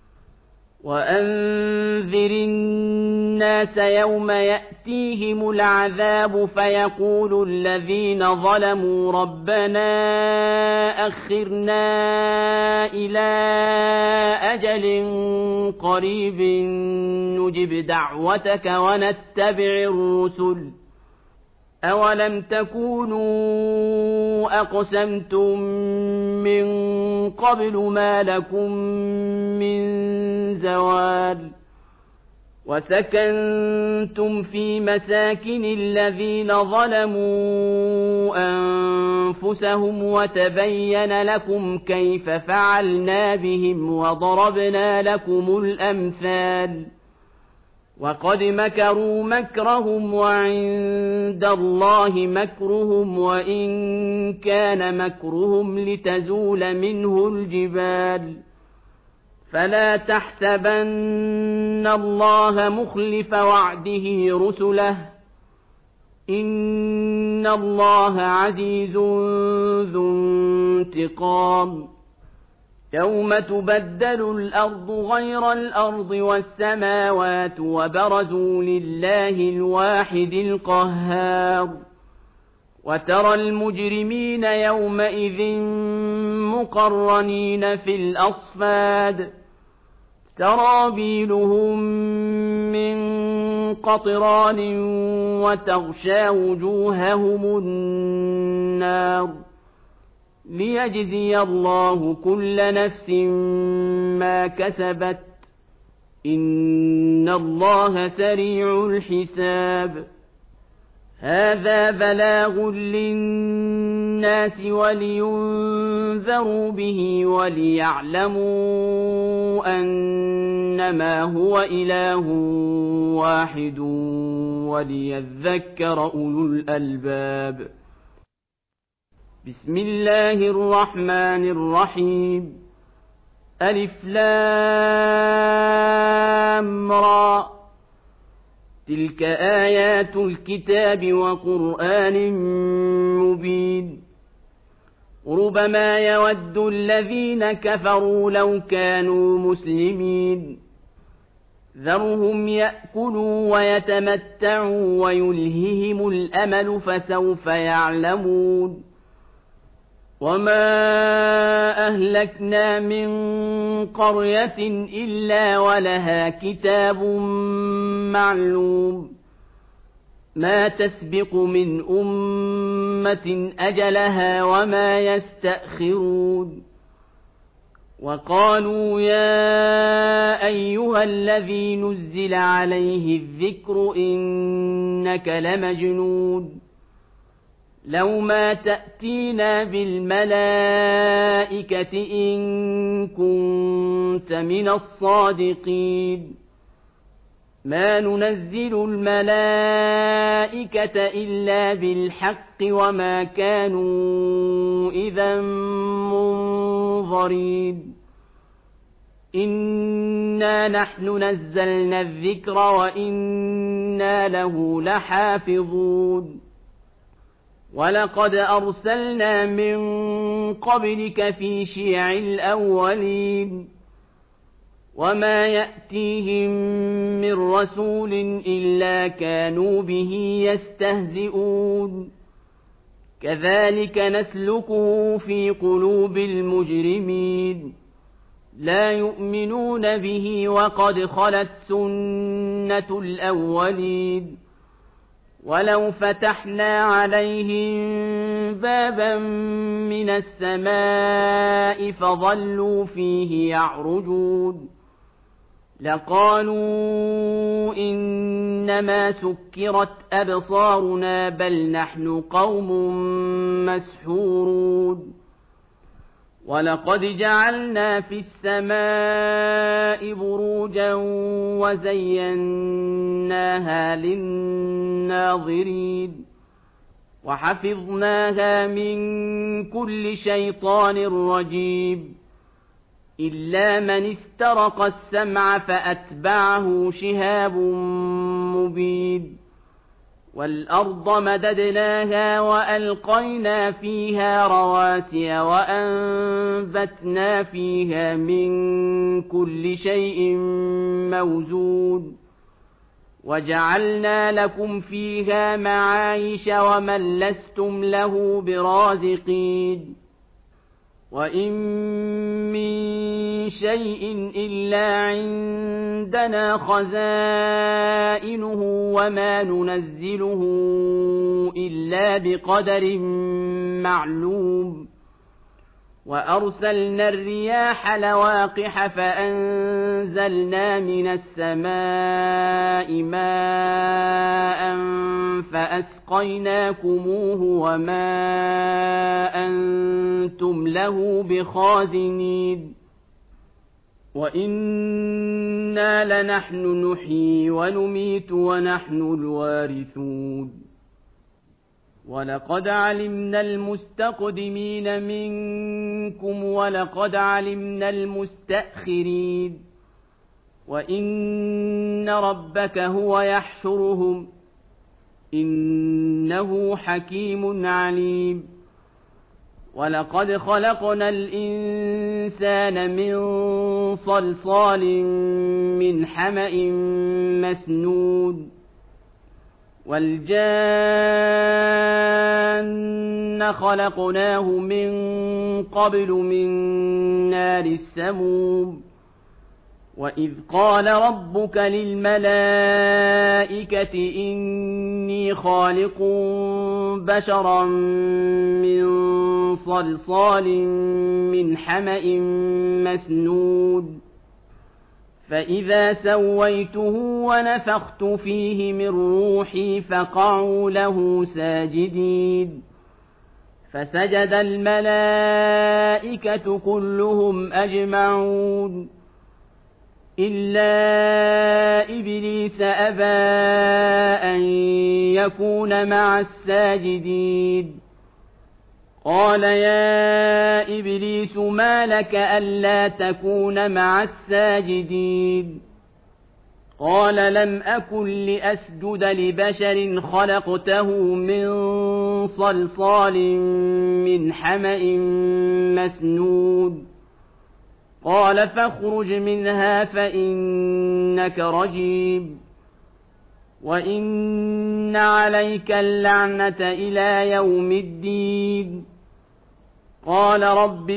وأنذر الناس يوم يأتيهم العذاب فيقول الذين ظلموا ربنا أخرنا إلى أجل قريب نجب دعوتك ونتبع الرسل أولم تكونوا أقسمتم من قبل ما لكم من زوال وسكنتم في مساكن الذين ظلموا أنفسهم وتبين لكم كيف فعلنا بهم وضربنا لكم الأمثال وقد مكروا مكرهم وعند الله مكرهم وإن كان مكرهم لتزول منه الجبال فلا تحسبن الله مخلف وعده رسله إن الله عزيز ذو انتقام يوم تبدل الأرض غير الأرض والسماوات وبرزوا لله الواحد القهار وترى المجرمين يومئذ مقرنين في الأصفاد سرابيلهم من قطران وتغشى وجوههم النار ليجزي الله كل نفس ما كسبت إن الله سريع الحساب هذا بلاغ للناس ولينذروا به وليعلموا أنما هو إله واحد وليذكر أولو الألباب بسم الله الرحمن الرحيم ألف لام را تلك آيات الكتاب وقرآن مبين ربما يود الذين كفروا لو كانوا مسلمين ذرهم يأكلوا ويتمتعوا ويلههم الأمل فسوف يعلمون وما أهلكنا من قرية إلا ولها كتاب معلوم ما تسبق من أمة أجلها وما يستأخرون وقالوا يا أيها الذي نزل عليه الذكر إنك لمجنون لو ما تأتينا بالملائكة إن كنت من الصادقين ما ننزل الملائكة إلا بالحق وما كانوا إذا منظرين إنا نحن نزلنا الذكر وإنا له لحافظون ولقد أرسلنا من قبلك في شيع الأولين وما يأتيهم من رسول إلا كانوا به يستهزئون كذلك نسلكه في قلوب المجرمين لا يؤمنون به وقد خلت سنة الأولين ولو فتحنا عليهم بابا من السماء فظلوا فيه يعرجون لقالوا إنما سكرت أبصارنا بل نحن قوم مسحورون ولقد جعلنا في السماء بروجا وزيناها للناظرين وحفظناها من كل شيطان رجيم إلا من استرق السمع فأتبعه شهاب مبين والأرض مددناها وألقينا فيها رواسي وأنبتنا فيها من كل شيء موزون وجعلنا لكم فيها معايش ومن لستم له برازقين وإن من شيء إلا عندنا خزائنه وما ننزله إلا بقدر معلوم وأرسلنا الرياح لواقح فأنزلنا من السماء ماء فأسقيناكموه وما أنتم له بخازنين وإنا لنحن نحيي ونميت ونحن الوارثون ولقد علمنا المستقدمين منكم ولقد علمنا المستأخرين وإن ربك هو يحشرهم إنه حكيم عليم ولقد خلقنا الإنسان من صلصال من حمأ مسنود والجان خلقناه من قبل من نار السموم وإذ قال ربك للملائكة إني خالق بشرا من صلصال من حمأ مسنود فإذا سويته ونفخت فيه من روحي فقعوا له ساجدين فسجد الملائكة كلهم أجمعون إلا إبليس أبى أن يكون مع الساجدين قال يا إبليس ما لك ألا تكون مع الساجدين قال لم أكن لأسجد لبشر خلقته من صلصال من حمأ مسنود قال فاخرج منها فإنك رجيم وإن عليك اللعنة إلى يوم الدين قال رب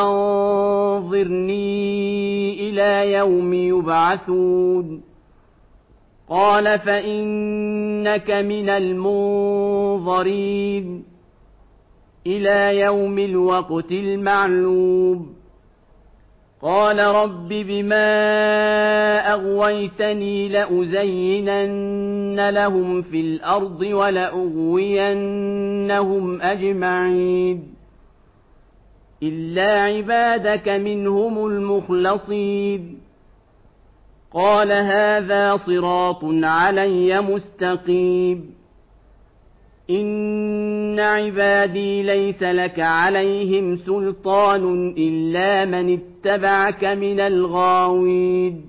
فأنظرني إلى يوم يبعثون قال فإنك من المنظرين إلى يوم الوقت المعلوم قال رب بما أغويتني لأزينن لهم في الأرض ولأغوينهم أجمعين إلا عبادك منهم المخلصين قال هذا صراط علي مستقيم إن عبادي ليس لك عليهم سلطان إلا من اتبعك من الغاوين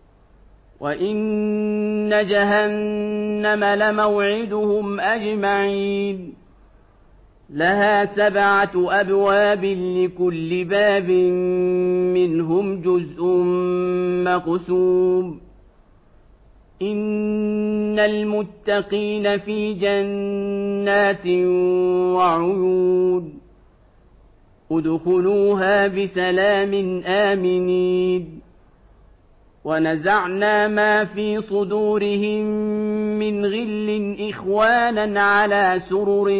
وإن جهنم لموعدهم أجمعين لها سبعة أبواب لكل باب منهم جزء مقسوم إن المتقين في جنات وعيون ادخلوها بسلام آمنين ونزعنا ما في صدورهم من غل إخوانا على سرر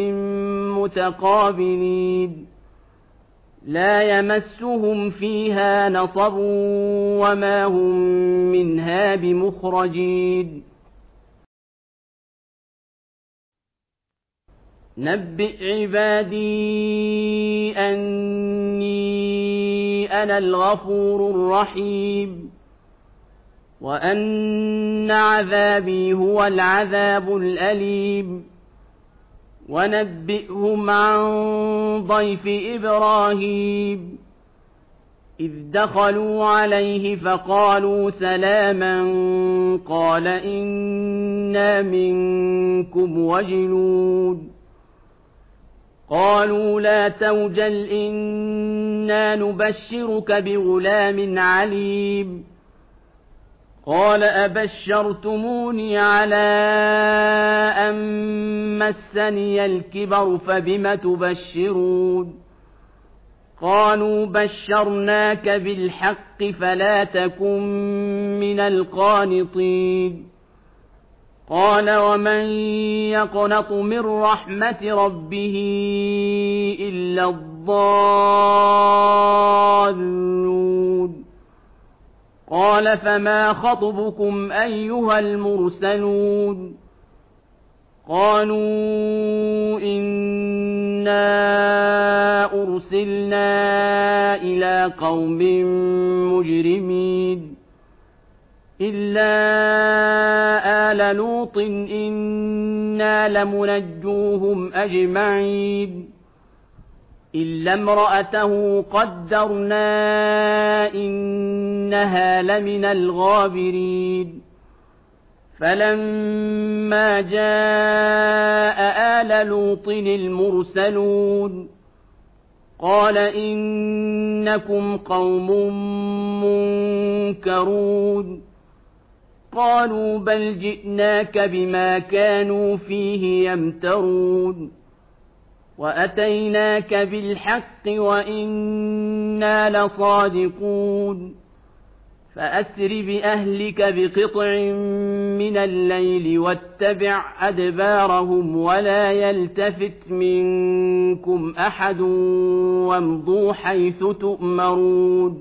متقابلين لا يمسهم فيها نصب وما هم منها بمخرجين نبئ عبادي أني أنا الغفور الرحيم وأن عذابي هو العذاب الأليم ونبئهم عن ضيف إبراهيم إذ دخلوا عليه فقالوا سلاما قال إنا منكم وجلون قالوا لا توجل إنا نبشرك بغلام عليم قال أبشرتموني على أن مسني الكبر فبم تبشرون قالوا بشرناك بالحق فلا تكن من القانطين قال ومن يقنط من رحمة ربه إلا الضالون قال فما خطبكم أيها المرسلون قالوا إنا أرسلنا إلى قوم مجرمين إلا آل لوط إنا لمنجوهم أجمعين إلا امرأته قدرنا إنها لمن الغابرين فلما جاء آل لوط المرسلون قال إنكم قوم منكرون قالوا بل جئناك بما كانوا فيه يمترون وأتيناك بالحق وإنا لصادقون فأسر بأهلك بقطع من الليل واتبع أدبارهم ولا يلتفت منكم أحد وامضوا حيث تؤمرون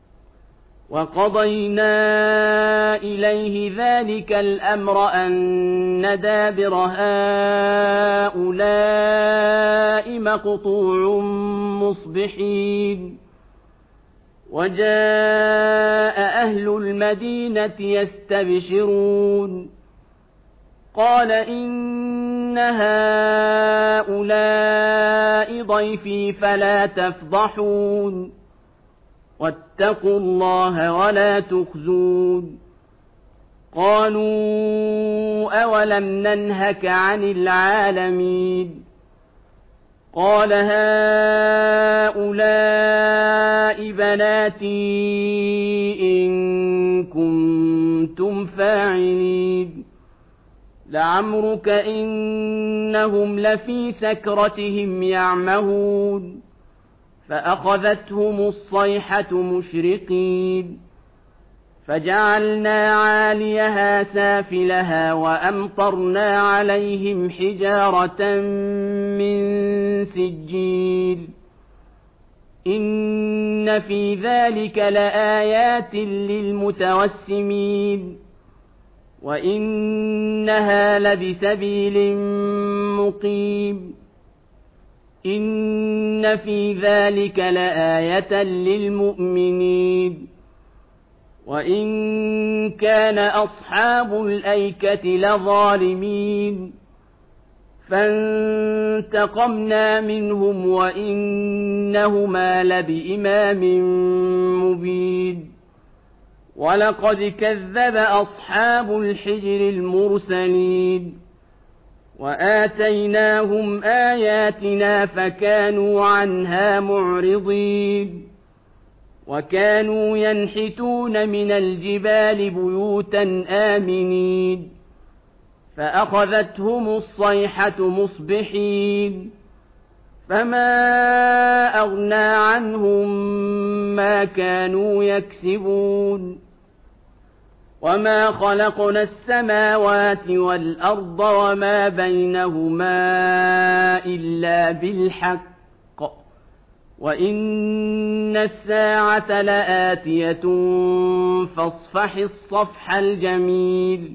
وقضينا إليه ذلك الأمر أن دابر هؤلاء مقطوع مصبحين وجاء أهل المدينة يستبشرون قال إن هؤلاء ضيفي فلا تفضحون واتقوا الله ولا تخزون قالوا أولم ننهك عن العالمين قال هؤلاء بناتي إن كنتم فاعلين لعمرك إنهم لفي سكرتهم يعمهون فأخذتهم الصيحة مشرقين فجعلنا عاليها سافلها وأمطرنا عليهم حجارة من سجيل إن في ذلك لآيات للمتوسمين وإنها لبسبيل مقيم إن في ذلك لآية للمؤمنين وإن كان أصحاب الأيكة لظالمين فانتقمنا منهم وإنهما لبإمام مبين ولقد كذب أصحاب الحجر المرسلين وآتيناهم آياتنا فكانوا عنها معرضين وكانوا ينحتون من الجبال بيوتا آمنين فأخذتهم الصيحة مصبحين فما أغنى عنهم ما كانوا يكسبون وما خلقنا السماوات والأرض وما بينهما إلا بالحق وإن الساعة لآتية فاصفح الصفح الجميل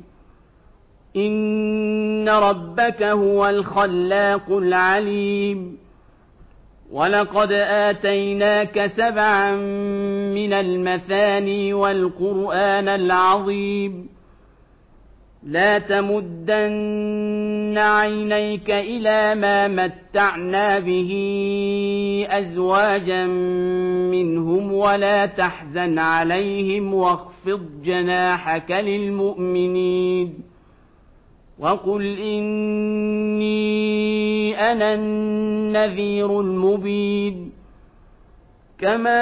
إن ربك هو الخلاق العليم ولقد آتيناك سبعا من المثاني والقرآن العظيم لا تمدن عينيك إلى ما متعنا به أزواجا منهم ولا تحزن عليهم واخفض جناحك للمؤمنين وقل إني أنا النذير المبين كما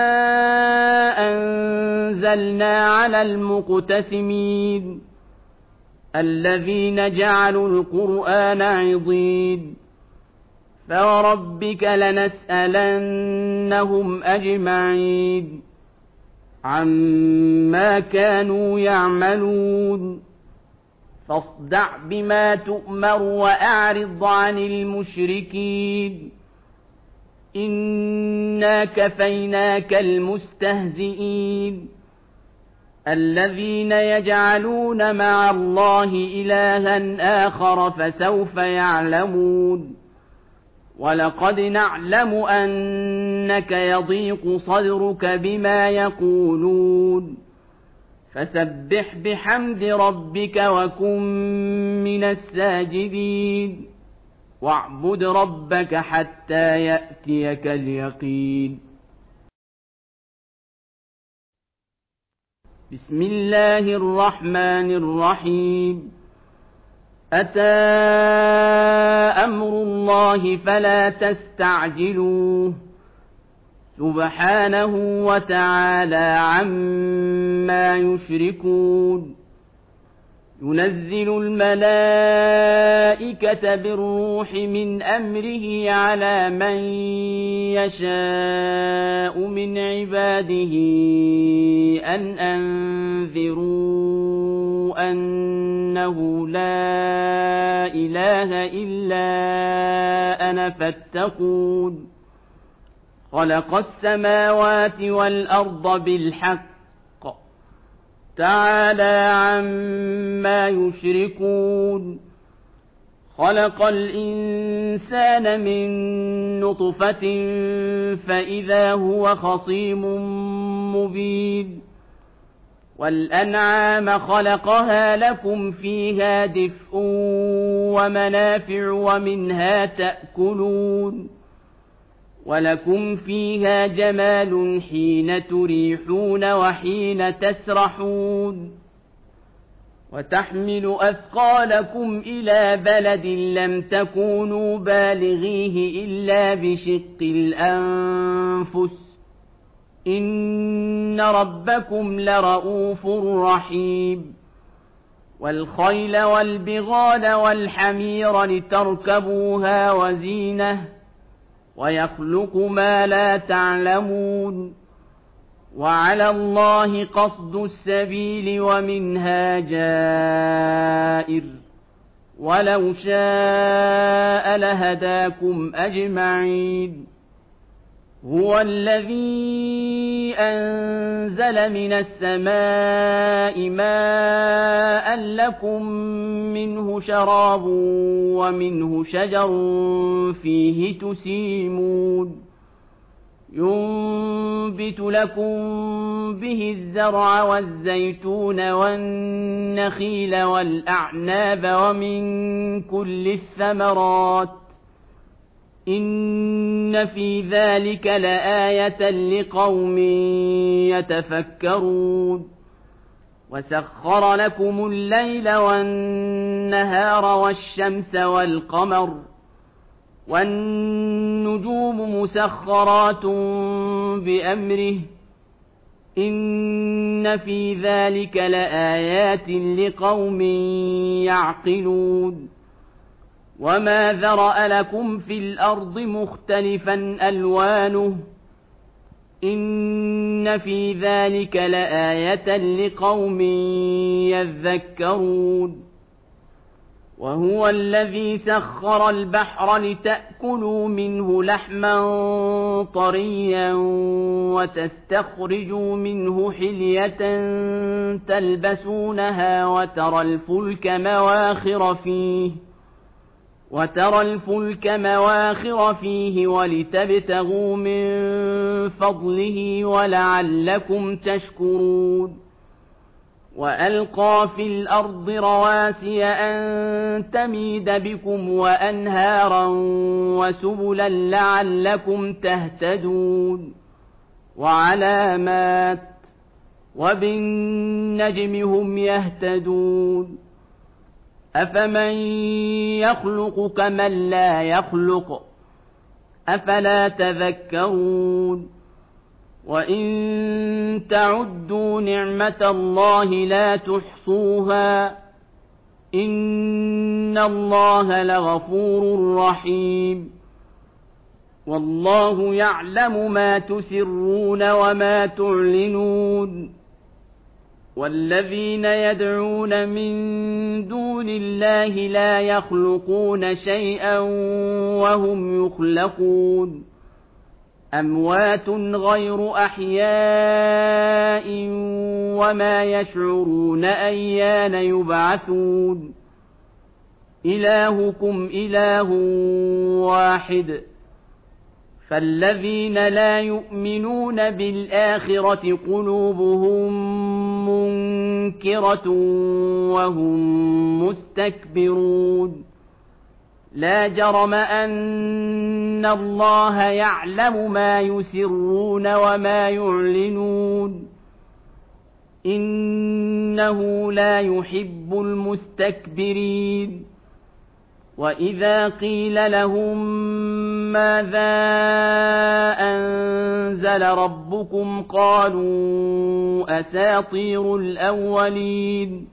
أنزلنا على المقتسمين الذين جعلوا القرآن عضين فوربك لنسألنهم أجمعين عما كانوا يعملون فاصدع بما تؤمر وأعرض عن المشركين إنا كفيناك المستهزئين الذين يجعلون مع الله إلها آخر فسوف يعلمون ولقد نعلم أنك يضيق صدرك بما يقولون فسبح بحمد ربك وكن من الساجدين واعبد ربك حتى يأتيك اليقين. بسم الله الرحمن الرحيم. أتى أمر الله فلا تستعجلوه سبحانه وتعالى عما يشركون. ينزل الملائكة بالروح من أمره على من يشاء من عباده أن أنذروا أنه لا إله إلا أنا فاتقون. خلق السماوات والأرض بالحق تعالى عما يشركون. خلق الإنسان من نطفة فإذا هو خصيم مبين. والأنعام خلقها لكم فيها دفء ومنافع ومنها تأكلون ولكم فيها جمال حين تريحون وحين تسرحون. وتحمل أثقالكم إلى بلد لم تكونوا بالغيه إلا بشق الأنفس إن ربكم لرؤوف رحيم. والخيل والبغال والحمير لتركبوها وزينة ويخلق ما لا تعلمون. وعلى الله قصد السبيل ومنها جائر ولو شاء لهداكم أجمعين. هو الذي أنزل من السماء ماء لكم منه شراب ومنه شجر فيه تسيمون. ينبت لكم به الزرع والزيتون والنخيل والأعناب ومن كل الثمرات إن في ذلك لآية لقوم يتفكرون. وسخر لكم الليل والنهار والشمس والقمر والنجوم مسخرات بأمره إن في ذلك لآيات لقوم يعقلون. وما ذرأ لكم في الأرض مختلفا ألوانه إن في ذلك لآية لقوم يذكرون. وهو الذي سخر البحر لتأكلوا منه لحما طريا وتستخرجوا منه حلية تلبسونها وترى الفلك مواخر فيه وترى الفلك مواخر فيه ولتبتغوا من فضله ولعلكم تشكرون. وألقى في الأرض رواسي أن تميد بكم وأنهارا وسبلا لعلكم تهتدون. وعلامات وبالنجم هم يهتدون. أفمن يخلق كمن لا يخلق أفلا تذكرون. وإن تعدوا نعمة الله لا تحصوها إن الله لغفور رحيم. والله يعلم ما تسرون وما تعلنون. والذين يدعون من دون الله لا يخلقون شيئا وهم يخلقون. أموات غير أحياء وما يشعرون أيان يبعثون. إلهكم إله واحد فالذين لا يؤمنون بالآخرة قلوبهم منكرة مُنكِرَةٌ وَهُمْ مُسْتَكْبِرُونَ لا جرم أن الله يعلم ما يسرون وما يعلنون إنه لا يحب المستكبرين وإذا قيل لهم ماذا أنزل ربكم قالوا أساطير الأولين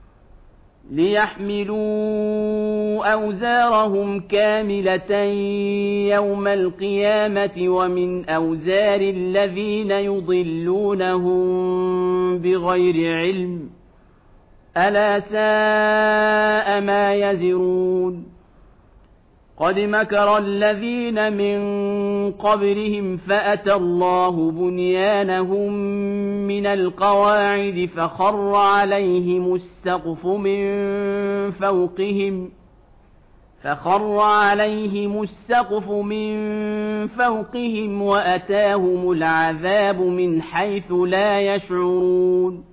ليحملوا أوزارهم كاملة يوم القيامة ومن أوزار الذين يضلونهم بغير علم ألا ساء ما يزرون قد مكر الذين من قبلهم فأتى الله بنيانهم من القواعد فخر عليهم السقف من فوقهم فخر عليهم السقف من فوقهم وأتاهم العذاب من حيث لا يشعرون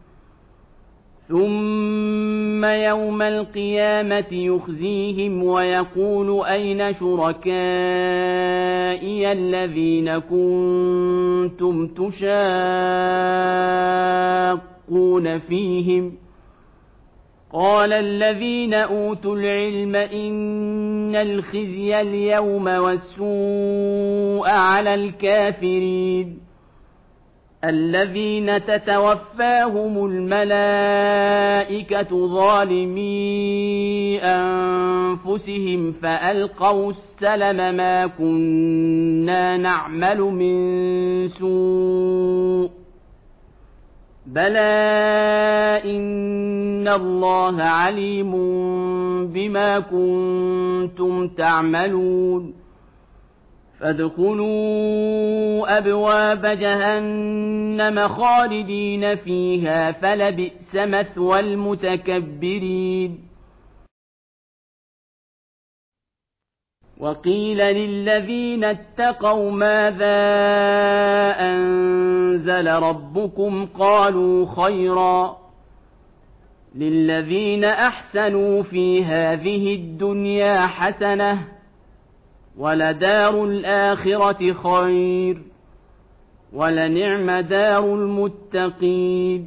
ثم يوم القيامة يخزيهم ويقول أين شركائي الذين كنتم تشاقون فيهم قال الذين أوتوا العلم إن الخزي اليوم والسوء على الكافرين الذين تتوفاهم الملائكة ظالمي أنفسهم فألقوا السلم ما كنا نعمل من سوء بلى إن الله عليم بما كنتم تعملون فادخلوا أبواب جهنم خالدين فيها فلبئس مثوى المتكبرين وقيل للذين اتقوا ماذا أنزل ربكم قالوا خيرا للذين أحسنوا في هذه الدنيا حسنة ولدار الآخرة خير ولنعم دار المتقين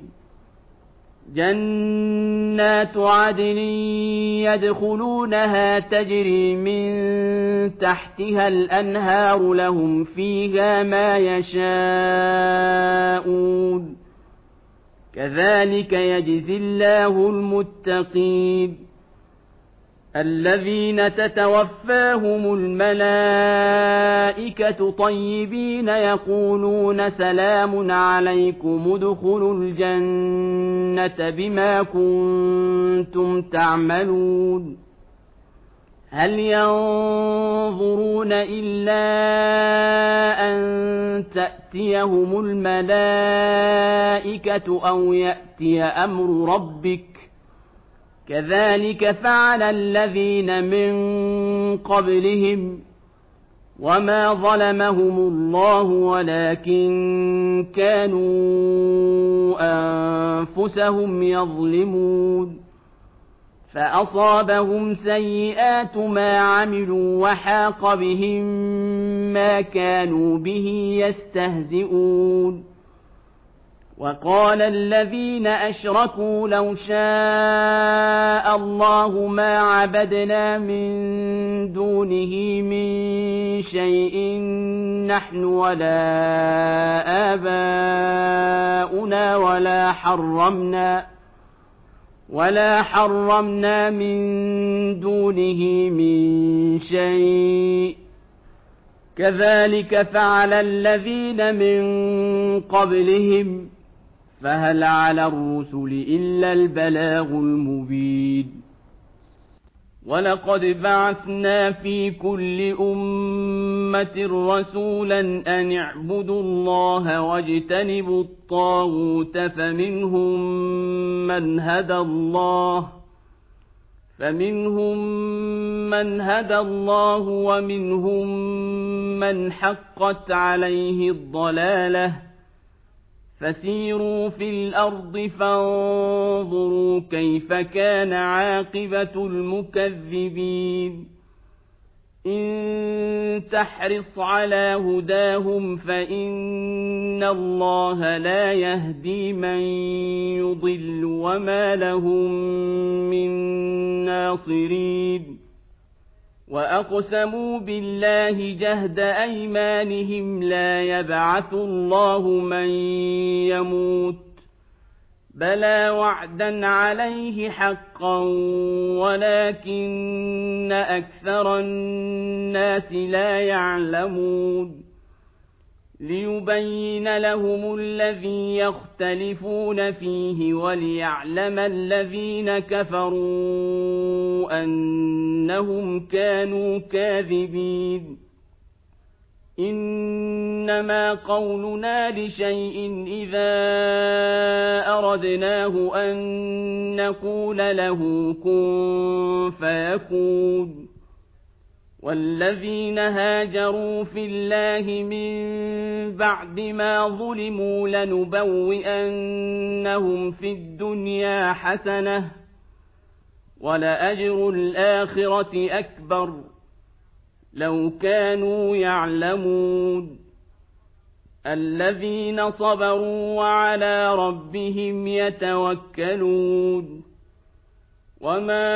جنات عدن يدخلونها تجري من تحتها الأنهار لهم فيها ما يشاءون كذلك يجزي الله المتقين الذين تتوفاهم الملائكة طيبين يقولون سلام عليكم ادخلوا الجنة بما كنتم تعملون هل ينظرون إلا أن تأتيهم الملائكة أو يأتي أمر ربك كذلك فعل الذين من قبلهم وما ظلمهم الله ولكن كانوا أنفسهم يظلمون فأصابهم سيئات ما عملوا وحاق بهم ما كانوا به يستهزئون وقال الذين أشركوا لو شاء الله ما عبدنا من دونه من شيء نحن ولا آباؤنا ولا حرمنا ولا حرمنا من دونه من شيء كذلك فعل الذين من قبلهم فهل على الرسل إلا البلاغ المبين ولقد بعثنا في كل أمة رسولا أن اعبدوا الله واجتنبوا الطاغوت فمنهم من هدى الله فمنهم من هدى الله ومنهم من حقت عليه الضلالة فسيروا في الأرض فانظروا كيف كان عاقبة المكذبين إن تحرص على هداهم فإن الله لا يهدي من يضل وما لهم من ناصرين وأقسموا بالله جهد أيمانهم لا يبعث الله من يموت بلى وعدا عليه حقا ولكن أكثر الناس لا يعلمون ليبين لهم الذي يختلفون فيه وليعلم الذين كفروا أنهم كانوا كاذبين إنما قولنا لشيء إذا أردناه أن نقول له كن فيكون والذين هاجروا في الله من بعد ما ظلموا لنبوئنهم في الدنيا حسنة ولأجر الآخرة أكبر لو كانوا يعلمون الذين صبروا وعلى ربهم يتوكلون وما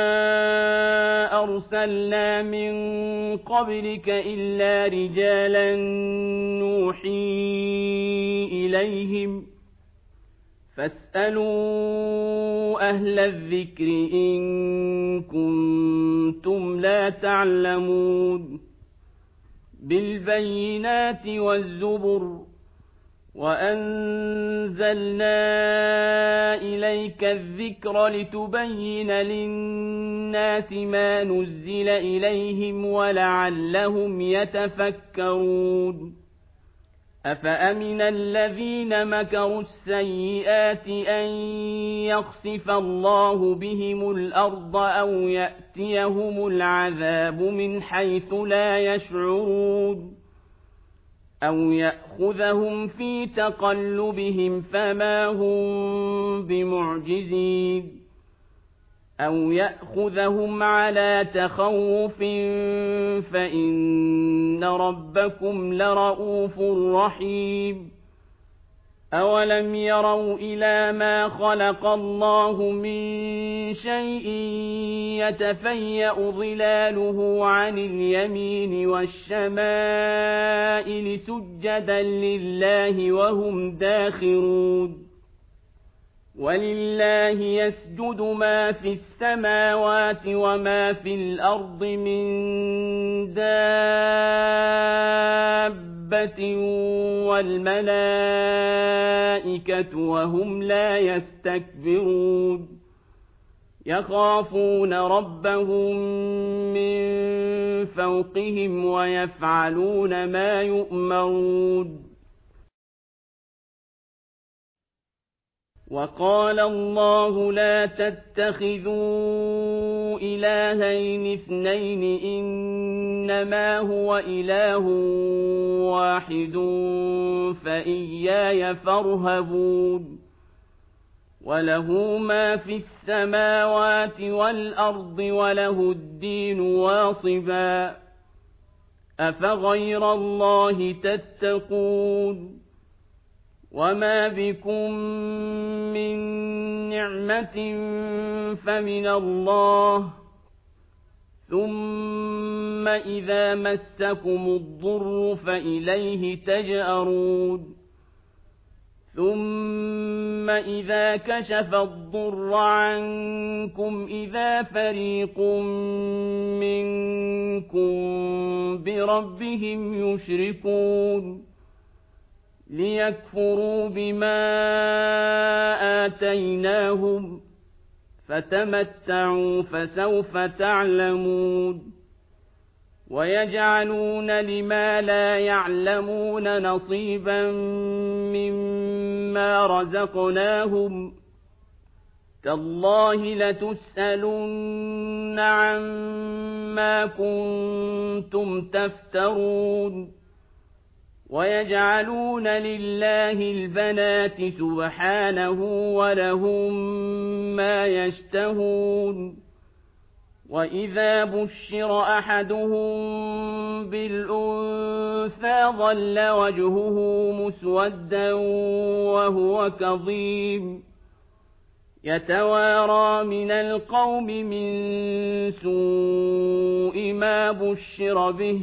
أرسلنا من قبلك إلا رجالا نوحي إليهم فاسألوا أهل الذكر إن كنتم لا تعلمون بالبينات والزبر وأنزلنا إليك الذكر لتبين للناس ما نزل إليهم ولعلهم يتفكرون أفأمن الذين مكروا السيئات أن يخسف الله بهم الأرض أو يأتيهم العذاب من حيث لا يشعرون أو يأخذهم في تقلبهم فما هم بمعجزين أو يأخذهم على تخوف فإن ربكم لرؤوف رحيم أولم يروا إلى ما خلق الله من شيء يتفيأ ظلاله عن اليمين والشمائل سجدا لله وهم داخرون ولله يسجد ما في السماوات وما في الأرض من دابة والملائكة وهم لا يستكبرون يخافون ربهم من فوقهم ويفعلون ما يؤمرون وقال الله لا تتخذوا إلهين اثنين إنما هو إله واحد فإياي فارهبون وله ما في السماوات والأرض وله الدين واصبا أفغير الله تتقون وما بكم من نعمة فمن الله ثم إذا مسكم الضر فإليه تجأرون ثم إذا كشف الضر عنكم إذا فريق منكم بربهم يشركون ليكفروا بما آتيناهم فتمتعوا فسوف تعلمون ويجعلون لما لا يعلمون نصيبا مما رزقناهم تالله لتسألن عما كنتم تفترون ويجعلون لله البنات سبحانه ولهم ما يشتهون وإذا بشر أحدهم بالأنثى ظل وجهه مسودا وهو كظيم يتوارى من القوم من سوء ما بشر به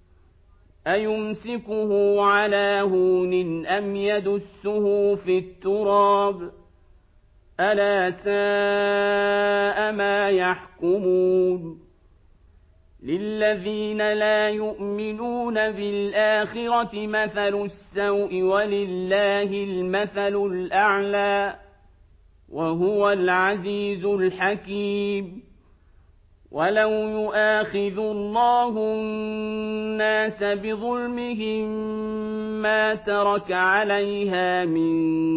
أيمسكه على هون أم يدسه في التراب ألا ساء ما يحكمون للذين لا يؤمنون بالآخرة مثل السوء ولله المثل الأعلى وهو العزيز الحكيم ولو يؤاخذ الله الناس بظلمهم ما ترك عليها من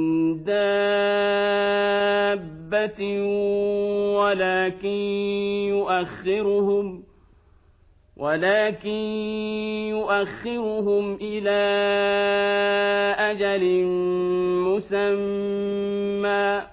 دابة ولكن يؤخرهم ولكن يؤخرهم إلى أجل مسمى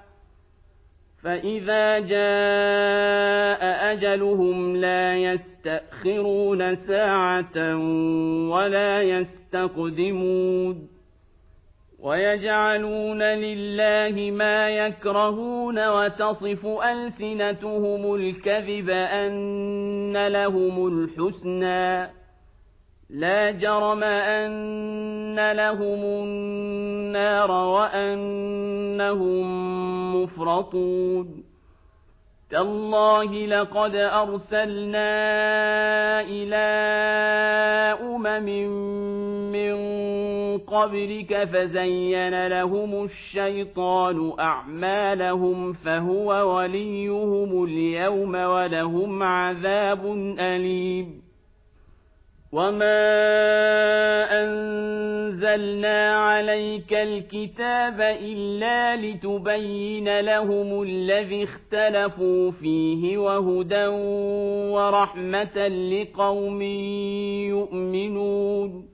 فإذا جاء أجلهم لا يستأخرون ساعة ولا يستقدمون ويجعلون لله ما يكرهون وتصف ألسنتهم الكذب أن لهم الحسنى لا جرم أن لهم النار وأنهم مفرطون تالله لقد أرسلنا إلى أمم من قبلك فزين لهم الشيطان أعمالهم فهو وليهم اليوم ولهم عذاب أليم وما أنزلنا عليك الكتاب إلا لتبين لهم الذي اختلفوا فيه وهدى ورحمة لقوم يؤمنون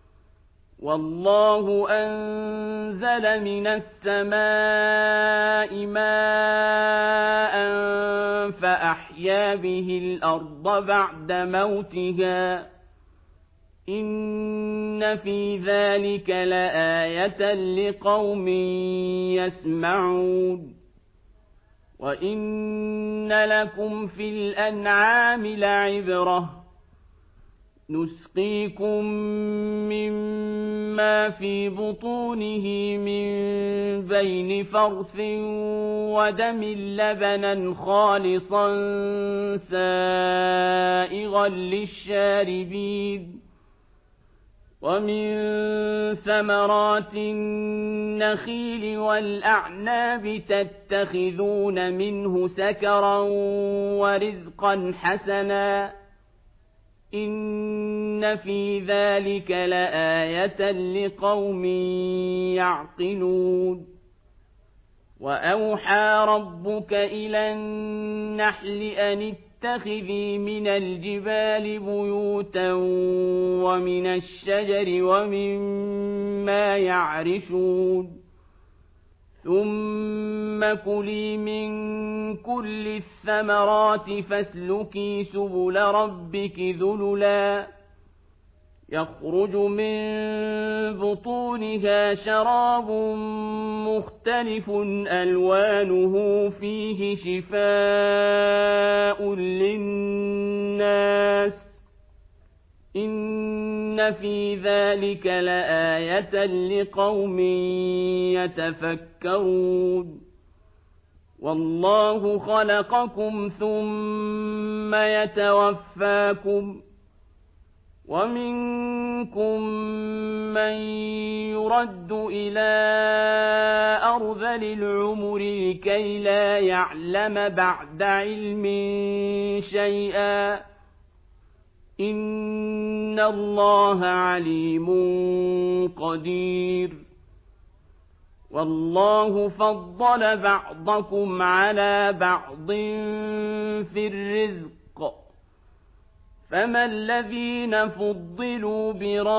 والله أنزل من السماء ماء فأحيا به الأرض بعد موتها إن في ذلك لآية لقوم يسمعون وإن لكم في الأنعام لعبرة نسقيكم مما في بطونه من بين فرث ودم لبنا خالصا سائغا للشاربين ومن ثمرات النخيل والأعناب تتخذون منه سكرا ورزقا حسنا إن في ذلك لآية لقوم يعقلون وأوحى ربك إلى النحل أن اتخذي من الجبال بيوتا ومن الشجر ومما يعرشون ثم كلي من كل الثمرات فاسلكي سبل ربك ذللا يخرج من بطونها شراب مختلف ألوانه فيه شفاء للناس إن في ذلك لآية لقوم يتفكرون والله خلقكم ثم يتوفاكم ومنكم من يرد إلى أرذل العمر لكي لا يعلم بعد علم شيئا إن الله عليم قدير والله فضل بعضكم على بعض في الرزق فما الذين فضلوا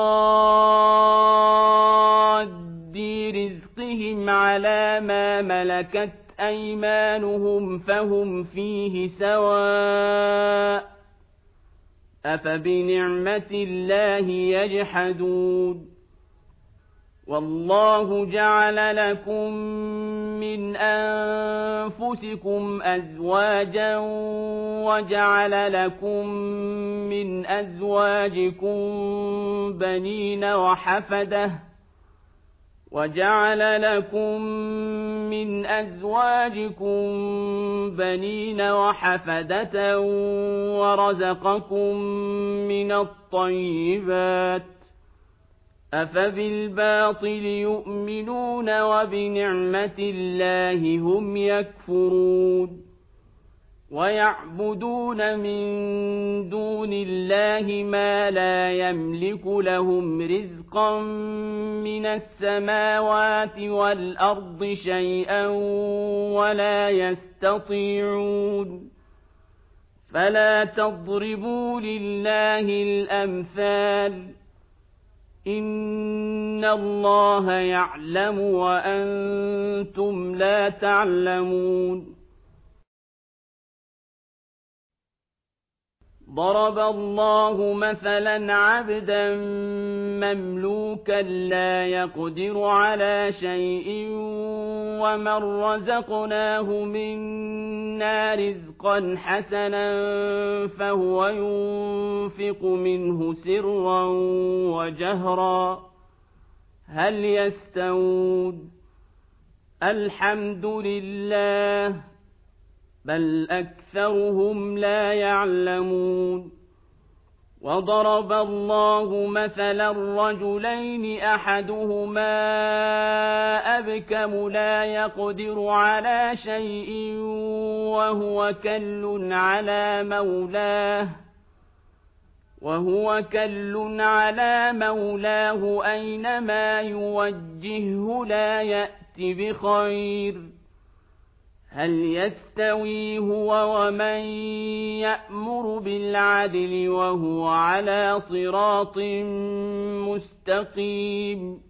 براد رزقهم على ما ملكت أيمانهم فهم فيه سواء أفبنعمة الله يجحدون والله جعل لكم من أنفسكم أزواجا وجعل لكم من أزواجكم بنين وحفدة وجعل لكم من أزواجكم بنين وحفدة ورزقكم من الطيبات أفبالباطل يؤمنون وبنعمة الله هم يكفرون ويعبدون من دون الله ما لا يملك لهم رزقا من السماوات والأرض شيئا ولا يستطيعون فلا تضربوا لله الأمثال إن الله يعلم وأنتم لا تعلمون ضرب الله مثلا عبدا مملوكا لا يقدر على شيء ومن رزقناه منا رزقا حسنا فهو ينفق منه سرا وجهرا هل يستوون الحمد لله بل أكثرهم لا يعلمون وضرب الله مثلا رجلين أحدهما أبكم لا يقدر على شيء وهو كل على مولاه وهو كل على مولاه أينما يوجهه لا يأت بخير هل يستوي هو ومن يأمر بالعدل وهو على صراط مستقيم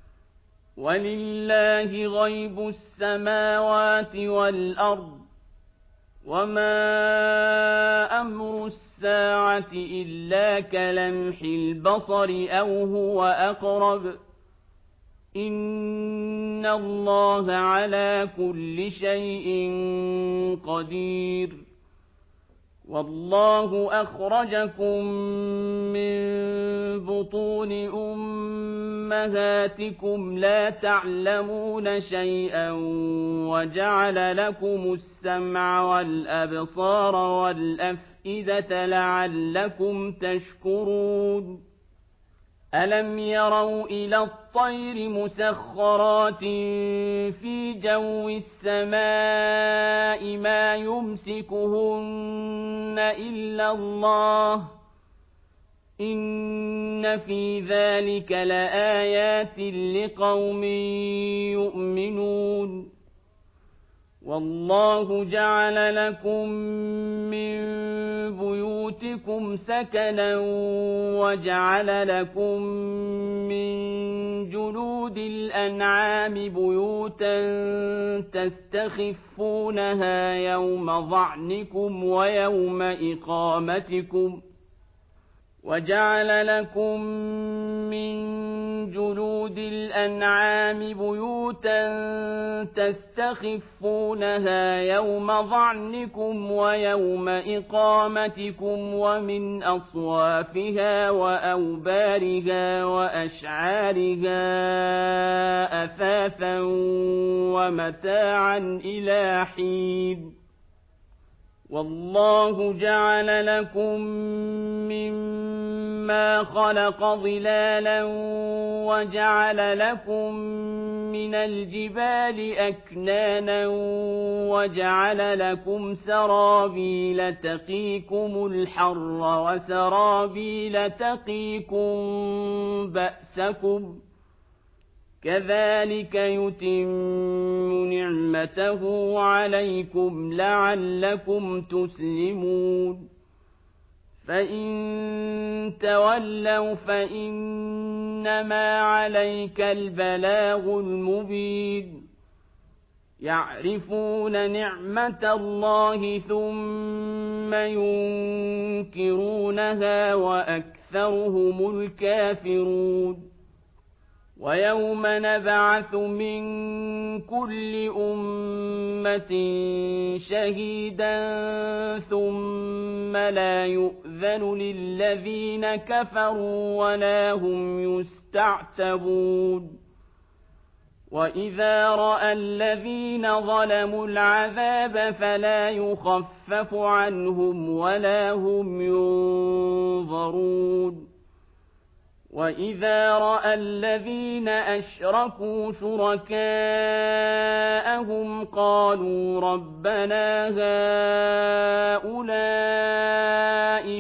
ولله غيب السماوات والأرض وما أمر الساعة إلا كلمح البصر أو هو أقرب إن الله على كل شيء قدير والله أخرجكم من بطون أمهاتكم لا تعلمون شيئا وجعل لكم السمع والأبصار والأفئدة لعلكم تشكرون ألم يروا إلى الطير مسخرات في جو السماء ما يمسكهن إلا الله إن في ذلك لآيات لقوم يؤمنون والله جعل لكم من بيوتكم سكنا وجعل لكم من جلود الأنعام بيوتا تستخفونها يوم ظعنكم ويوم إقامتكم وجعل لكم من جلود الأنعام بيوتا تستخفونها يوم ظعنكم ويوم إقامتكم ومن أصوافها وأوبارها وأشعارها أثاثا ومتاعا إلى حين والله جعل لكم مما خلق ظلالا وجعل لكم من الجبال أكنانا وجعل لكم سرابيل تقيكم الحر وسرابيل تقيكم بأسكم كذلك يتم نعمته عليكم لعلكم تسلمون فإن تولوا فإنما عليك البلاغ المبين يعرفون نعمة الله ثم ينكرونها وأكثرهم الكافرون ويوم نبعث من كل أمة شهيدا ثم لا يؤذن للذين كفروا ولا هم يستعتبون وإذا رأى الذين ظلموا العذاب فلا يخفف عنهم ولا هم ينظرون وإذا رأى الذين أشركوا شركاءهم قالوا ربنا هؤلاء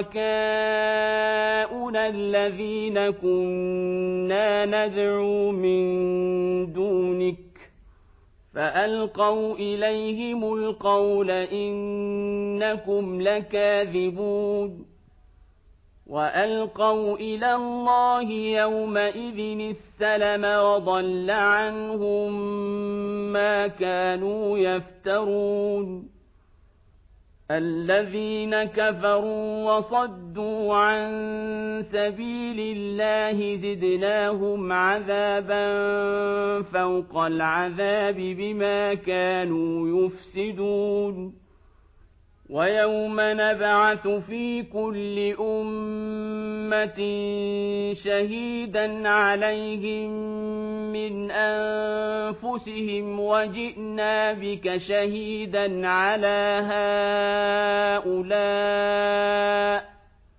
شركاؤنا الذين كنا ندعو من دونك فألقوا إليهم القول إنكم لكاذبون وألقوا إلى الله يومئذ السلم وضل عنهم ما كانوا يفترون الذين كفروا وصدوا عن سبيل الله زدناهم عذابا فوق العذاب بما كانوا يفسدون ويوم نبعث في كل أمة شهيدا عليهم من أنفسهم وجئنا بك شهيدا على هؤلاء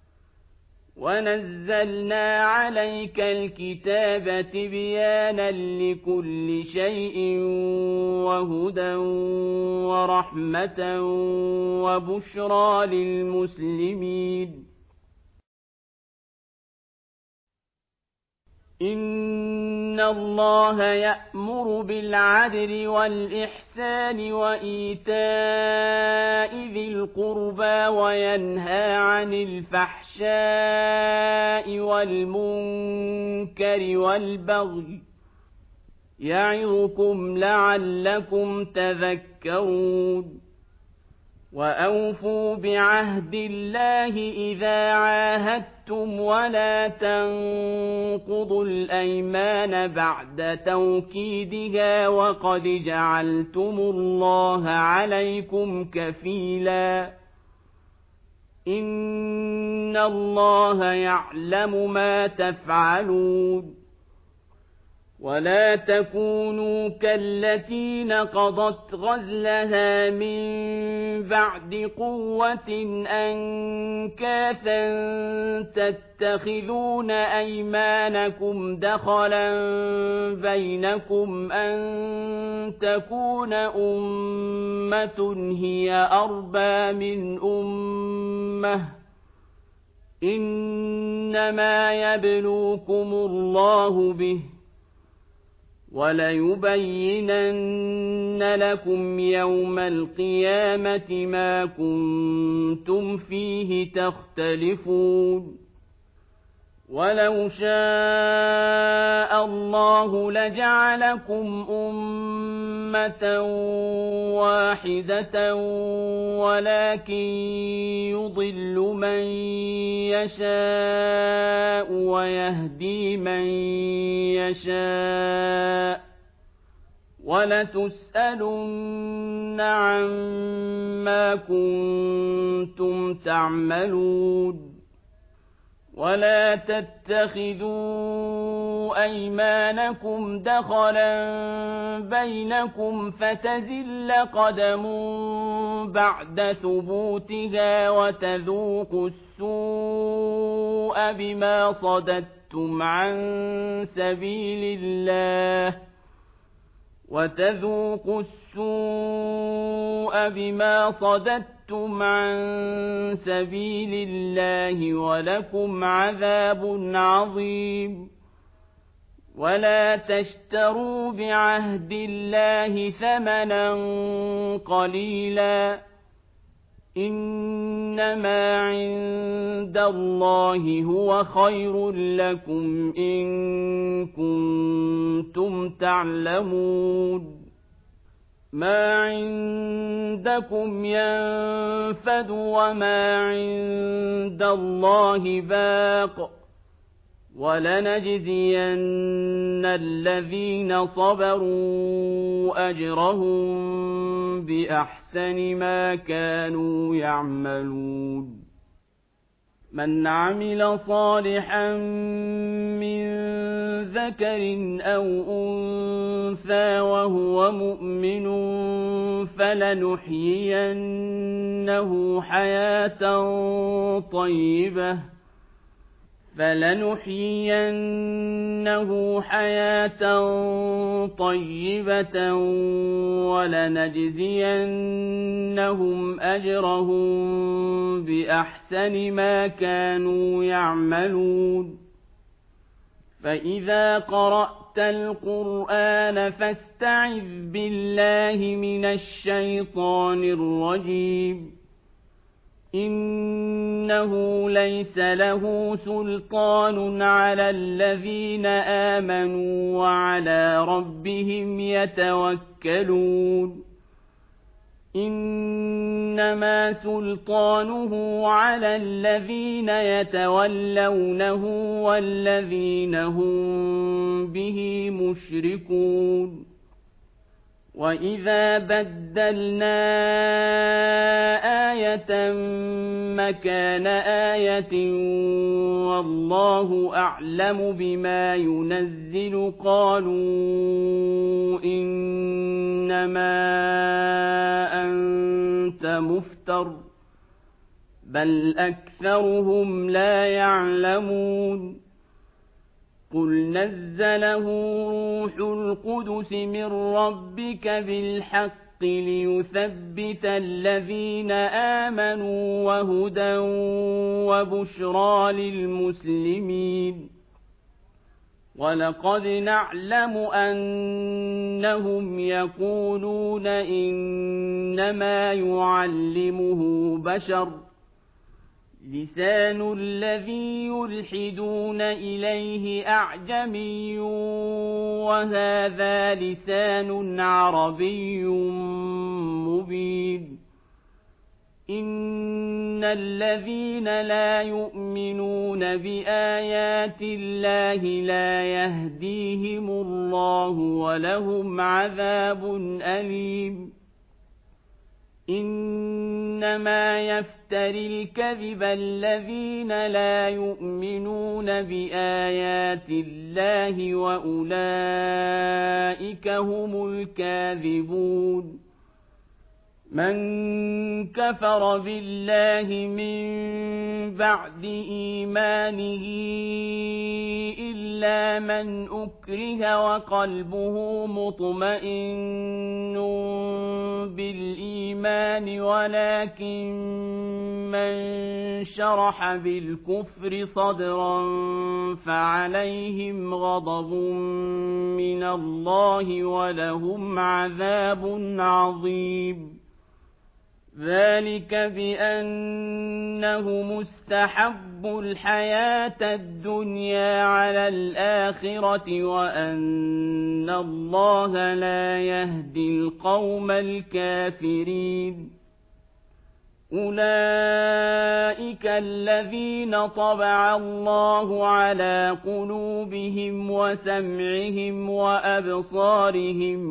ونزلنا عليك الكتاب تبيانا لكل شيء وهدى ورحمة وبشرى للمسلمين إن الله يأمر بالعدل والإحسان وإيتاء ذي القربى وينهى عن الفحشاء والمنكر والبغي يعظكم لعلكم تذكرون وأوفوا بعهد الله إذا عاهدتم ولا تنقضوا الأيمان بعد توكيدها وقد جعلتم الله عليكم كفيلا إن الله يعلم ما تفعلون ولا تكونوا كالتي نقضت غزلها من بعد قوة أنكاثا تتخذون أيمانكم دخلا بينكم أن تكون أمة هي أربى من أمة إنما يبلوكم الله به وليبينن لكم يوم القيامة ما كنتم فيه تختلفون ولو شاء الله لجعلكم أمة واحدة ولكن يضل من يشاء ويهدي من يشاء ولتسألن عما كنتم تعملون ولا تتخذوا أيمانكم دخلا بينكم فتزل قدم بعد ثبوتها وتذوقوا السوء بما صددتم عن سبيل الله وتذوقوا السوء بما صددتم عن سبيل الله ولكم عذاب عظيم ولا تشتروا بعهد الله ثمنا قليلا إنما عند الله هو خير لكم إن كنتم تعلمون ما عندكم ينفد وما عند الله باق ولنجزين الذين صبروا أجرهم بأحسن ما كانوا يعملون من عمل صالحا من ذكر أو أنثى وهو مؤمن فلنحيينه حياة طيبة فلنحيينه حياة طيبة ولنجزينهم أجرهم بأحسن ما كانوا يعملون فإذا قرأت القرآن فاستعذ بالله من الشيطان الرجيم إنه ليس له سلطان على الذين آمنوا وعلى ربهم يتوكلون إنما سلطانه على الذين يتولونه والذين هم به مشركون وإذا بدلنا آية مكان آية والله أعلم بما ينزل قالوا إنما أنت مفتر بل أكثرهم لا يعلمون قل نزله روح القدس من ربك بالحق ليثبت الذين آمنوا وهدى وبشرى للمسلمين ولقد نعلم أنهم يقولون إنما يعلمه بشر لسان الذي يلحدون إليه أعجمي وهذا لسان عربي مبين إن الذين لا يؤمنون بآيات الله لا يهديهم الله ولهم عذاب أليم إنما يفتري الكذب الذين لا يؤمنون بآيات الله وأولئك هم الكاذبون من كفر بالله من بعد إيمانه إلا من أكره وقلبه مطمئن بالإيمان ولكن من شرح بالكفر صدرا فعليهم غضب من الله ولهم عذاب عظيم ذلك بأنه مستحب الحياة الدنيا على الآخرة وأن الله لا يهدي القوم الكافرين أولئك الذين طبع الله على قلوبهم وسمعهم وأبصارهم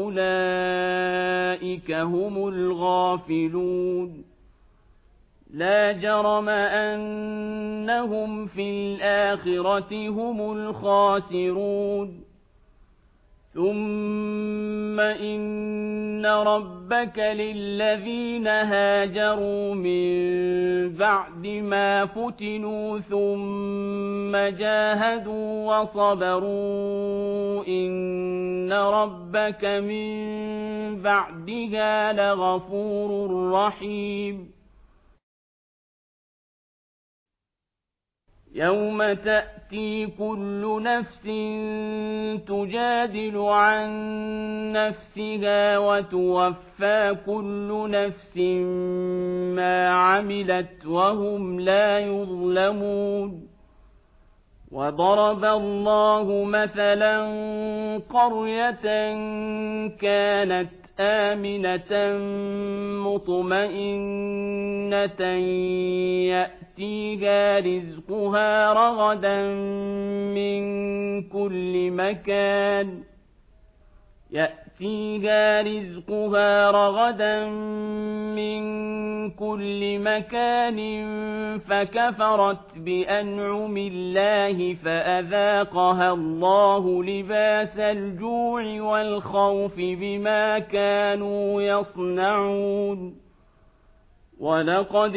وأولئك هم الغافلون لا جرم أنهم في الآخرة هم الخاسرون ثم إن ربك للذين هاجروا من بعد ما فتنوا ثم جاهدوا وصبروا إن ربك من بعدها لغفور رحيم يوم تأتي كل نفس تجادل عن نفسها وتوفى كل نفس ما عملت وهم لا يظلمون وضرب الله مثلا قرية كانت آمنة مطمئنة يأتيها رزقها رغدا من كل مكان يأتيها رزقها رغدا من كل مكان فكفرت بأنعم الله فأذاقها الله لباس الجوع والخوف بما كانوا يصنعون ولقد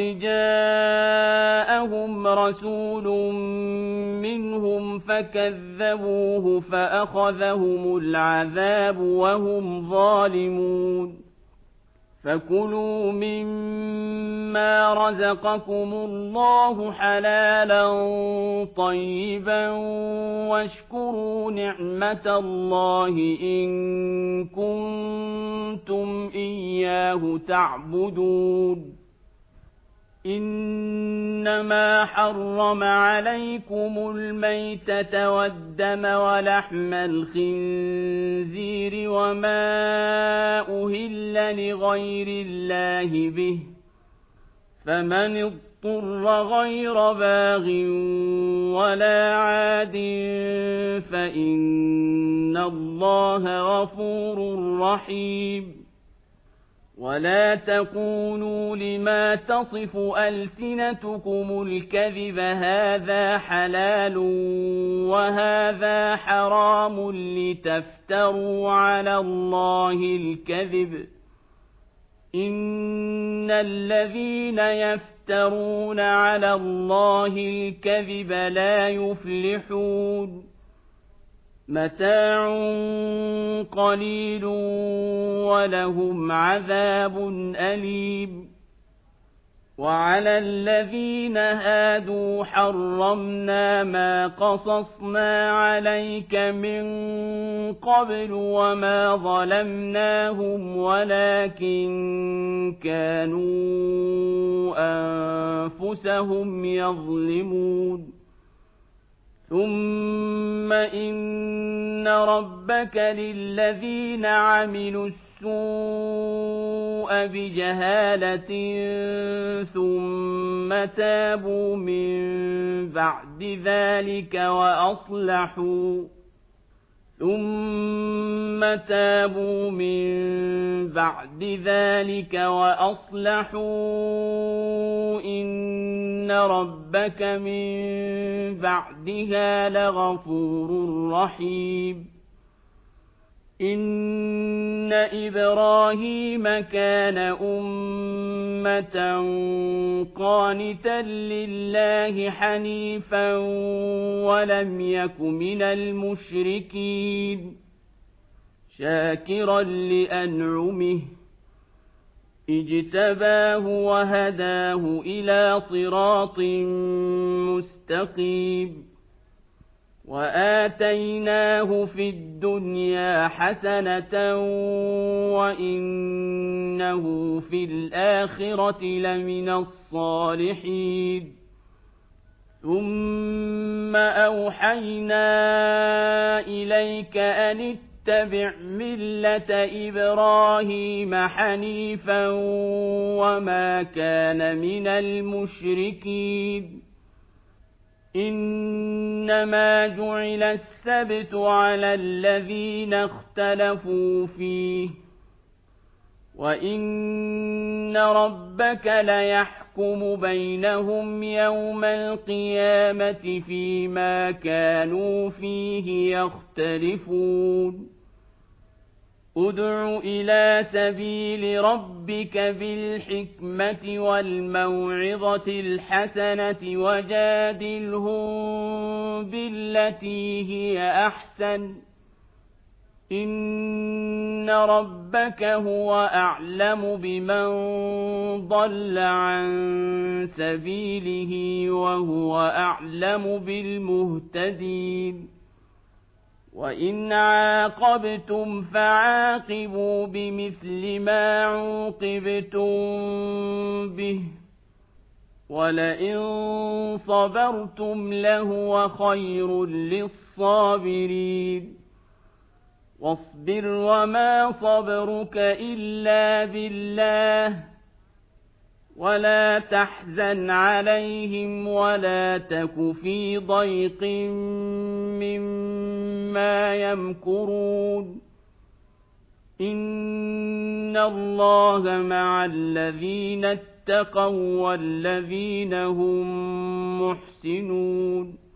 جاءهم رسول منهم فكذبوه فأخذهم العذاب وهم ظالمون فكلوا مما رزقكم الله حلالا طيبا واشكروا نعمة الله إن كنتم إياه تعبدون إنما حرم عليكم الميتة والدم ولحم الخنزير وما أهل لغير الله به فمن اضطر غير باغ ولا عاد فإن الله غفور رحيم ولا تقولوا لما تصف ألسنتكم الكذب هذا حلال وهذا حرام لتفتروا على الله الكذب إن الذين يفترون على الله الكذب لا يفلحون متاع قليل ولهم عذاب أليم وعلى الذين هادوا حرمنا ما قصصنا عليك من قبل وما ظلمناهم ولكن كانوا أنفسهم يظلمون ثم إن ربك للذين عملوا السوء بجهالة ثم تابوا من بعد ذلك وأصلحوا ثم تابوا من بعد ذلك وأصلحوا إن ربك من بعدها لغفور رحيم إن إبراهيم كان أمة قانتا لله حنيفا ولم يك من المشركين شاكرا لأنعمه اجتباه وهداه إلى صراط مستقيم وآتيناه في الدنيا حسنة وإنه في الآخرة لمن الصالحين ثم أوحينا إليك أن اتبع ملة إبراهيم حنيفا وما كان من المشركين إنما جعل السبت على الذين اختلفوا فيه وإن ربك ليحكم بينهم يوم القيامة فيما كانوا فيه يختلفون ادع إلى سبيل ربك بالحكمة والموعظة الحسنة وجادلهم بالتي هي أحسن إن إن ربك هو أعلم بمن ضل عن سبيله وهو أعلم بالمهتدين وإن عاقبتم فعاقبوا بمثل ما عوقبتم به ولئن صبرتم لهو خير للصابرين واصبر وما صبرك إلا بالله ولا تحزن عليهم ولا تك في ضيق مما يمكرون إن الله مع الذين اتقوا والذين هم محسنون